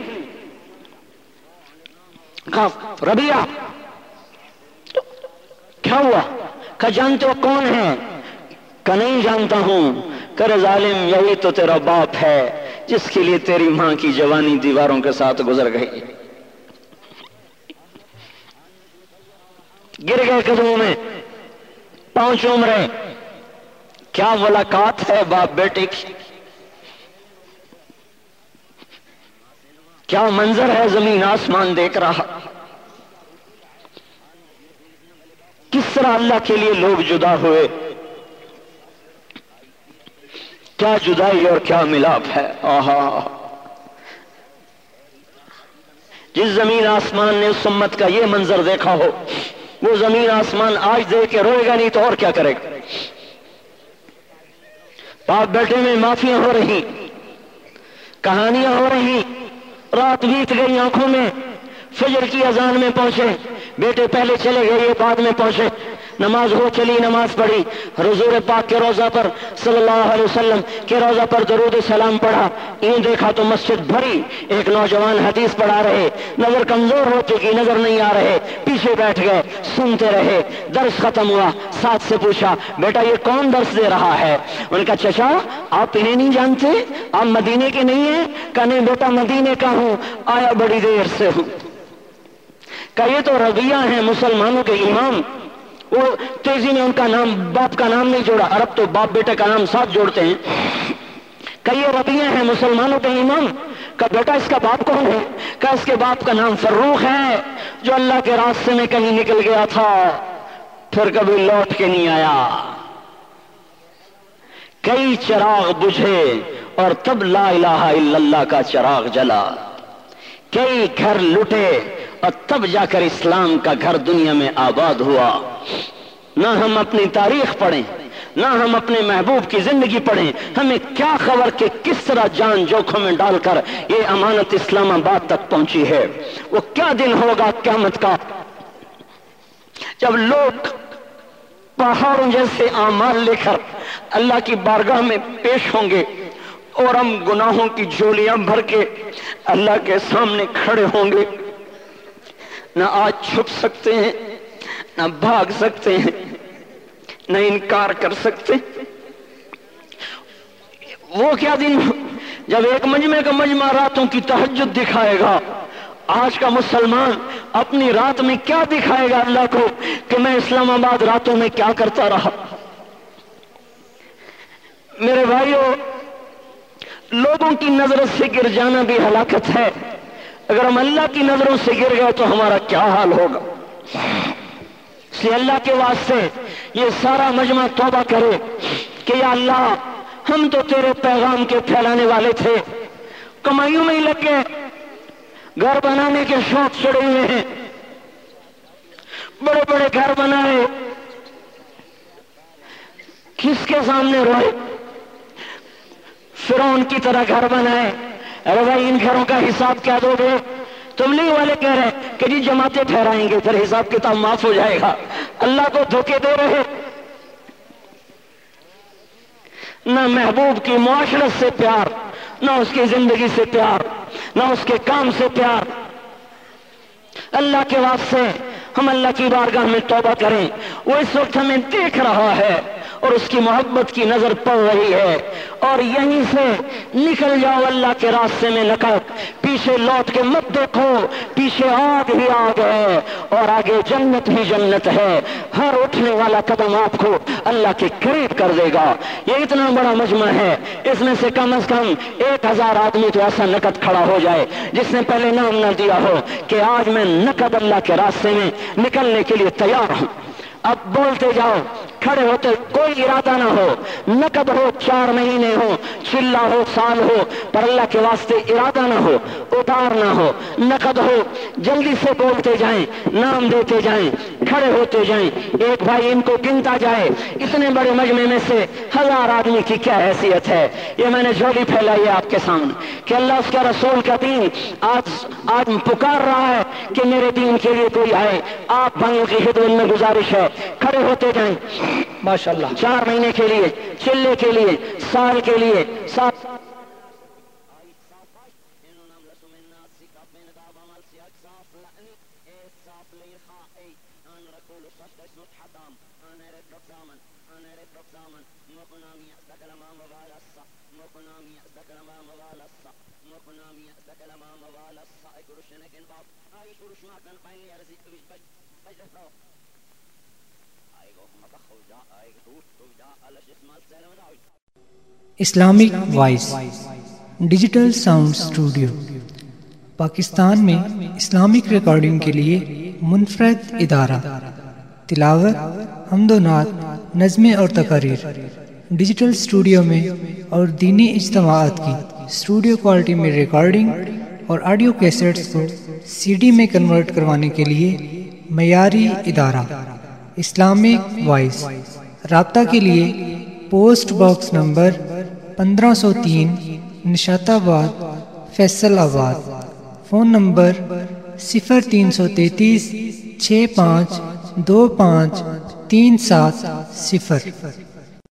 کہا ربیہ کیا ہوا؟ کہا جانتے ہو کون ہے؟ کہا نہیں جانتا ہوں. کرے ظالم یہی تو تیرا باپ ہے جس کے لیے تیری ماں کی جوانی دیواروں کے ساتھ گزر گئی. گر گئے قدموں میں، پاؤں چوم رہے. کیا ملاقات ہے باپ بیٹے کی، کیا منظر ہے زمین آسمان دیکھ رہا. کس طرح اللہ کے لیے لوگ جدا ہوئے، کیا جدائی اور کیا ملاپ ہے. آہا جس زمین آسمان نے اس امت کا یہ منظر دیکھا ہو، وہ زمین آسمان آج دیکھ کے روئے گا نہیں تو اور کیا کرے گا؟ باپ بیٹے میں معافیاں ہو رہی، کہانیاں ہو رہی، رات بیت گئی آنکھوں میں، فجر کی اذان میں پہنچے، بیٹے پہلے چلے گئے یہ بعد میں پہنچے، نماز ہو چلی، نماز پڑھی، حضور پاک کے روضہ پر صلی اللہ علیہ وسلم کے روضہ پر درود سلام پڑھا، یوں دیکھا تو مسجد بھری، ایک نوجوان حدیث پڑھا رہے، نظر کمزور ہو چکی، نظر نہیں آ رہے، پیچھے بیٹھ گئے، سنتے رہے، درس ختم ہوا، ساتھ سے پوچھا بیٹا یہ کون درس دے رہا ہے؟ ان کا چچا آپ انہیں نہیں جانتے، آپ مدینے کے نہیں ہیں؟ کہا نہیں بیٹا مدینے کا ہوں، آیا بڑی دیر سے ہوں۔ کہ یہ تو ربیہ ہیں مسلمانوں کے امام، وہ تیزی میں ان کا نام باپ کا نام نہیں جوڑا، عرب تو باپ بیٹے کا نام ساتھ جوڑتے ہیں، کہ یہ ربیہ ہیں مسلمانوں کے امام۔ کہ بیٹا اس کا باپ کون ہے؟ کہ اس کے باپ کا نام فروخ ہے، جو اللہ کے راستے میں کہیں نکل گیا تھا پھر کبھی لوٹ کے نہیں آیا۔ کئی چراغ بجھے اور تب لا الہ الا اللہ کا چراغ جلا، کئی گھر لٹے اور تب جا کر اسلام کا گھر دنیا میں آباد ہوا۔ نہ ہم اپنی تاریخ پڑھیں، نہ ہم اپنے محبوب کی زندگی پڑھیں، ہمیں کیا خبر کہ کس طرح جان جوکھم میں ڈال کر یہ امانت اسلام آباد تک پہنچی ہے۔ وہ کیا دن ہوگا قیامت کا جب لوگ پہاڑوں جیسے اعمال لے کر اللہ کی بارگاہ میں پیش ہوں گے اور ہم گناہوں کی جھولیاں بھر کے اللہ کے سامنے کھڑے ہوں گے، نہ آج چھپ سکتے ہیں، نہ بھاگ سکتے ہیں، نہ انکار کر سکتے۔ وہ کیا دن جب ایک مجمع کا مجمع راتوں کی تہجد دکھائے گا۔ آج کا مسلمان اپنی رات میں کیا دکھائے گا اللہ کو کہ میں اسلام آباد راتوں میں کیا کرتا رہا؟ میرے بھائیو، لوگوں کی نظر سے گر جانا بھی ہلاکت ہے، اگر ہم اللہ کی نظروں سے گر گئے تو ہمارا کیا حال ہوگا؟ اس لیے اللہ کے واسطے یہ سارا مجمع توبہ کرے کہ یا اللہ ہم تو تیرے پیغام کے پھیلانے والے تھے، کمائیوں میں ہی لگ گئے، گھر بنانے کے شوق چڑھے ہوئے ہیں، بڑے بڑے گھر بنائے، کس کے سامنے روئے؟ فرعون کی طرح گھر بنائے، ارے بھائی ان گھروں کا حساب کیا دو گے؟ تبلیغ والے کہہ رہے کہ جی جماعتیں ٹھہرائیں گے پھر حساب کتاب معاف ہو جائے گا، اللہ کو دھوکے دے رہے۔ نہ محبوب کی معاشرت سے پیار، نہ اس کی زندگی سے پیار، نہ اس کے کام سے پیار۔ اللہ کے واسطے ہم اللہ کی بارگاہ میں توبہ کریں، وہ اس وقت ہمیں دیکھ رہا ہے اور اس کی محبت کی نظر پڑ رہی ہے، اور یہیں سے نکل جاؤ اللہ کے راستے میں لکک، پیچھے لوٹ کے مت دیکھو، پیچھے آگ ہی آگ ہے اور آگے جنت ہی جنت ہے۔ ہر اٹھنے والا قدم آپ کو اللہ کے قریب کر دے گا۔ یہ اتنا بڑا مجمع ہے، اس میں سے کم از کم 1000 آدمی تو ایسا نقد کھڑا ہو جائے جس نے پہلے نام نہ دیا ہو کہ آج میں نقد اللہ کے راستے میں نکلنے کے لیے تیار ہوں۔ اب بولتے جاؤ، کھڑے ہوتے کوئی ارادہ نہ ہو، نقد ہو 4 مہینے ہو، چلا ہو سال ہو، پر اللہ کے واسطے ارادہ نہ ہو، ادھار نہ ہو، نقد ہو، جلدی سے بولتے جائیں، نام دیتے جائیں، کھڑے ہوتے جائیں۔ ایک بھائی ان کو گنتا جائے، اتنے بڑے مجمع میں سے 1000 آدمی کی کیا حیثیت ہے؟ یہ میں نے جھولی پھیلائی ہے آپ کے سامنے کہ اللہ اس کے رسول کا دین آج پکار رہا ہے کہ میرے دین کے لیے کوئی آئے۔ آپ بھائیوں کی خدمت میں گزارش ہے، کھڑے ہوتے جائیں ماشاءاللہ، 4 مہینے کے لیے، چلے کے لیے، سال کے لیے، Islamic voice digital sound studio Pakistan میں اسلامک ریکارڈنگ کے لیے منفرد ادارہ، تلاوت، حمد و نعت، نظمیں اور تقاریر ڈیجیٹل اسٹوڈیو میں اور دینی اجتماعات کی اسٹوڈیو کوالٹی میں ریکارڈنگ اور آڈیو کیسٹس کو CD میں کنورٹ کروانے کے لیے معیاری ادارہ اسلامک وائس۔ رابطہ کے لیے پوسٹ باکس نمبر 1503 نشات آباد فیصل آباد۔ Phone number 0333 6525 37 0۔